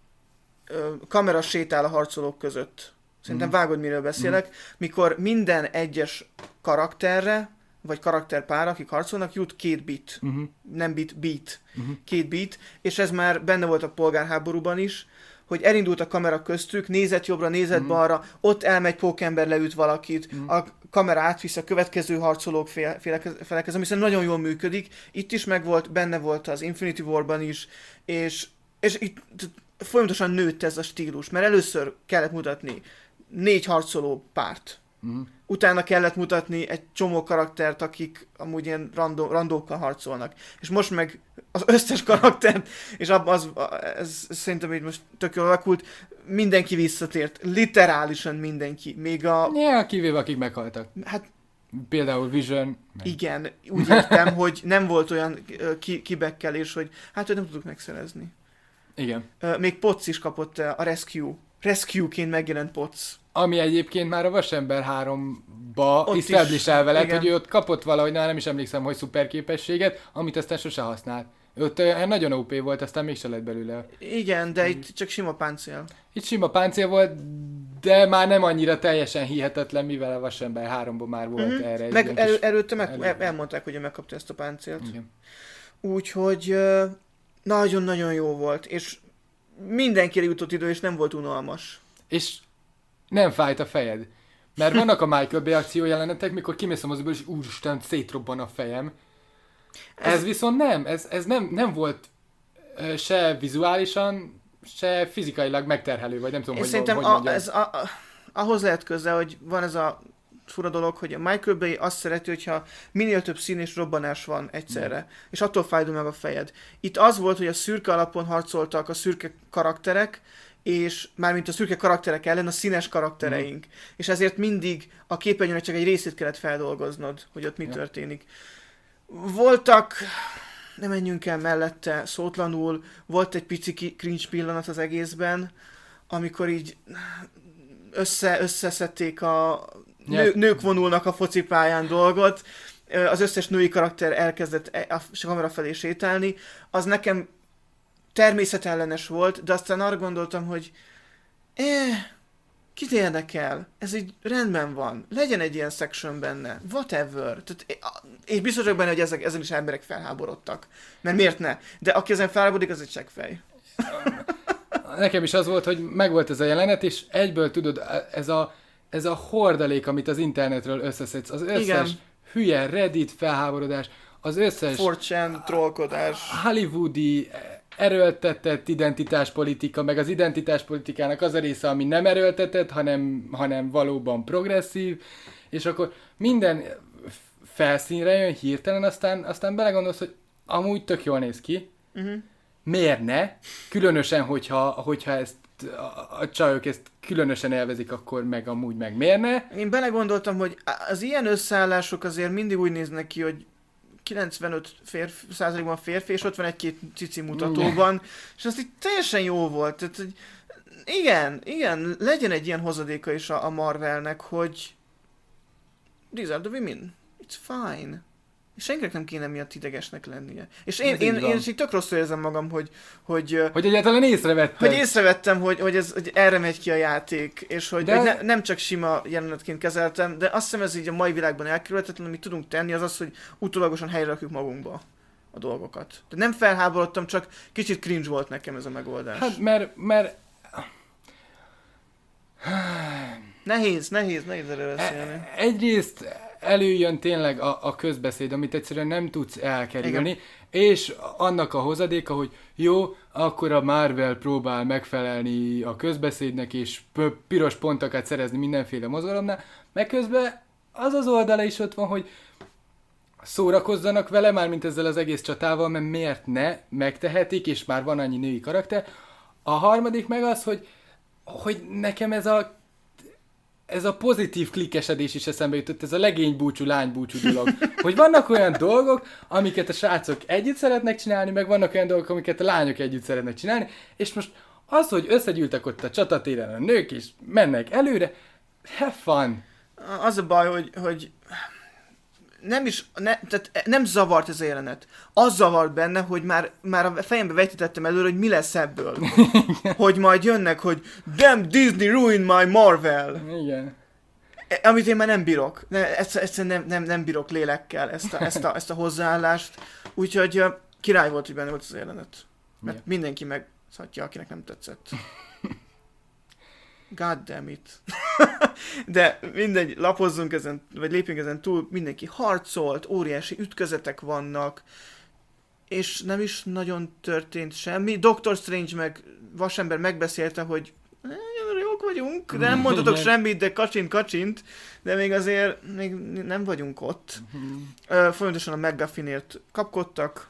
ö, kamera sétál a harcolók között. Szerintem Mhm. vágod, miről beszélek. Mikor minden egyes karakterre, vagy karakterpár, akik harcolnak, jut két bit. Uh-huh. Nem bit, beat. Uh-huh. Két beat. És ez már benne volt a polgárháborúban is, hogy elindult a kamera köztük, nézett jobbra, nézett Mhm. balra, ott elmegy pókember, leüt valakit, Mhm. a kamera átvisz a következő harcolók fél- félekez- felekhez, ami szerintem nagyon jól működik. Itt is megvolt, benne volt az Infinity War-ban is, és, és itt t- folyamatosan nőtt ez a stílus, mert először kellett mutatni négy harcoló párt. Uh-huh. Utána kellett mutatni egy csomó karaktert, akik amúgy ilyen randó, randókkal harcolnak. És most meg az összes karakter, és abban az, ez, ez szerintem így most tök jól alakult, mindenki visszatért. Literálisan mindenki. Még a... Ja, kivéve akik meghaltak. Hát Például Vision. Meg. igen, úgy értem, hogy nem volt olyan ö, ki, kibekkelés, hogy hát hogy nem tudtuk megszerezni. Igen. Ö, Még Potts is kapott ö, a Rescue. Rescue-ként megjelent Potts. Ami egyébként már a Vasember háromba Ott establish-elve is, lett, igen. hogy ő ott kapott valahogy, na, nem is emlékszem, hogy szuperképességet, amit aztán sose használt. Ő ott olyan nagyon ó pé volt, aztán mégse lett belőle. Igen, de itt csak sima páncél. Itt sima páncél volt, de már nem annyira teljesen hihetetlen, mivel a Vasember háromban már volt Mhm. erre egy Meg ilyen elő, kis... előtte meg, elő- el, elmondták, hogy ő megkapta ezt a páncélt. Igen. Úgyhogy ö, nagyon-nagyon jó volt, és mindenkire jutott idő, és nem volt unalmas. És nem fájt a fejed. Mert vannak a Michael Bay akció jelenetek, mikor kimész a moziból, és úristen, szétrobban a fejem. Ez, Ez- ez viszont nem, ez, ez nem, nem volt ö, se vizuálisan, se fizikailag megterhelő, vagy nem tudom, Én hogy, szerintem hogy a, mondjam. ez a, a, ahhoz lehet köze, hogy van ez a fura dolog, hogy a Michael Bay azt szereti, hogyha minél több szín és robbanás van egyszerre, mm. és attól fájdul meg a fejed. Itt az volt, hogy a szürke alapon harcoltak a szürke karakterek, és mármint a szürke karakterek ellen a színes karaktereink. Mm. És ezért mindig a képernyőnek csak egy részét kellett feldolgoznod, hogy ott mi Ja. történik. Voltak, nem menjünk el mellette szótlanul, volt egy pici ki- cringe pillanat az egészben, amikor így össze, összeszedték a Ja. nő, nők vonulnak a focipályán dolgot, Ö, az összes női karakter elkezdett e- a kamera felé sétálni, az nekem természetellenes volt, de aztán arra gondoltam, hogy eh, kit érdekel? Ez így rendben van. Legyen egy ilyen section benne. Whatever. Tehát, és biztos vagyok benne, hogy ezek, ezen is emberek felháborodtak. Mert miért ne? De aki ezen felháborodik, az egy csekkfej. Nekem is az volt, hogy megvolt ez a jelenet, és egyből tudod, ez a, ez a hordalék, amit az internetről összeszedsz, az összes Igen. hülye Reddit felháborodás, az összes four chan trollkodás. hollywoodi erőltetett identitáspolitika, meg az identitáspolitikának az a része, ami nem erőltetett, hanem, hanem valóban progresszív, és akkor minden felszínre jön hirtelen, aztán, aztán belegondolsz, hogy amúgy tök jól néz ki, Uh-huh. miért ne? Különösen, hogyha, hogyha ezt a, a csajok ezt különösen élvezik, akkor meg amúgy meg miért ne? Én belegondoltam, hogy az ilyen összeállások azért mindig úgy néznek ki, hogy kilencvenöt férfi, százalékban férfi, és ott van egy-két cici mutatóban, és az így teljesen jó volt. Tehát, hogy igen, igen, legyen egy ilyen hozadéka is a, a Marvelnek, hogy these are the women. It's fine. És senkinek nem kéne miatt idegesnek lennie. És én, Ez én, így van. én így tök rosszul érzem magam, hogy, hogy, Hogy egyáltalán észrevetted. hogy észrevettem, hogy, hogy, ez, hogy erre megy ki a játék, és hogy, De- hogy ne, nem csak sima jelenetként kezeltem, de azt hiszem ez így a mai világban elkerülhetetlen, amit tudunk tenni, az az, hogy utólagosan helyre rakjuk magunkba a dolgokat. De nem felháborodtam, csak kicsit cringe volt nekem ez a megoldás. Hát mert, mert Nehéz, nehéz, nehéz erről beszélni. e- egyrészt előjön tényleg a, a közbeszéd, amit egyszerűen nem tudsz elkerülni, Igen. és annak a hozadéka, hogy jó, akkor a Marvel próbál megfelelni a közbeszédnek, és p- piros pontokat szerezni mindenféle mozgalomnál, meg közben az az oldala is ott van, hogy szórakozzanak vele, már mint ezzel az egész csatával, mert miért ne, megtehetik, és már van annyi női karakter. A harmadik meg az, hogy, hogy nekem ez a ez a pozitív klikkesedés is eszembe jutott, ez a legénybúcsú, lánybúcsú dolog. Hogy vannak olyan dolgok, amiket a srácok együtt szeretnek csinálni, meg vannak olyan dolgok, amiket a lányok együtt szeretnek csinálni, és most az, hogy összegyűltek ott a csatatéren a nők, és mennek előre, have fun. Az a baj, hogy, hogy nem is, ne, tehát nem zavart ez a jelenet. Az zavart benne, hogy már, már a fejembe vetítettem előre, hogy mi lesz ebből. Hogy majd jönnek, hogy damn Disney ruined my Marvel. Igen. Amit én már nem bírok. Ne, egyszerűen nem, nem, nem bírok lélekkel ezt a, ezt a, ezt a hozzáállást. Úgyhogy uh, király volt, hogy benne volt az a jelenet. Mert yeah. mindenki megszhatja, akinek nem tetszett. God damn it. De mindegy, lapozzunk ezen, vagy lépjünk ezen túl, mindenki harcolt, óriási ütközetek vannak, és nem is nagyon történt semmi. doktor Strange meg Vasember megbeszélte, hogy jók vagyunk, de nem mondhatok semmit, de kacsint, kacsint, de még azért még nem vagyunk ott. Uh, folyamatosan a McGuffinért kapkodtak,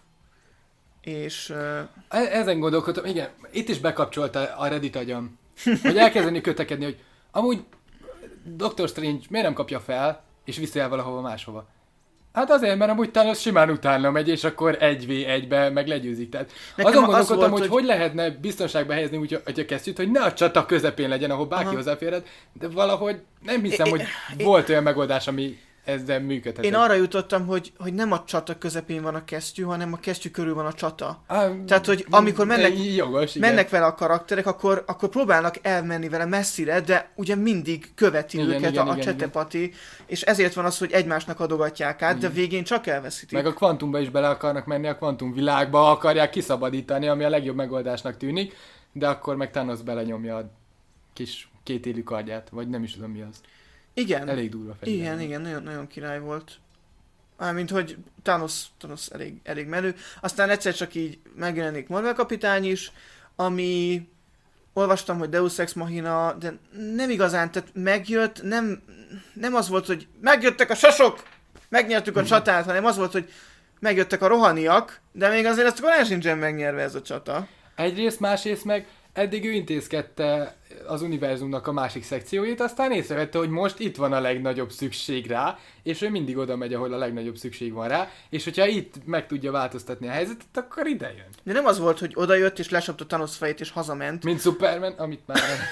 és... Uh... Ezen gondolkodtam, igen, itt is bekapcsolta a Reddit agyam, hogy elkezdeni kötekedni, hogy amúgy doktor Strange miért nem kapja fel, és viszi el valahova máshova. Hát azért, mert amúgy talán simán utána megy, és akkor egy vé egybe meg legyőzik. Tehát nekem azon gondolkodtam, az volt, hogy, hogy hogy lehetne biztonságba helyezni úgy, hogy a kesztyűt, hogy ne a csata közepén legyen, ahol bárki Aha. hozzáférhet, de valahogy nem hiszem, é, hogy é, volt é, olyan megoldás, ami ezzel működhet. Én arra jutottam, hogy, hogy nem a csata közepén van a kesztyű, hanem a kesztyű körül van a csata. Ah, Tehát, hogy amikor mennek, jogos, mennek vele a karakterek, akkor, akkor próbálnak elmenni vele messzire, de ugye mindig követi igen, őket igen, a, a csetepati, és ezért van az, hogy egymásnak adogatják át, igen. de végén csak elveszítik. Meg a kvantumba is bele akarnak menni, a kvantumvilágba akarják kiszabadítani, ami a legjobb megoldásnak tűnik, de akkor meg Thanos belenyomja a kis kétélű kardját, vagy nem is tudom mi az. Igen. Elég durva fegyver. Igen, igen, nagyon, nagyon király volt. Mármint, hogy Thanos, Thanos elég, elég menő. Aztán egyszer csak így megjelenik Marvel kapitány is, ami olvastam, hogy Deus Ex Machina, de nem igazán, tehát megjött, nem, nem az volt, hogy megjöttek a sasok, megnyertük a csatát, hanem az volt, hogy megjöttek a rohaniak, de még azért ezt korán sincsen megnyerve ez a csata. Egyrészt, másrészt meg eddig ő intézkedte az univerzumnak a másik szekcióit, aztán észrevette, hogy most itt van a legnagyobb szükség rá, és ő mindig oda megy, ahol a legnagyobb szükség van rá, és hogyha itt meg tudja változtatni a helyzetet, akkor ide jön. De nem az volt, hogy odajött és lesapta Thanos fejét és hazament. Mint Superman, amit már nem.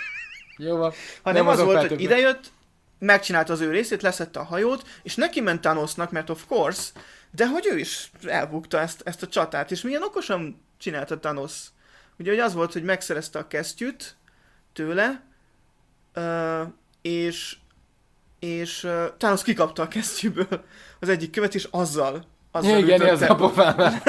Jó van. Hanem az volt, hogy idejött, megcsinálta az ő részét, leszette a hajót, és neki ment Thanosnak, mert of course, de hogy ő is elbukta ezt, ezt a csatát, és milyen okosan csinálta Thanos. Ugye, hogy az volt, hogy megszerezte a kesztyűt tőle, uh, és, és uh, Thanos kikapta a kesztyűből az egyik követ, és azzal, azzal igen, az a pofámmal.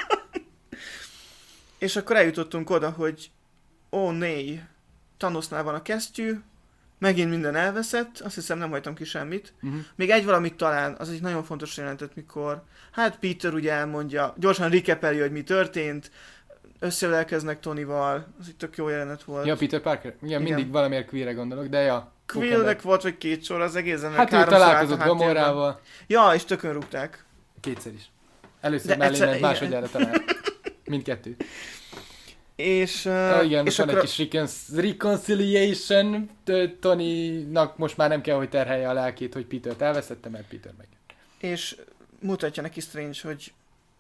És akkor eljutottunk oda, hogy ó, né, Thanosnál van a kesztyű, megint minden elveszett, azt hiszem nem hagytam ki semmit. Uh-huh. Még egy valamit talán, az egy nagyon fontos jelentet, mikor, hát Peter ugye elmondja, gyorsan recapelje, hogy mi történt, összeölelkeznek Tonyval, az egy tök jó jelenet volt. Ja, Peter Parker. Igen, mindig igen. valamiért Quillre gondolok, de ja. Quillnek volt, vagy két sor az egészen. Hát ő találkozott Gomorrával. Ja, és tökön rúgták. Kétszer is. Először mellé ment, másodjára talán. Mindkettő. És... Uh, ja, igen, és van akkor... egy kis reconciliation. Tonynak most már nem kell, hogy terhelje a lelkét, hogy Petert elveszette, mert Peter meg. És mutatja neki Strange, hogy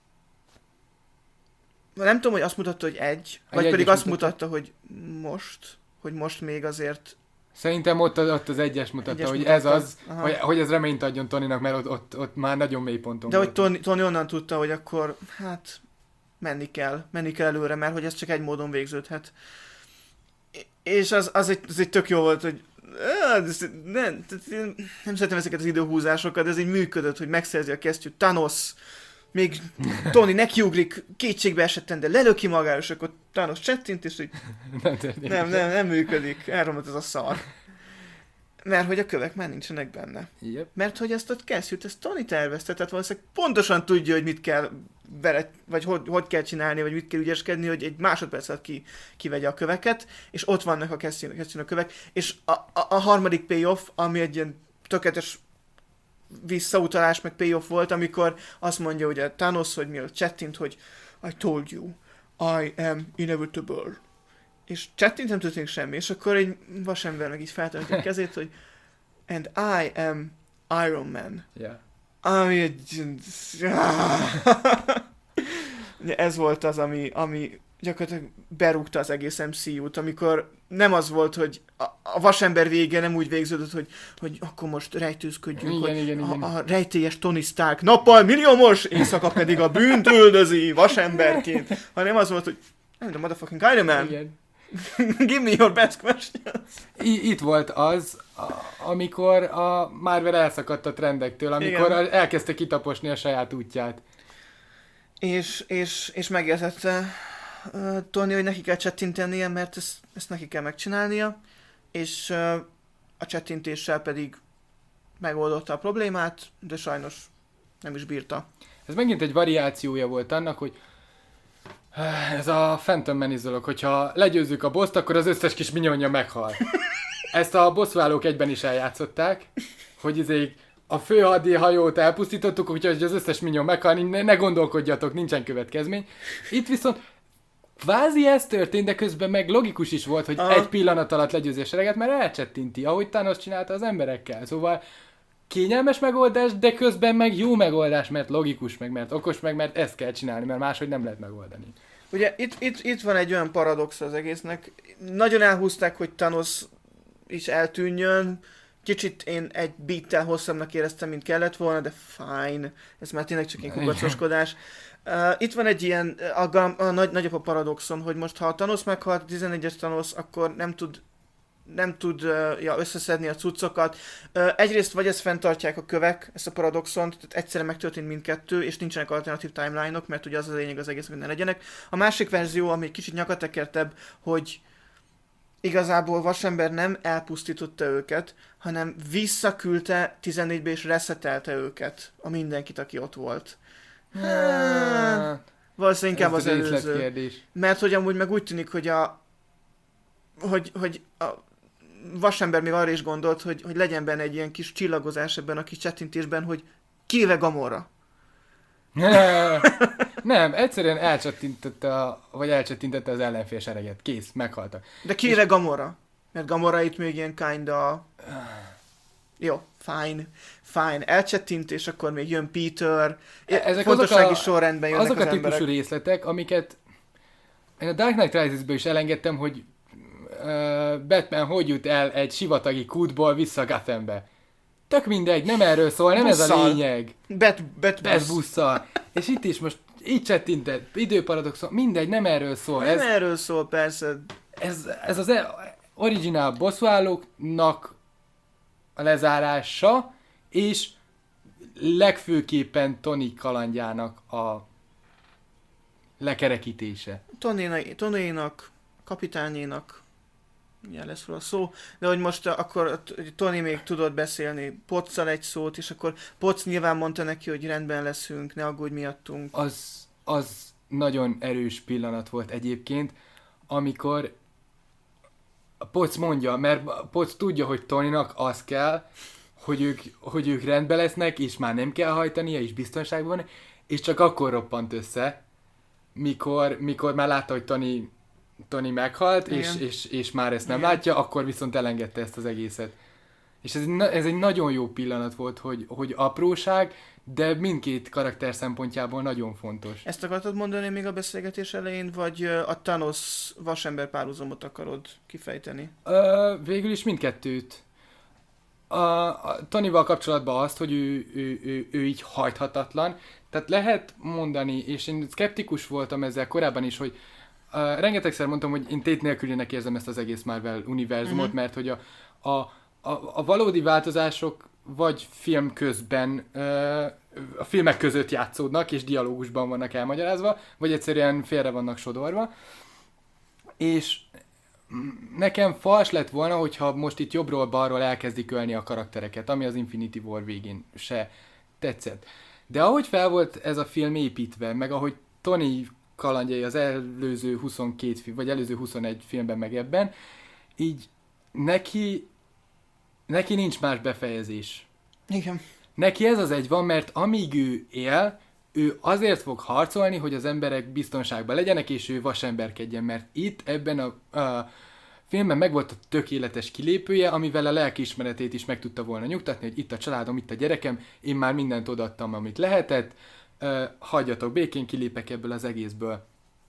nem tudom, hogy azt mutatta, hogy egy, vagy egy pedig azt mutatta. mutatta, hogy most, hogy most még azért... Szerintem ott, ott az egyes mutatta, egyes hogy mutatta. Ez az, hogy, hogy ez reményt adjon Tonynak, mert ott, ott, ott már nagyon mély ponton de volt. De hogy Tony, Tony onnan tudta, hogy akkor, hát, menni kell, menni kell előre, mert hogy ez csak egy módon végződhet. És az, az, egy, az egy tök jó volt, hogy nem, nem szeretem ezeket az időhúzásokat, de ez így működött, hogy megszerzi a kesztyűt Thanos, még Tony nekiugrik, kétségbe esetten, de lelöki magára, és akkor Thanos csettint, és így nem, nem, nem, nem működik, elromlott ez a szar. Mert hogy a kövek már nincsenek benne. Yep. Mert hogy ezt a kesztyűt, ezt Tony tervezte, tehát valószínűleg pontosan tudja, hogy mit kell vele, vagy hogy, hogy kell csinálni, vagy mit kell ügyeskedni, hogy egy másodperc alatt ki, kivegye a köveket, és ott vannak a kesztyűn, a, kesztyűn a kövek, és a, a, a harmadik payoff, ami egy ilyen tökéletes visszautalás, meg payoff volt, amikor azt mondja ugye Thanos, hogy mielőtt csettint, hogy I told you, I am inevitable. És csettint nem történik semmi, és akkor egy vasember meg így feltartja a kezét, hogy and I am Iron Man. Yeah. Ami egy... ez volt az, ami, ami gyakorlatilag berúgta az egész em cé út, amikor nem az volt, hogy a, a vasember vége nem úgy végződött, hogy, hogy akkor most rejtőzködjünk, igen, hogy igen, a, igen. a rejtélyes Tony Stark nappal milliómos, éjszaka pedig a bűnt üldözi vasemberként, hanem az volt, hogy I'm the motherfucking Iron Man. Igen. Give me your best questions. I- itt volt az, a- amikor a Marvel elszakadt a trendektől, amikor Igen. elkezdte kitaposni a saját útját. És, és, és megértette uh, Tony, hogy neki kell csettintenie, mert ezt, ezt neki kell megcsinálnia, és uh, a csettintéssel pedig megoldotta a problémát, de sajnos nem is bírta. Ez megint egy variációja volt annak, hogy ez a Phantom Menace dolog, hogyha legyőzzük a boszt, akkor az összes kis minyonja meghal. Ezt a bosszúállók egyben is eljátszották, hogy izé a főhadi hajót elpusztítottuk, úgyhogy az összes minyon meghal, ne, ne gondolkodjatok, nincsen következmény. Itt viszont kvázi ez történt, de közben meg logikus is volt, hogy Aha. egy pillanat alatt legyőzi a sereget, mert elcsettinti, ahogy Thanos csinálta az emberekkel. Szóval kényelmes megoldás, de közben meg jó megoldás, mert logikus, meg mert okos, meg mert ezt kell csinálni, mert máshogy nem lehet megoldani. Ugye itt, itt, itt van egy olyan paradox az egésznek. Nagyon elhúzták, hogy Thanos is eltűnjön. Kicsit én egy beattel hosszabbnak éreztem, mint kellett volna, de fine. Ez már tényleg csak egy kukacoskodás. Uh, itt van egy ilyen, a, a, a nagy, nagyobb a paradoxon, hogy most ha a Thanos meghalt, a tizenegyes Thanos, akkor nem tud nem tud uh, ja, összeszedni a cuccokat. Uh, egyrészt vagy ezt fenntartják a kövek, ezt a paradoxont, tehát egyszerre megtörtént mindkettő, és nincsenek alternatív timeline-ok, mert ugye az a lényeg az egész, hogy ne legyenek. A másik verzió, ami egy kicsit nyakatekertebb, hogy igazából Vasember nem elpusztította őket, hanem visszaküldte tizennégybe és reszetelte őket, a mindenkit, aki ott volt. Hát, valószínűleg inkább az előző. Kérdés. Mert hogy amúgy meg úgy tűnik, hogy a hogy, hogy a Vasember még arra is gondolt, hogy, hogy legyen benne egy ilyen kis csillagozás ebben a kis csettintésben, hogy kivéve Gamorra. Nem, egyszerűen elcsettintette, a, vagy elcsettintette az ellenfél sereget. Kész, meghaltak. De kivéve Gamorra. Mert Gamorra itt még ilyen kinda... Jó, fine, fine. Elcsettint, és akkor még jön Peter. Ezek fontossági azok a, sorrendben jönnek azok az a típusú emberek. részletek, amiket én a Dark Knight Rises-ből is elengedtem, hogy uh, Batman hogy jut el egy sivatagi kútból vissza Gothambe. Tök mindegy, nem erről szól, nem busszal. Ez a lényeg. Bet, bet, bet busszal. És itt is most így csettintett, időparadoxon, mindegy, nem erről szól. Nem ez, erről szól, persze. Ez, ez az originál bosszúállóknak a lezárása, és legfőképpen Tony kalandjának a lekerekítése. Tonynak, kapitányénak, ugye lesz róla szó, de hogy most akkor Tony még tudott beszélni Potszal egy szót, és akkor Potsz nyilván mondta neki, hogy rendben leszünk, ne aggódj miattunk. Az, az nagyon erős pillanat volt egyébként, amikor Potsz mondja, mert Potsz tudja, hogy Tonynak az kell, hogy ők, hogy ők rendben lesznek, és már nem kell hajtania, és biztonságban van, és csak akkor roppant össze, mikor, mikor már látta, hogy Tony, Tony meghalt, és, és, és már ezt nem Igen. látja, akkor viszont elengedte ezt az egészet. És ez, ez egy nagyon jó pillanat volt, hogy, hogy apróság, de mindkét karakter szempontjából nagyon fontos. Ezt akartad mondani még a beszélgetés elején, vagy a Thanos Vasember párhuzamot akarod kifejteni? Ö, végül is mindkettőt. A, a Tonyval kapcsolatban azt, hogy ő, ő, ő, ő így hajthatatlan. Tehát lehet mondani, és én szkeptikus voltam ezzel korábban is, hogy uh, rengetegszer mondtam, hogy én tét nélkülinek érzem ezt az egész Marvel univerzumot, uh-huh. mert hogy a, a, a, a valódi változások vagy film közben, uh, a filmek között játszódnak, és dialógusban vannak elmagyarázva, vagy egyszerűen félre vannak sodorva. És nekem fals lett volna, hogyha most itt jobbról-balról elkezdik ölni a karaktereket, ami az Infinity War végén se tetszett. De ahogy fel volt ez a film építve, meg ahogy Tony kalandjai az előző huszonkét film, vagy előző huszonegy filmben meg ebben, így neki, neki nincs más befejezés. Igen. Neki ez az egy van, mert amíg ő él, ő azért fog harcolni, hogy az emberek biztonságban legyenek, és ő vasemberkedjen, mert itt ebben a, a filmben megvolt a tökéletes kilépője, amivel a lelkiismeretét is meg tudta volna nyugtatni, hogy itt a családom, itt a gyerekem, én már mindent odaadtam, amit lehetett, uh, hagyjatok békén, kilépek ebből az egészből.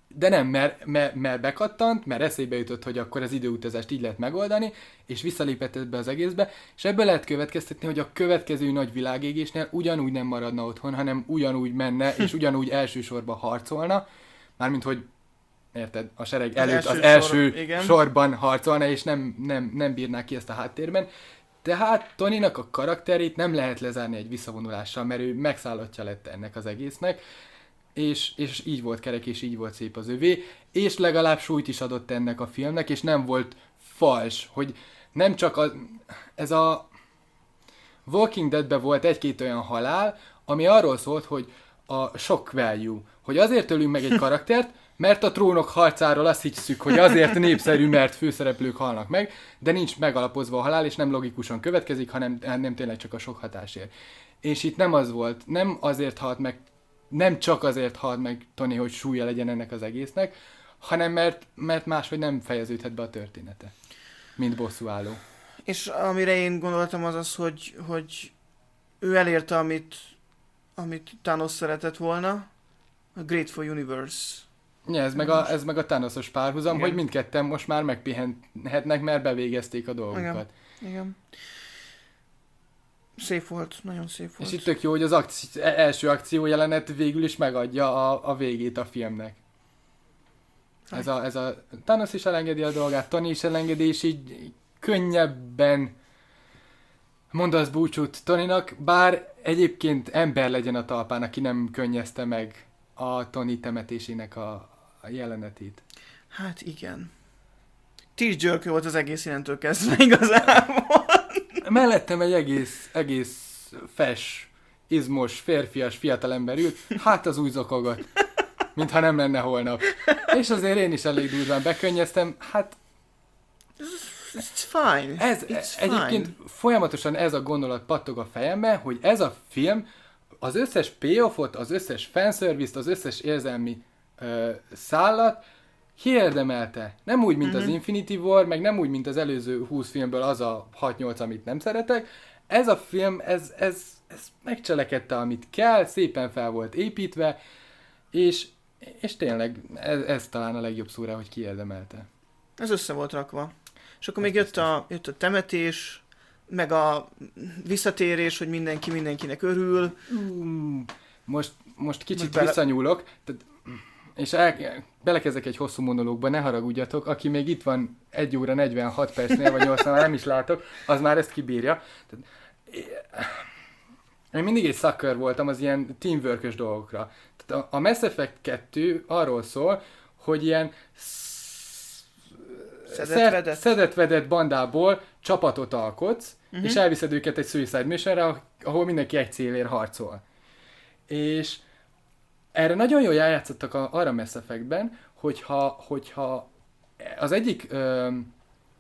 de nem, mert, mert, mert bekattant, mert eszébe jutott, hogy akkor az időutazást így lehet megoldani, és visszalépett ebbe az egészbe, és ebből lehet következtetni, hogy a következő nagy világégésnél ugyanúgy nem maradna otthon, hanem ugyanúgy menne, és ugyanúgy elsősorban harcolna, mármint, hogy érted, a sereg előtt az első, az első sor, sorban harcolna, és nem, nem, nem bírná ki ezt a háttérben. Tehát Tonynak a karakterét nem lehet lezárni egy visszavonulással, mert ő megszállottja lett ennek az egésznek, és, és így volt kerek, és így volt szép az övé, és legalább súlyt is adott ennek a filmnek, és nem volt fals, hogy nem csak a, ez a Walking Deadben volt egy-két olyan halál, ami arról szólt, hogy a shock value, hogy azért ölünk meg egy karaktert, mert a trónok harcáról azt hisszük, hogy azért népszerű, mert főszereplők halnak meg, de nincs megalapozva a halál, és nem logikusan következik, hanem nem tényleg csak a sok hatásért. És itt nem az volt, nem azért halt meg, nem csak azért halt meg Tony, hogy súlya legyen ennek az egésznek, hanem mert, mert máshogy nem fejeződhet be a története, mint bosszúálló. És amire én gondoltam az az, hogy, hogy ő elérte, amit, amit Thanos szeretett volna, a Grateful Universe. Ja, ez, meg a, ez meg a Thanosos párhuzam, igen. Hogy mindketten most már megpihenhetnek, mert bevégezték a dolgukat. Igen. Igen. Szép volt, nagyon szép volt. És itt tök jó, hogy az akci- első akció jelenet végül is megadja a, a végét a filmnek. Ez a, ez a Thanos is elengedi a dolgát, Tony is elengedi, és így könnyebben mondasz búcsút Tonynak, bár egyébként ember legyen a talpán, aki nem könnyezte meg a Tony temetésének a, a jelenetét. Hát igen. Tearjerker volt az egész innentől kezdve igazából. Mellettem egy egész, egész fes, izmos, férfias fiatalember ült, hát az úgy zokogott, mintha nem lenne holnap. És azért én is elég durván bekönnyeztem, hát... It's fine. Ez, It's egyébként fine. Folyamatosan ez a gondolat pattog a fejembe, hogy ez a film az összes payoffot, az összes fanservice-t, az összes érzelmi ö, szállat kiérdemelte. Nem úgy, mint mm-hmm. az Infinity War, meg nem úgy, mint az előző húsz filmből az a hat-nyolc, amit nem szeretek. Ez a film, ez, ez, ez megcselekedte, amit kell, szépen fel volt építve, és, és tényleg ez, ez talán a legjobb szó rá, hogy kiérdemelte. Ez össze volt rakva. És akkor még jött a, jött a temetés, meg a visszatérés, hogy mindenki mindenkinek örül. Mm, most, most kicsit most bele... visszanyúlok, tehát, és el, belekezdek egy hosszú monológba, ne haragudjatok, aki még itt van egy óra negyvenhat percnél, vagy nyolcvan, már nem is látok, az már ezt kibírja. Tehát, én mindig egy sucker voltam az ilyen teamwork-ös dolgokra. Tehát a, a Mass Effect kettő arról szól, hogy ilyen szedett-vedett szedett bandából csapatot alkotsz, uh-huh. és elviszed őket egy Suicide Missionre, ahol mindenki egy célért harcol. És erre nagyon jól eljátszottak a, arra Mass Effectben, hogyha, hogyha az egyik öm,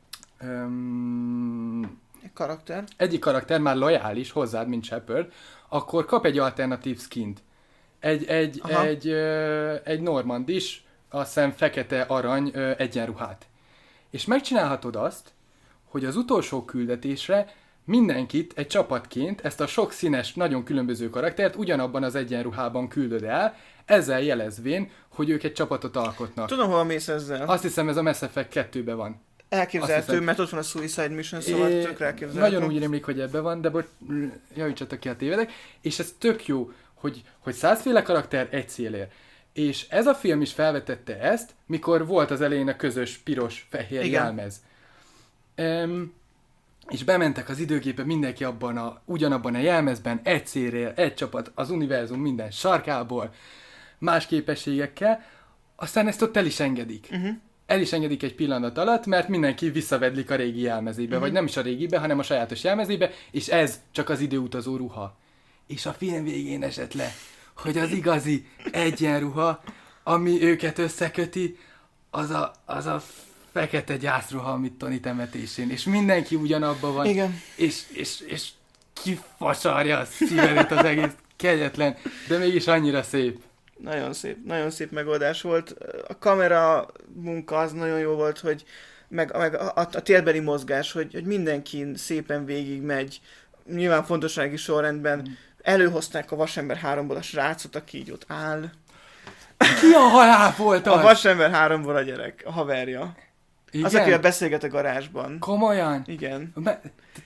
öm, karakter. egyik karakter már lojális hozzád, mint Shepard, akkor kap egy alternatív skint. Egy, egy, egy, ö, egy normandis, azt hiszem fekete arany ö, egyenruhát. És megcsinálhatod azt, hogy az utolsó küldetésre mindenkit egy csapatként, ezt a sok színes, nagyon különböző karaktert ugyanabban az egyenruhában küldöd el, ezzel jelezvén, hogy ők egy csapatot alkotnak. Tudom, hol mész ezzel. Azt hiszem, ez a Mass Effect kettőben van. Elképzelhető, mert ott van a Suicide Mission, szóval é, tök elképzelhető. Nagyon úgy rémlik, hogy ebben van, de bocs, javítsatok ki, a tévedek. És ez tök jó, hogy, hogy százféle karakter egy célért. És ez a film is felvetette ezt, mikor volt az elején a közös piros-fehér jelmez. Um, és bementek az időgépe mindenki abban a, ugyanabban a jelmezben, egy célért, egy csapat, az univerzum minden sarkából, más képességekkel, aztán ezt ott el is engedik. Uh-huh. El is engedik egy pillanat alatt, mert mindenki visszavedlik a régi jelmezébe, uh-huh. vagy nem is a régibe, hanem a sajátos jelmezébe, és ez csak az időutazó ruha. És a film végén esett le, hogy az igazi egyenruha, ami őket összeköti, az a, az a fekete gyászruha, amit Tony temetésén, és mindenki ugyanabban van, igen. És, és, és kifasarja a szívedet az egész, kegyetlen, de mégis annyira szép. Nagyon szép, nagyon szép megoldás volt. A kamera munka az nagyon jó volt, hogy meg, meg a, a, a térbeli mozgás, hogy, hogy mindenkin szépen végig megy, nyilván fontossági sorrendben. Mm. Előhozták a Vasember háromból a srácot, aki így ott áll. Ki a halál volt az? A Vasember háromból a gyerek, a haverja. Igen? Az, akivel beszélget a garázsban. Komolyan? Igen. Be...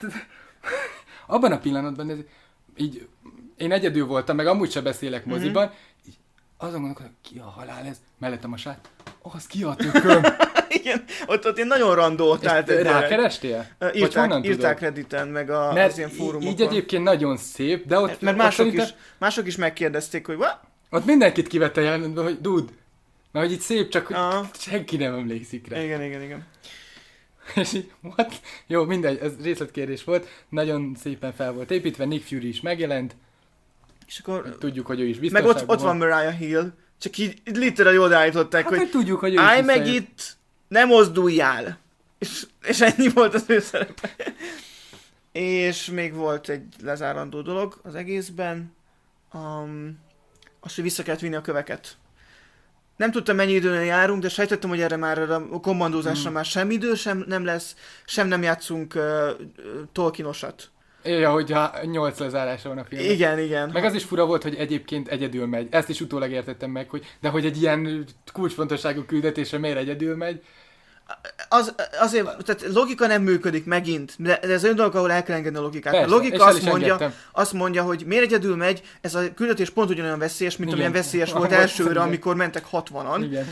Abban a pillanatban, ez... így én egyedül voltam, meg amúgy sem beszélek moziban, mm-hmm. így azon gondolkodom, ki a halál ez? Mellettem a sát. Az ki a tököm? Igen, ott, ott én nagyon randó ott állt egy gyerek. Rákerestél? Uh, írták, írták Redditen, meg a, mert az ilyen fórumokon. Így egyébként nagyon szép, de ott... Mert, mert ott mások, szerintem... is, mások is megkérdezték, hogy what? Ott mindenkit kivette jelenetbe, hogy dude, mert hogy itt szép, csak hogy uh. senki nem emlékszik rá. Igen, igen, igen. És így, what? Jó, mindegy, ez részletkérdés volt, nagyon szépen fel volt építve, Nick Fury is megjelent, és akkor... tudjuk, hogy ő is biztonságban meg ott, ott van Mariah Hill, csak így literally odaállították, hát, hogy tudjuk, hogy ő állj is meg itt, ne mozduljál! És, és ennyi volt az ő szerepe. És még volt egy lezárandó dolog az egészben, um, az, hogy vissza kellett vinni a köveket. Nem tudtam, mennyi időn járunk, de sejtettem, hogy erre már a kommandózásra hmm. már sem idő, sem nem lesz, sem nem játszunk uh, Tolkienosat. Ja, hogyha nyolc lezárása van a filmnek. Igen, igen. Meg az is fura volt, hogy egyébként egyedül megy. Ezt is utólag értettem meg, hogy de hogy egy ilyen kulcsfontosságú küldetésre miért egyedül megy. Az, azért, tehát logika nem működik megint, de ez olyan dolog, ahol el kell engedni a logikát. Persze, a logika azt mondja, engedtem. azt mondja, hogy miért egyedül megy, ez a küldetés pont ugyanolyan veszélyes, mint igen. amilyen veszélyes volt elsőre, amikor mentek hatvanan. Igen.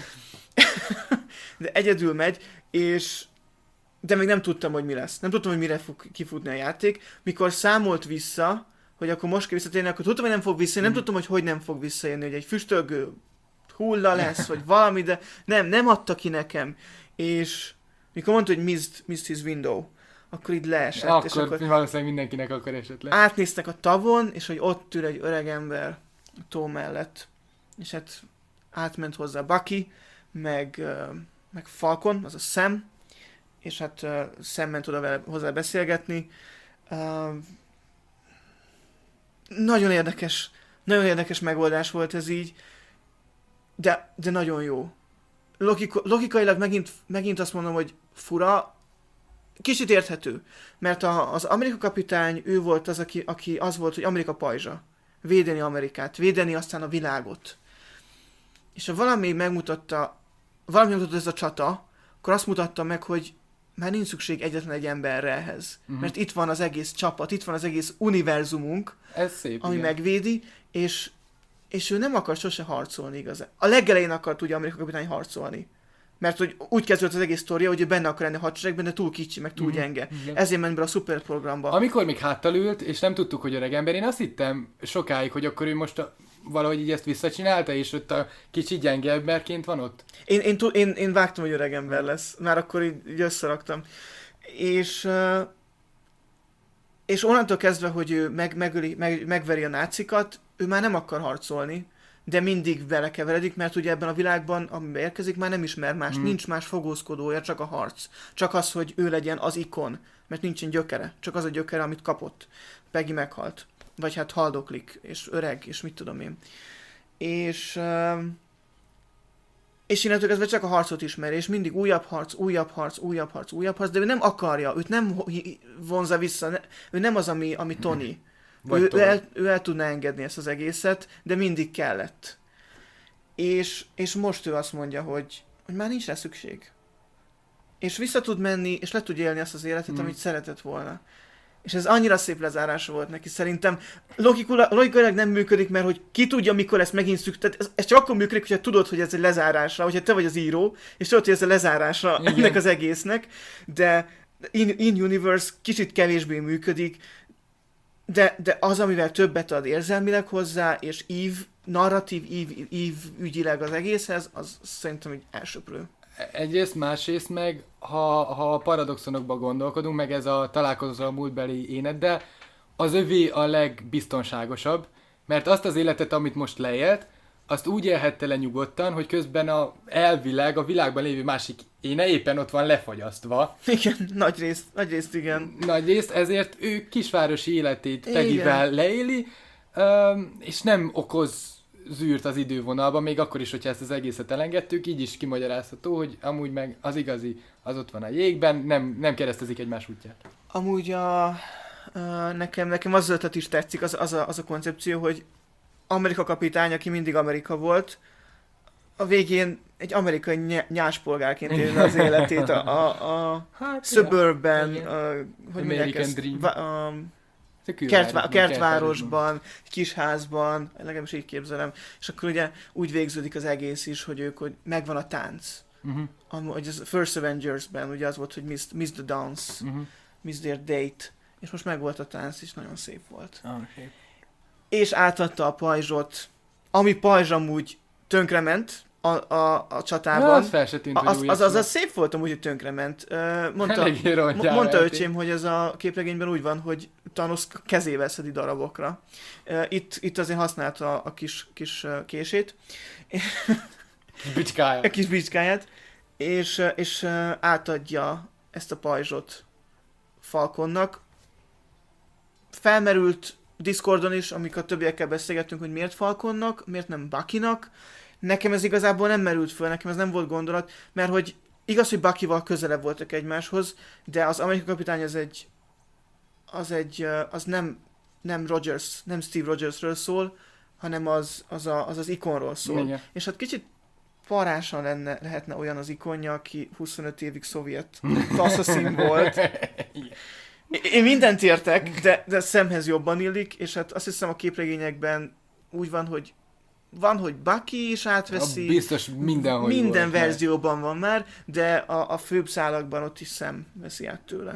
De egyedül megy, és de még nem tudtam, hogy mi lesz. Nem tudtam, hogy mire fog kifutni a játék. Mikor számolt vissza, hogy akkor most kell visszatérni, akkor tudtam, hogy nem fog visszajönni, nem tudtam, hogy hogy nem fog visszajönni, hogy egy füstölgő hulla lesz, vagy valami, de nem, nem adta ki nekem. És mikor mondta, hogy missed, missed his window, akkor így leesett. Akkor, és akkor valószínűleg mindenkinek akkor esett le. Átnéztek a tavon, és hogy ott ül egy öreg ember a tó mellett. És hát átment hozzá Bucky, meg, uh, meg Falcon, az a Sam, és hát uh, Sam ment oda vele, hozzá beszélgetni. Uh, nagyon érdekes, nagyon érdekes megoldás volt ez így, de, de nagyon jó. Logiko, logikailag megint, megint azt mondom, hogy fura, kicsit érthető, mert a, az Amerika kapitány, ő volt az, aki, aki az volt, hogy Amerika pajzsa. Védeni Amerikát, védeni aztán a világot. És ha valami megmutatta, valami megmutatta ez a csata, akkor azt mutatta meg, hogy már nincs szükség egyetlen egy emberre ehhez. Uh-huh. Mert itt van az egész csapat, itt van az egész univerzumunk, ez szép, ami igen. megvédi, és és ő nem akar sose harcolni igazán. A legelején akart ugye Amerika kapitány harcolni. Mert hogy úgy kezdődött az egész sztoria, hogy ő benne akar lenni a hadseregben, de túl kicsi, meg túl mm-hmm. gyenge. Igen. Ezért ment be a szuper programba. Amikor még háttal ült, és nem tudtuk, hogy öreg ember, én azt hittem sokáig, hogy akkor ő most a, valahogy így ezt visszacsinálta, és ott a kicsi gyenge emberként van ott. Én, én, én, én vágtam, hogy öreg ember lesz. Már akkor így, így összeraktam. És... Uh, és onnantól kezdve, hogy ő meg, megöli, meg, megveri a nácikat, ő már nem akar harcolni, de mindig belekeveredik, mert ugye ebben a világban, amiben érkezik, már nem ismer más, hmm. nincs más fogózkodója, csak a harc. Csak az, hogy ő legyen az ikon, mert nincsen gyökere, csak az a gyökere, amit kapott. Peggy meghalt. Vagy hát haldoklik, és öreg, és mit tudom én. És... Uh, és innentől kezdve csak a harcot ismeri, és mindig újabb harc, újabb harc, újabb harc, újabb harc, de ő nem akarja, őt nem vonza vissza, ne, ő nem az, ami, ami Tony. Ő, ő, el, ő el tudná engedni ezt az egészet, de mindig kellett. És, és most ő azt mondja, hogy, hogy már nincs rá szükség. És vissza tud menni, és le tud élni azt az életet, mm. amit szeretett volna. És ez annyira szép lezárása volt neki. Szerintem logikailag nem működik, mert hogy ki tudja, mikor lesz megint szükség. Ez, ez csak akkor működik, hogyha tudod, hogy ez egy lezárása, hogyha te vagy az író, és tudod, hogy ez a lezárása igen. ennek az egésznek, de in, in universe kicsit kevésbé működik, de, de az, amivel többet ad érzelmileg hozzá, és ív, narratív ív, ív ügyileg az egészhez, az szerintem egy elsöprő. Egyrészt, másrészt meg, ha, ha a paradoxonokba gondolkodunk, meg ez a találkozó a múltbeli éneddel, az övé a legbiztonságosabb, mert azt az életet, amit most leélt, azt úgy élhette le nyugodtan, hogy közben a elvileg a világban lévő másik éne éppen ott van lefagyasztva. Igen, nagy részt, nagy részt igen. Nagy részt, ezért ő kisvárosi életét Peggyvel leéli, és nem okoz zűrt az idővonalban, még akkor is, hogyha ezt az egészet elengedtük, így is kimagyarázható, hogy amúgy meg az igazi, az ott van a jégben, nem, nem keresztezik egymás útját. Amúgy a, a, nekem, nekem az ötlet is tetszik, az, az, a, az a koncepció, hogy Amerika kapitány, aki mindig Amerika volt, a végén egy amerikai ny- nyáspolgárként élne az életét a, a, a Hát, suburban, igen. a, hogy mondják American ezt, Dream. Va- a, A kertvá- a kertvárosban, egy kis házban, legalábbis így képzelem, és akkor ugye úgy végződik az egész is, hogy ők, hogy megvan a tánc. Uh-huh. Hogy az First Avengers-ben ugye az volt, hogy miss, miss the dance, Uh-huh. miss their date, és most megvolt a tánc, és nagyon szép volt. Oh, szép. És átadta a pajzsot, ami pajzs amúgy tönkrement a, a, a csatában. Ja, az fel se tűnt, hogy Az, új az, az, lesz. az szép volt amúgy, hogy tönkrement. Ö, Mondta, Eléggé rongyá mondta verték. öcsém, hogy ez a képregényben úgy van, hogy Thanos kezével szedi darabokra. Ö, Itt, itt azért használta a kis, kis ö, kését, Bicskája. a kis bicskáját, és, ö, és ö, átadja ezt a pajzsot Falconnak. Felmerült Discordon is, amikor a többiekkel beszélgettünk, hogy miért Falconnak, miért nem Buckynak. Nekem ez igazából nem merült föl, nekem ez nem volt gondolat, mert hogy igaz, hogy Buckyval közelebb voltak egymáshoz, de az amerikai kapitány az egy, az egy, ö, az nem, nem Rogers, nem Steve Rogersről szól, hanem az az, a, az, az ikonról szól. Igen. És hát kicsit parásan lenne, lehetne olyan az ikonja, aki huszonöt évig szovjet asszaszín volt. Igen. Én mindent értek, de, de szemhez jobban illik, és hát azt hiszem a képregényekben úgy van, hogy van, hogy Bucky is átveszi, Biztos mindenhol minden volt, verzióban van már, de a, a főbb szálakban ott is Sam veszi át tőle.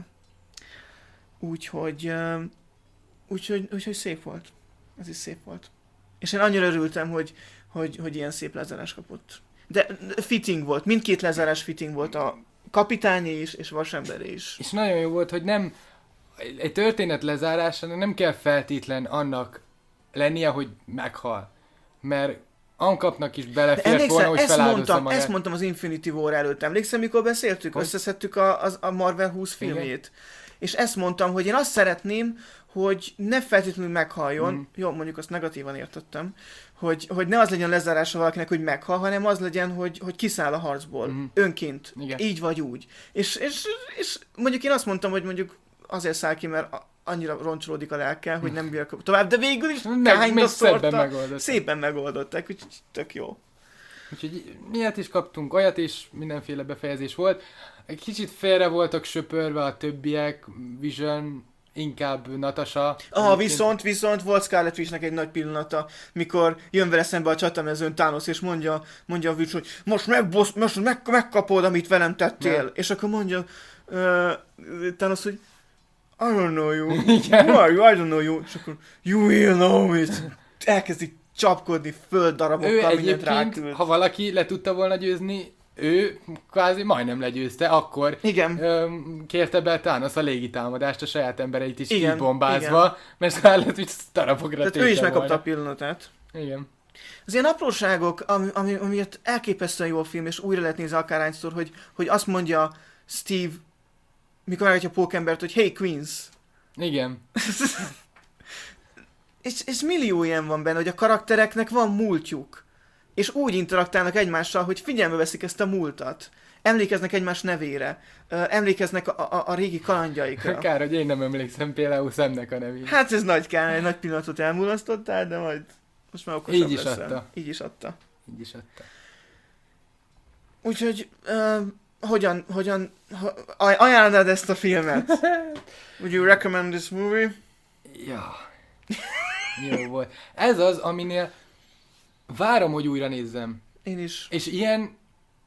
Úgyhogy, ö, úgyhogy, úgyhogy szép volt. Ez is szép volt. És én annyira örültem, hogy, hogy, hogy ilyen szép lezárás kapott. De fitting volt, mindkét lezárás fitting volt, a kapitányé is, és Vasemberé is. És nagyon jó volt, hogy nem egy történet lezárásának nem kell feltétlen annak lennie, hogy meghal. Mert Ankapnak is belefért volna, hogy ezt feláldozza mondtam, magát. ezt mondtam az Infinity War előtt. Emlékszem, mikor beszéltük? Hogy? Összeszedtük a, az, a Marvel húsz filmjét. És ezt mondtam, hogy én azt szeretném, hogy ne feltétlenül meghaljon, Mm. jó, mondjuk azt negatívan értettem, hogy, hogy ne az legyen lezárása valakinek, hogy meghal, hanem az legyen, hogy, hogy kiszáll a harcból, Mhm. önként, Igen. így vagy úgy. És, és, és mondjuk én azt mondtam, hogy mondjuk azért száll ki, mert a- annyira roncsolódik a lelke, hogy nem bírok tovább, de végül is Meg, kinda még szebben sorta, megoldott. szépen megoldották, úgyhogy tök jó. Úgyhogy ilyet is kaptunk, olyat is, mindenféle befejezés volt. Egy kicsit félre voltak söpörve a többiek, Vision, inkább Natasha. Ah, viszont, viszont volt Scarlet Witchnek egy nagy pillanata, mikor jön vele szembe a csatamezőn Thanos, és mondja, mondja a Witch, hogy most, megbosz, most meg, megkapod, amit velem tettél. Ne. És akkor mondja uh, Thanos, hogy I don't know you. Igen. Who are you? I don't know you. És akkor you will know it. Elkezdik csapkodni föld Ő darabokkal, mindent egyébként, ráküld. ha valaki le tudta volna győzni, ő kvázi majdnem legyőzte, akkor Igen. öm, kérte be Thanos a légitámadást, a saját embereit is Igen, kibombázva, igen. mert Scarlet Witch darabokra Tehát ő téte is megkapta a volna. pillanatát. Igen. Az ilyen apróságok, ami, ami, amiért elképesztően jó a film, és újra lehet nézni akárhányszor, hogy, hogy azt mondja Steve, mikor meglátja a pókembert, hogy hey Queens. Igen. és, és millió ilyen van benne, hogy a karaktereknek van múltjuk. És úgy interaktálnak egymással, hogy figyelme veszik ezt a múltat. Emlékeznek egymás nevére. Ö, Emlékeznek a, a, a régi kalandjaikra. Kár, hogy én nem emlékszem például Samnek a nevére. Hát ez nagy kár, egy nagy pillanatot elmulasztottál, de majd most már okosabb Így is leszel. adta. Így is adta. Így is adta. Úgyhogy uh, hogyan, hogyan ha, aj- ajánlnád ezt a filmet? Would you recommend this movie? Ja. Jó volt. Ez az, aminél várom, hogy újra nézzem. Én is. És ilyen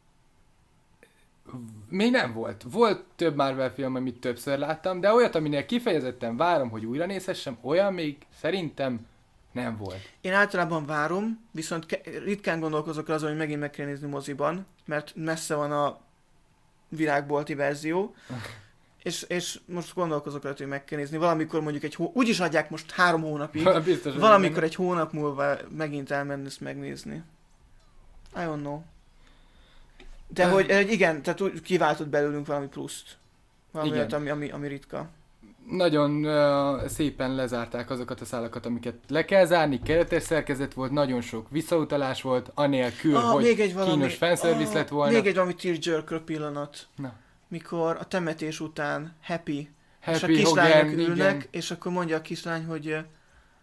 még nem volt. Volt több Marvel film, amit többször láttam, de olyat, aminél kifejezetten várom, hogy újra nézhessem, olyan még szerintem nem volt. Én általában várom, viszont ke- ritkán gondolkozok azon, hogy megint meg kell nézni moziban, mert messze van a virágbolti verzió, és, és most gondolkozok rá, hogy meg kell nézni. Valamikor mondjuk egy hó... úgyis adják most három hónapig, Biztos, hogy valamikor egy hónap múlva megint elmenni ezt megnézni. I don't know. De Uh. hogy, hogy igen, tehát úgy kiváltott belőlünk valami pluszt. Valami Igen. olyat, ami, ami, ami ritka. Nagyon uh, szépen lezárták azokat a szálakat, amiket le kell zárni, keretes szerkezet volt, nagyon sok visszautalás volt, anélkül, Ah, hogy még egy valami, kínos fanservice ah, lett volna. Még egy valami tearjerker pillanat. Na. Mikor a temetés után happy, és a Happy kislányok Hogan, ülnek, igen. és akkor mondja a kislány, hogy uh,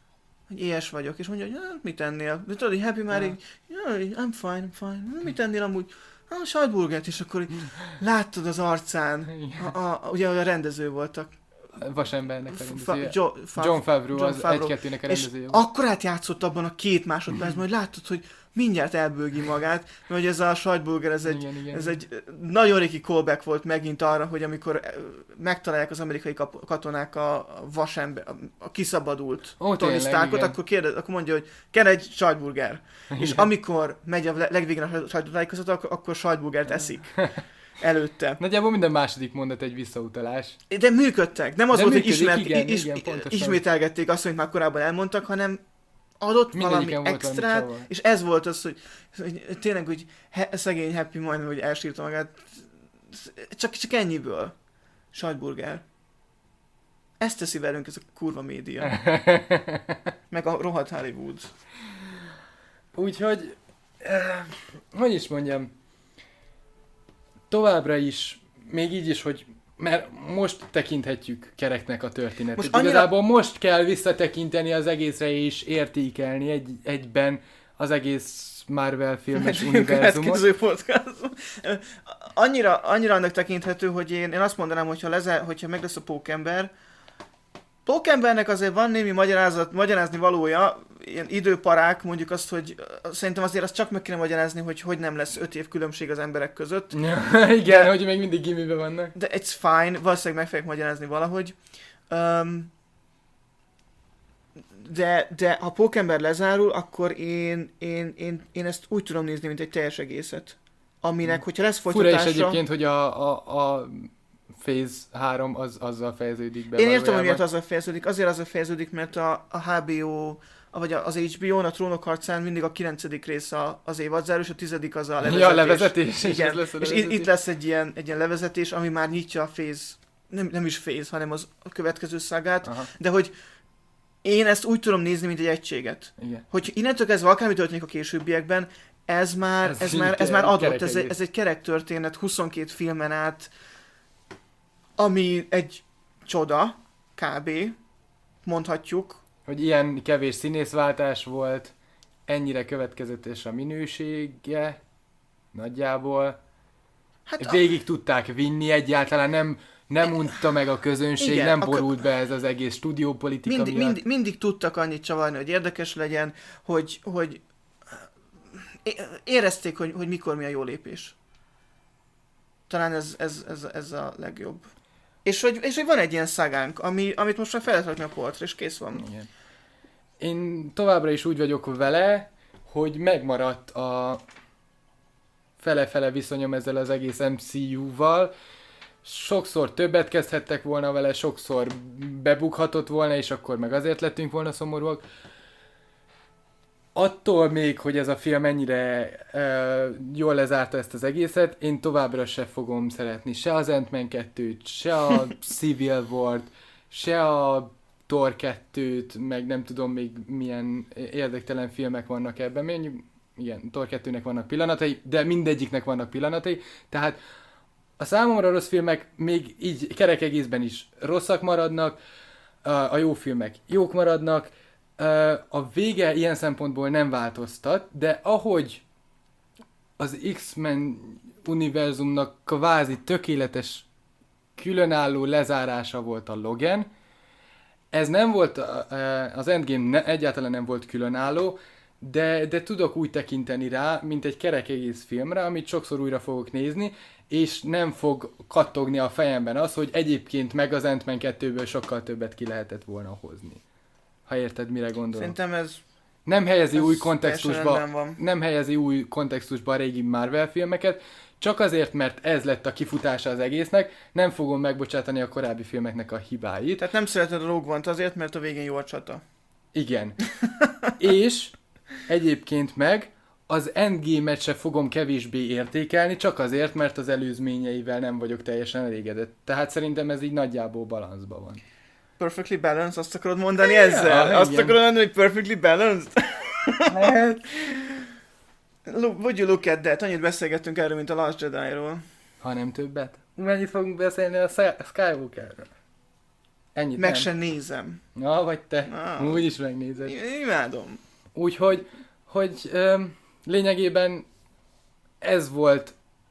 hogy éhes vagyok, és mondja, hogy hát, mit ennél? De tudod, hogy Happy már így, I'm fine, I'm fine, mit ennél amúgy? A sajtburgert, és akkor így láttad az arcán, a, a, ugye a rendező voltak. Vasembernek a rendezője. Fa, jo, fa, John Favreau, John az Favreau. egy-kettőnek a rendezője. És akkor átjátszott abban a két másodpercben, hogy láttad, hogy mindjárt elbőgi magát, mert hogy ez a sajtburger, ez egy, igen, igen. ez egy nagyon régi callback volt megint arra, hogy amikor megtalálják az amerikai katonák a vasember, a kiszabadult Ó, Tony Starkot, akkor, kérdez, akkor mondja, hogy kell egy sajtburger. És amikor megy a legvégén a sajtótájékoztató, akkor, akkor sajtburgert eszik. Előtte. Nagyjából minden második mondat egy visszautalás. De működtek. Nem az De volt, működik, hogy ismert, igen, is, igen, pontosan. ismételgették azt, amit már korábban elmondtak, hanem adott Mindegyiken valami volt valami extrát, csavar. és ez volt az, hogy, hogy tényleg, hogy he, szegény Happy majdnem, hogy elsírta magát. Csak, csak ennyiből. Sajtburger. Ezt teszi velünk ez a kurva média. Meg a rohadt Hollywood. Úgyhogy, eh, hogy is mondjam, továbbra is, még így is, hogy mert most tekinthetjük kereknek a történetet. Most Most annyira... Igazából most kell visszatekinteni az egészre és értékelni egy, egyben az egész Marvel filmes univerzumot. Következő podcast. Annyira, annyira annak tekinthető, hogy én, én azt mondanám, hogyha, leze, hogyha meg lesz a Pókember, Pókembernek azért van némi magyarázat, magyarázni valója, ilyen időparák, mondjuk azt, hogy szerintem azért azt csak meg kéne magyarázni, hogy hogy nem lesz öt év különbség az emberek között. Igen, de, hogy még mindig gimiben vannak. De it's fine, valószínűleg meg fogják magyarázni valahogy. Um, de, de ha Pókember lezárul, akkor én, én, én, én ezt úgy tudom nézni, mint egy teljes egészet. Aminek, hogyha lesz folytatása... Fura is egyébként, hogy a, a, a Phase három az, azzal fejeződik be. Én értem, hogy miért azzal fejeződik. Azért azzal fejeződik, mert a, a há bé ó, vagy az há bé ó-n, a Trónok harcán mindig a kilencedik rész az évadzáró, és a tizedik az a levezetés. Ja, a levezetés. Igen, és, lesz a és levezetés. itt lesz egy ilyen, egy ilyen levezetés, ami már nyitja a Phase, nem, nem is Phase, hanem az a következő szágát, Aha. de hogy én ezt úgy tudom nézni, mint egy egységet. Igen. Hogy innentől kezdve akármi történik a későbbiekben, ez már, ez, Ez ez már, ez így már adott, kerek ez egy, egész. ez egy kerek történet, huszonkét filmen át, ami egy csoda, kb. Mondhatjuk. Hogy ilyen kevés színészváltás volt, ennyire következetes a minősége, nagyjából. Hát Végig tudták vinni, egyáltalán nem, nem unta meg a közönség, Igen, nem a borult be ez az egész stúdiópolitika mindig, miatt. mindig, mindig tudtak annyit csavarni, hogy érdekes legyen, hogy, hogy érezték, hogy, hogy mikor mi a jó lépés. Talán ez, ez, ez, ez a legjobb. És hogy, és hogy van egy ilyen szagánk, ami, amit most már fel lehet rakni a polcra, és kész van. Igen. Én továbbra is úgy vagyok vele, hogy megmaradt a fele-fele viszonyom ezzel az egész em cé u-val. Sokszor többet kezdhettek volna vele, sokszor bebukhatott volna, és akkor meg azért lettünk volna szomorúak. Attól még, hogy ez a film ennyire uh, jól lezárta ezt az egészet, én továbbra se fogom szeretni se az Ant-Man kettőt, se a Civil War-t, se a Thor kettőt, meg nem tudom még milyen érdektelen filmek vannak ebben. Mondjuk, igen, Thor kettőnek vannak pillanatai, de mindegyiknek vannak pillanatai. Tehát a számomra rossz filmek még így kerek egészben is rosszak maradnak, a jó filmek jók maradnak, a vége ilyen szempontból nem változtat, de ahogy az X-Men univerzumnak kvázi tökéletes különálló lezárása volt a Logan, ez nem volt, az Endgame ne, egyáltalán nem volt különálló, de, de tudok úgy tekinteni rá, mint egy kerek egész filmre, amit sokszor újra fogok nézni, és nem fog kattogni a fejemben az, hogy egyébként meg az Ant-Man kettőből sokkal többet ki lehetett volna hozni. Ha érted, mire gondolom. Szerintem ez... Nem helyezi ez új teljesen kontextusba, rendben van. nem helyezi új kontextusba a régi Marvel filmeket, csak azért, mert ez lett a kifutása az egésznek, nem fogom megbocsátani a korábbi filmeknek a hibáit. Tehát nem szereted a Rogue One-t azért, mert a végén jó a csata. Igen. És egyébként meg az Endgame-et se fogom kevésbé értékelni, csak azért, mert az előzményeivel nem vagyok teljesen elégedett. Tehát szerintem ez így nagyjából balanszban van. Perfectly balanced, azt akarod mondani yeah, ezzel? igen. Azt akarod mondani, hogy perfectly balanced? Lehet. Look, would you look at that? Annyit beszélgettünk erről, mint a Last Jedi-ról. Ha nem többet. Mennyit fogunk beszélni a Skywalkerről? Ennyit Meg nem. sem nézem. Na, vagy te. Ah. Úgyis megnézed. Én imádom. Úgyhogy, hogy öm, lényegében ez volt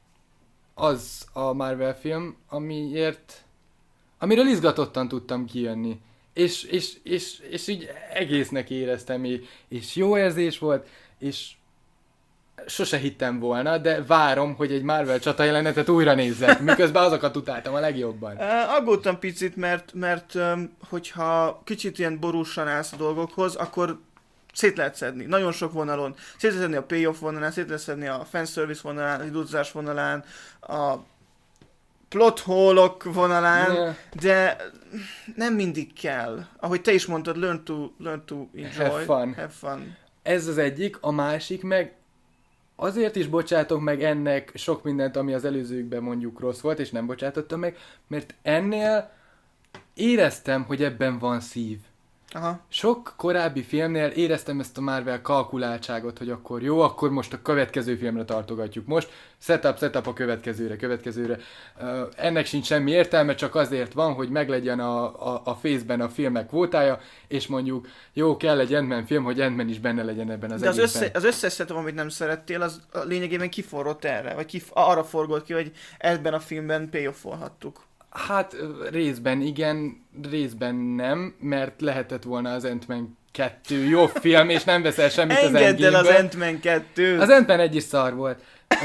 az a Marvel film, amiért, amiről izgatottan tudtam kijönni. És, és, és, és így egésznek éreztem, és jó érzés volt, és sose hittem volna, de várom, hogy egy Marvel csata jelenetet újra nézzek, miközben azokat utáltam a legjobban. Uh, aggódtam picit, mert, mert um, hogyha kicsit ilyen borúsan állsz a dolgokhoz, akkor szét lehet szedni. Nagyon sok vonalon. Szét lehet szedni a payoff vonalán, szét lehet szedni a fanservice vonalán, a időzás vonalán, a plot hole-ok vonalán, Yeah. de nem mindig kell. Ahogy te is mondtad, learn to, learn to enjoy. Have fun. Have fun. Ez az egyik, a másik meg azért is bocsátok meg ennek sok mindent, ami az előzőkben mondjuk rossz volt, és nem bocsátottam meg, mert ennél éreztem, hogy ebben van szív. Aha. Sok korábbi filmnél éreztem ezt a Marvel kalkuláltságot, hogy akkor jó, akkor most a következő filmre tartogatjuk. Most setup, setup a következőre, következőre. Uh, ennek sincs semmi értelme, csak azért van, hogy meglegyen a, a, a fészben a filmek kvótája, és mondjuk jó, kell egy Ant-Man film, hogy Ant-Man is benne legyen ebben az De az, egészben. össze, az összes setup, amit nem szerettél, az a lényegében kiforrott erre, vagy kif, arra forgott ki, hogy ebben a filmben payoff-olhattuk. Hát ö, részben igen, részben nem, mert lehetett volna az Ant-Man kettő jó film, és nem veszel semmit az Engedd el az Endgame-ből. Ant-Man kettőt! Az Ant-Man egy is szar volt.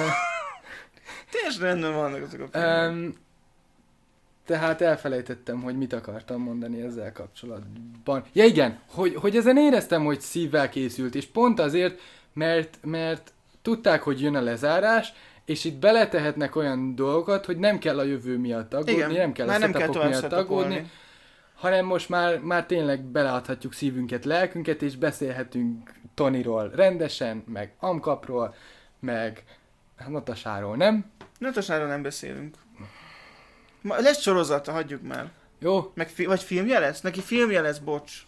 Teljesen rendben vannak azok a filmek. Um, tehát elfelejtettem, hogy mit akartam mondani ezzel kapcsolatban. Ja igen, hogy, hogy ezen éreztem, hogy szívvel készült, és pont azért, mert, mert tudták, hogy jön a lezárás, és itt beletehetnek olyan dolgokat, hogy nem kell a jövő miatt aggódni, Igen, nem kell a már nem kell setupok tovább miatt setupolni. aggódni, hanem most már, már tényleg beleadhatjuk szívünket, lelkünket, és beszélhetünk Tonyról rendesen, meg Amkapról, meg Natasáról, nem? Natasáról nem beszélünk. Ma, lesz sorozata, hagyjuk már. Jó, Meg fi, vagy filmje lesz? Neki filmje lesz, bocs.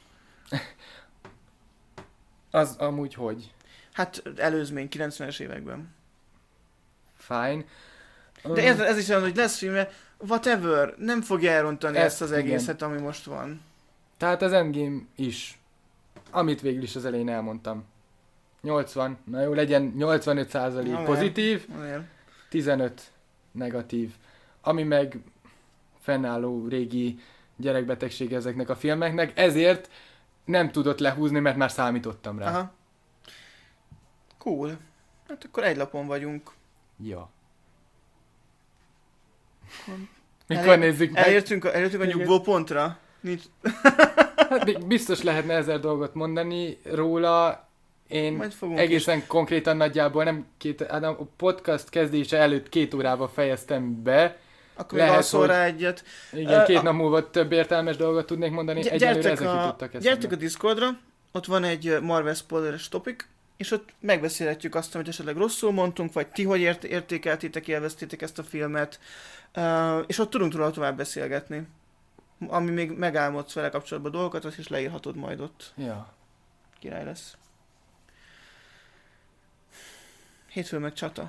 az amúgy hogy? Hát előzmény, kilencvenes években. Fine. De ez, ez is olyan, hogy lesz filmje, whatever, nem fogja elrontani Ez- ezt az igen. egészet, ami most van. Tehát az Endgame is, amit végül is az elején elmondtam. nyolcvan, na jó, legyen nyolcvanöt százalék Na, pozitív, Azért. tizenöt negatív. Ami meg fennálló régi gyerekbetegség ezeknek a filmeknek, ezért nem tudott lehúzni, mert már számítottam rá. Aha. Cool. Hát akkor egy lapon vagyunk. Ja. Mikor Elér- nézzük meg? Elértünk a, elértünk a Igen. nyugvópontra? Nincs... Hát még biztos lehetne ezer dolgot mondani róla. Én Majd fogunk egészen konkrétan nagyjából nem két, hát a podcast kezdése előtt két órával fejeztem be. Akkor még Lehet, alszol hogy- rá egyet. Igen, Ö, két a- nap múlva több értelmes dolgot tudnék mondani. Gy- Egyelőre gyertek, ezek a, jutottak eszembe. gyertek a Discordra, ott van egy ö, Marvel spoileres topic, és ott megbeszélhetjük azt, hogy esetleg rosszul mondtunk, vagy ti hogy ért- értékeltétek, élveztétek ezt a filmet, uh, és ott tudunk róla tovább beszélgetni. Ami még megálmodsz vele kapcsolatban dolgokat, azt is leírhatod majd ott. Ja. Király lesz. Hétfő meg csata.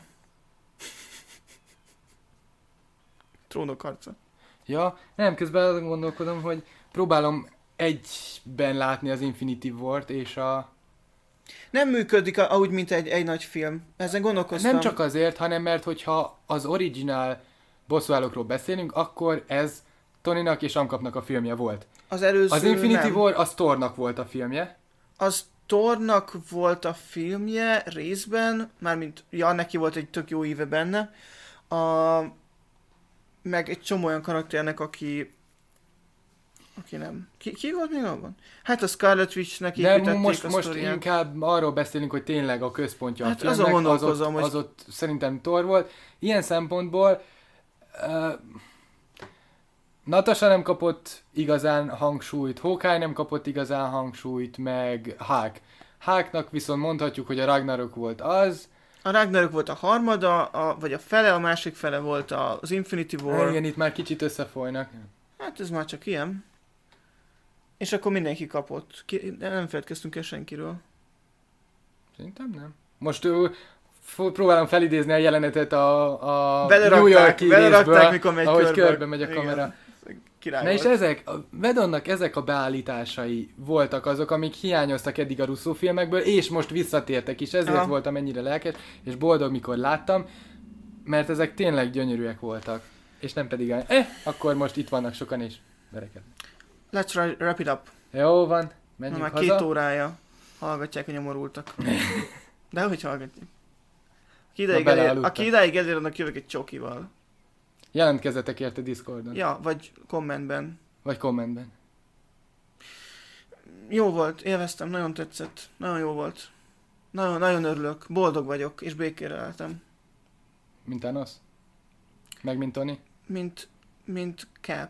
Trónok harca. Ja, nem, közben azon gondolkodom, hogy próbálom egyben látni az Infinity War-t és a... Nem működik a- ahogy, mint egy, egy nagy film. Ezen gondolkoztam. Nem csak azért, hanem mert hogyha az originál bosszúállókról beszélünk, akkor ez Tonynak és Amkapnak a filmje volt. az előző Az Infinity nem. War az Thornak volt a filmje. Az Thornak volt a filmje részben, mármint, ja, neki volt egy tök jó íve benne, a, meg egy csomó olyan karakternek, aki aki nem. Ki, ki volt még abban? Hát a Scarlet Witch-nek De építették most, a most sztoriát. inkább arról beszélünk, hogy tényleg a központja Hát a filmnek, azon az ott, gondolkozom, hogy- az ott szerintem Thor volt. Ilyen szempontból uh, Natasha nem kapott igazán hangsúlyt, Hawkeye nem kapott igazán hangsúlyt, meg Hulk. Hulknak viszont mondhatjuk, hogy a Ragnarok volt az. A Ragnarok volt a harmada, a, vagy a fele, a másik fele volt a- az Infinity War. Igen, itt már kicsit összefolynak. Hát Hát ez már csak ilyen. És akkor mindenki kapott. Ki, de nem feledkeztünk el senkiről. Szerintem nem. Most ő, f- próbálom felidézni a jelenetet a, a Belerakták, New York belerakták, részből, mikor megy ahogy körbe. körbe megy a Igen. kamera. Király Na és volt. ezek, a Whedonnak ezek a beállításai voltak azok, amik hiányoztak eddig a Russo filmekből, és most visszatértek is, ezért Aha. voltam ennyire lelkes, és boldog, mikor láttam, mert ezek tényleg gyönyörűek voltak. És nem pedig, a, eh, akkor most itt vannak sokan, és bereket. Let's wrap it up. Jó van, Na, menjünk már haza. két órája hallgatják a nyomorultak. De hogy hallgatják? Aki ideig, elér, belealudtak. aki ideig elér, annak jövök egy csokival. Jelentkezzetek érte Discordon, Ja, vagy kommentben. vagy kommentben. Jó volt, élveztem, nagyon tetszett. Nagyon jó volt. Nagyon, nagyon örülök, boldog vagyok, és békére álltam. Mint Thanos? Meg mint Tony? Mint, mint Cap.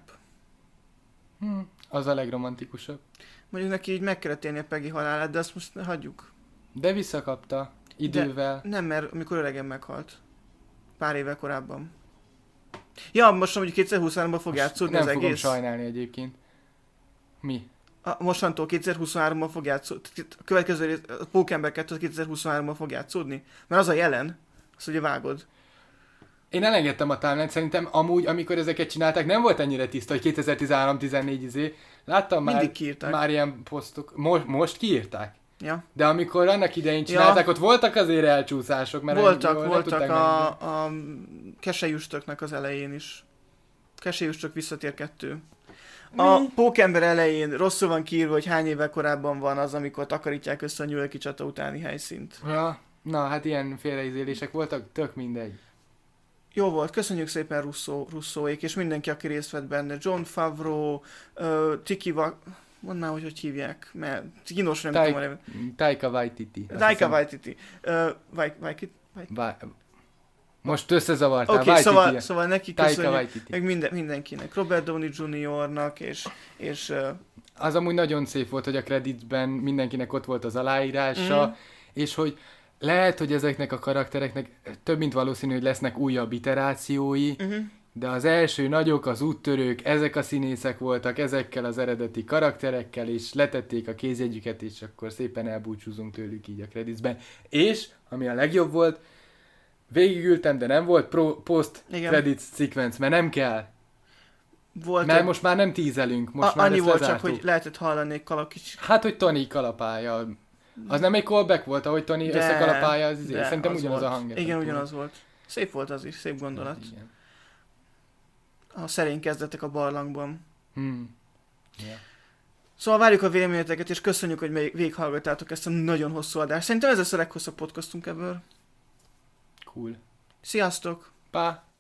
Hm, az a legromantikusabb. Mondjuk neki így meg kellett élni a Peggy halálát, de azt most hagyjuk. De visszakapta. Idővel. De nem, mert amikor öregen meghalt. Pár évvel korábban. Ja, most mondjuk kétezer-huszonháromban fog játszódni Nem az fogom egész. sajnálni egyébként. Mi? A, mostantól kétezer-huszonháromban fog játszódni. A következő rész, a Pókember kettő kétezer-huszonháromban fog játszódni. Mert az a jelen. Azt ugye vágod. Én elengedtem a timeline, szerintem amúgy, amikor ezeket csinálták, nem volt ennyire tiszta, hogy kétezer-tizenhárom tizennégy izé. Láttam már, Mindig kiírták. már ilyen posztok. Most, most kiírták? Ja. De amikor annak idején csinálták, Ja. ott voltak azért elcsúszások, mert Voltak, jól nem voltak tudták a, megnézni. a keselyüstöknek az elején is. Keselyüstök visszatér kettő. A Mi? Pókember elején rosszul van kiírva, hogy hány évvel korábban van az, amikor takarítják össze a New York-i csata utáni helyszínt. Ja, na hát ilyen félreizélések voltak, tök mindegy. Jó volt, köszönjük szépen Russo, Russoék, és mindenki, aki részt vett benne. John Favreau, uh, Tiki Va... Mondd már, hogy hogy hívják, mert kínos nem Tai- tudom a nevet. Taika Waititi. azt Taika hiszem. Waititi. Uh, Vai- Waititi. Vá- Most összezavartál. Oké, okay, Waititi. szóval, szóval neki Taika köszönjük, Waititi. meg minden, mindenkinek. Robert Downey juniornak, és, és uh, Az amúgy nagyon szép volt, hogy a creditben mindenkinek ott volt az aláírása, Mhm. és hogy lehet, hogy ezeknek a karaktereknek több mint valószínű, hogy lesznek újabb iterációi, uh-huh. de az első nagyok, az úttörők, ezek a színészek voltak, ezekkel az eredeti karakterekkel, és letették a kézjegyüket, és akkor szépen elbúcsúzunk tőlük így a creditsben. És, ami a legjobb volt, végigültem, de nem volt pro- post-credits sequence, mert nem kell. volt Mert egy- most már nem tízelünk, most a, már annyi ezt volt csak, lezártuk. hogy lehetett hallani egy kalapkicsi. Hát, hogy Tony kalapálja. Az nem egy callback volt, ahogy Tony De- összekalapálja az izé. de Szerintem az ugyanaz volt. a hangja. Igen, ugyanaz volt. Szép volt az is, szép gondolat. Igen. A szerény kezdetek a barlangban. Hmm. Ja. Szóval várjuk a véleményeteket, és köszönjük, hogy még végighallgattátok ezt a nagyon hosszú adást. Szerintem ez lesz a leghosszabb podcastunk ebből. Cool. Sziasztok! Pá!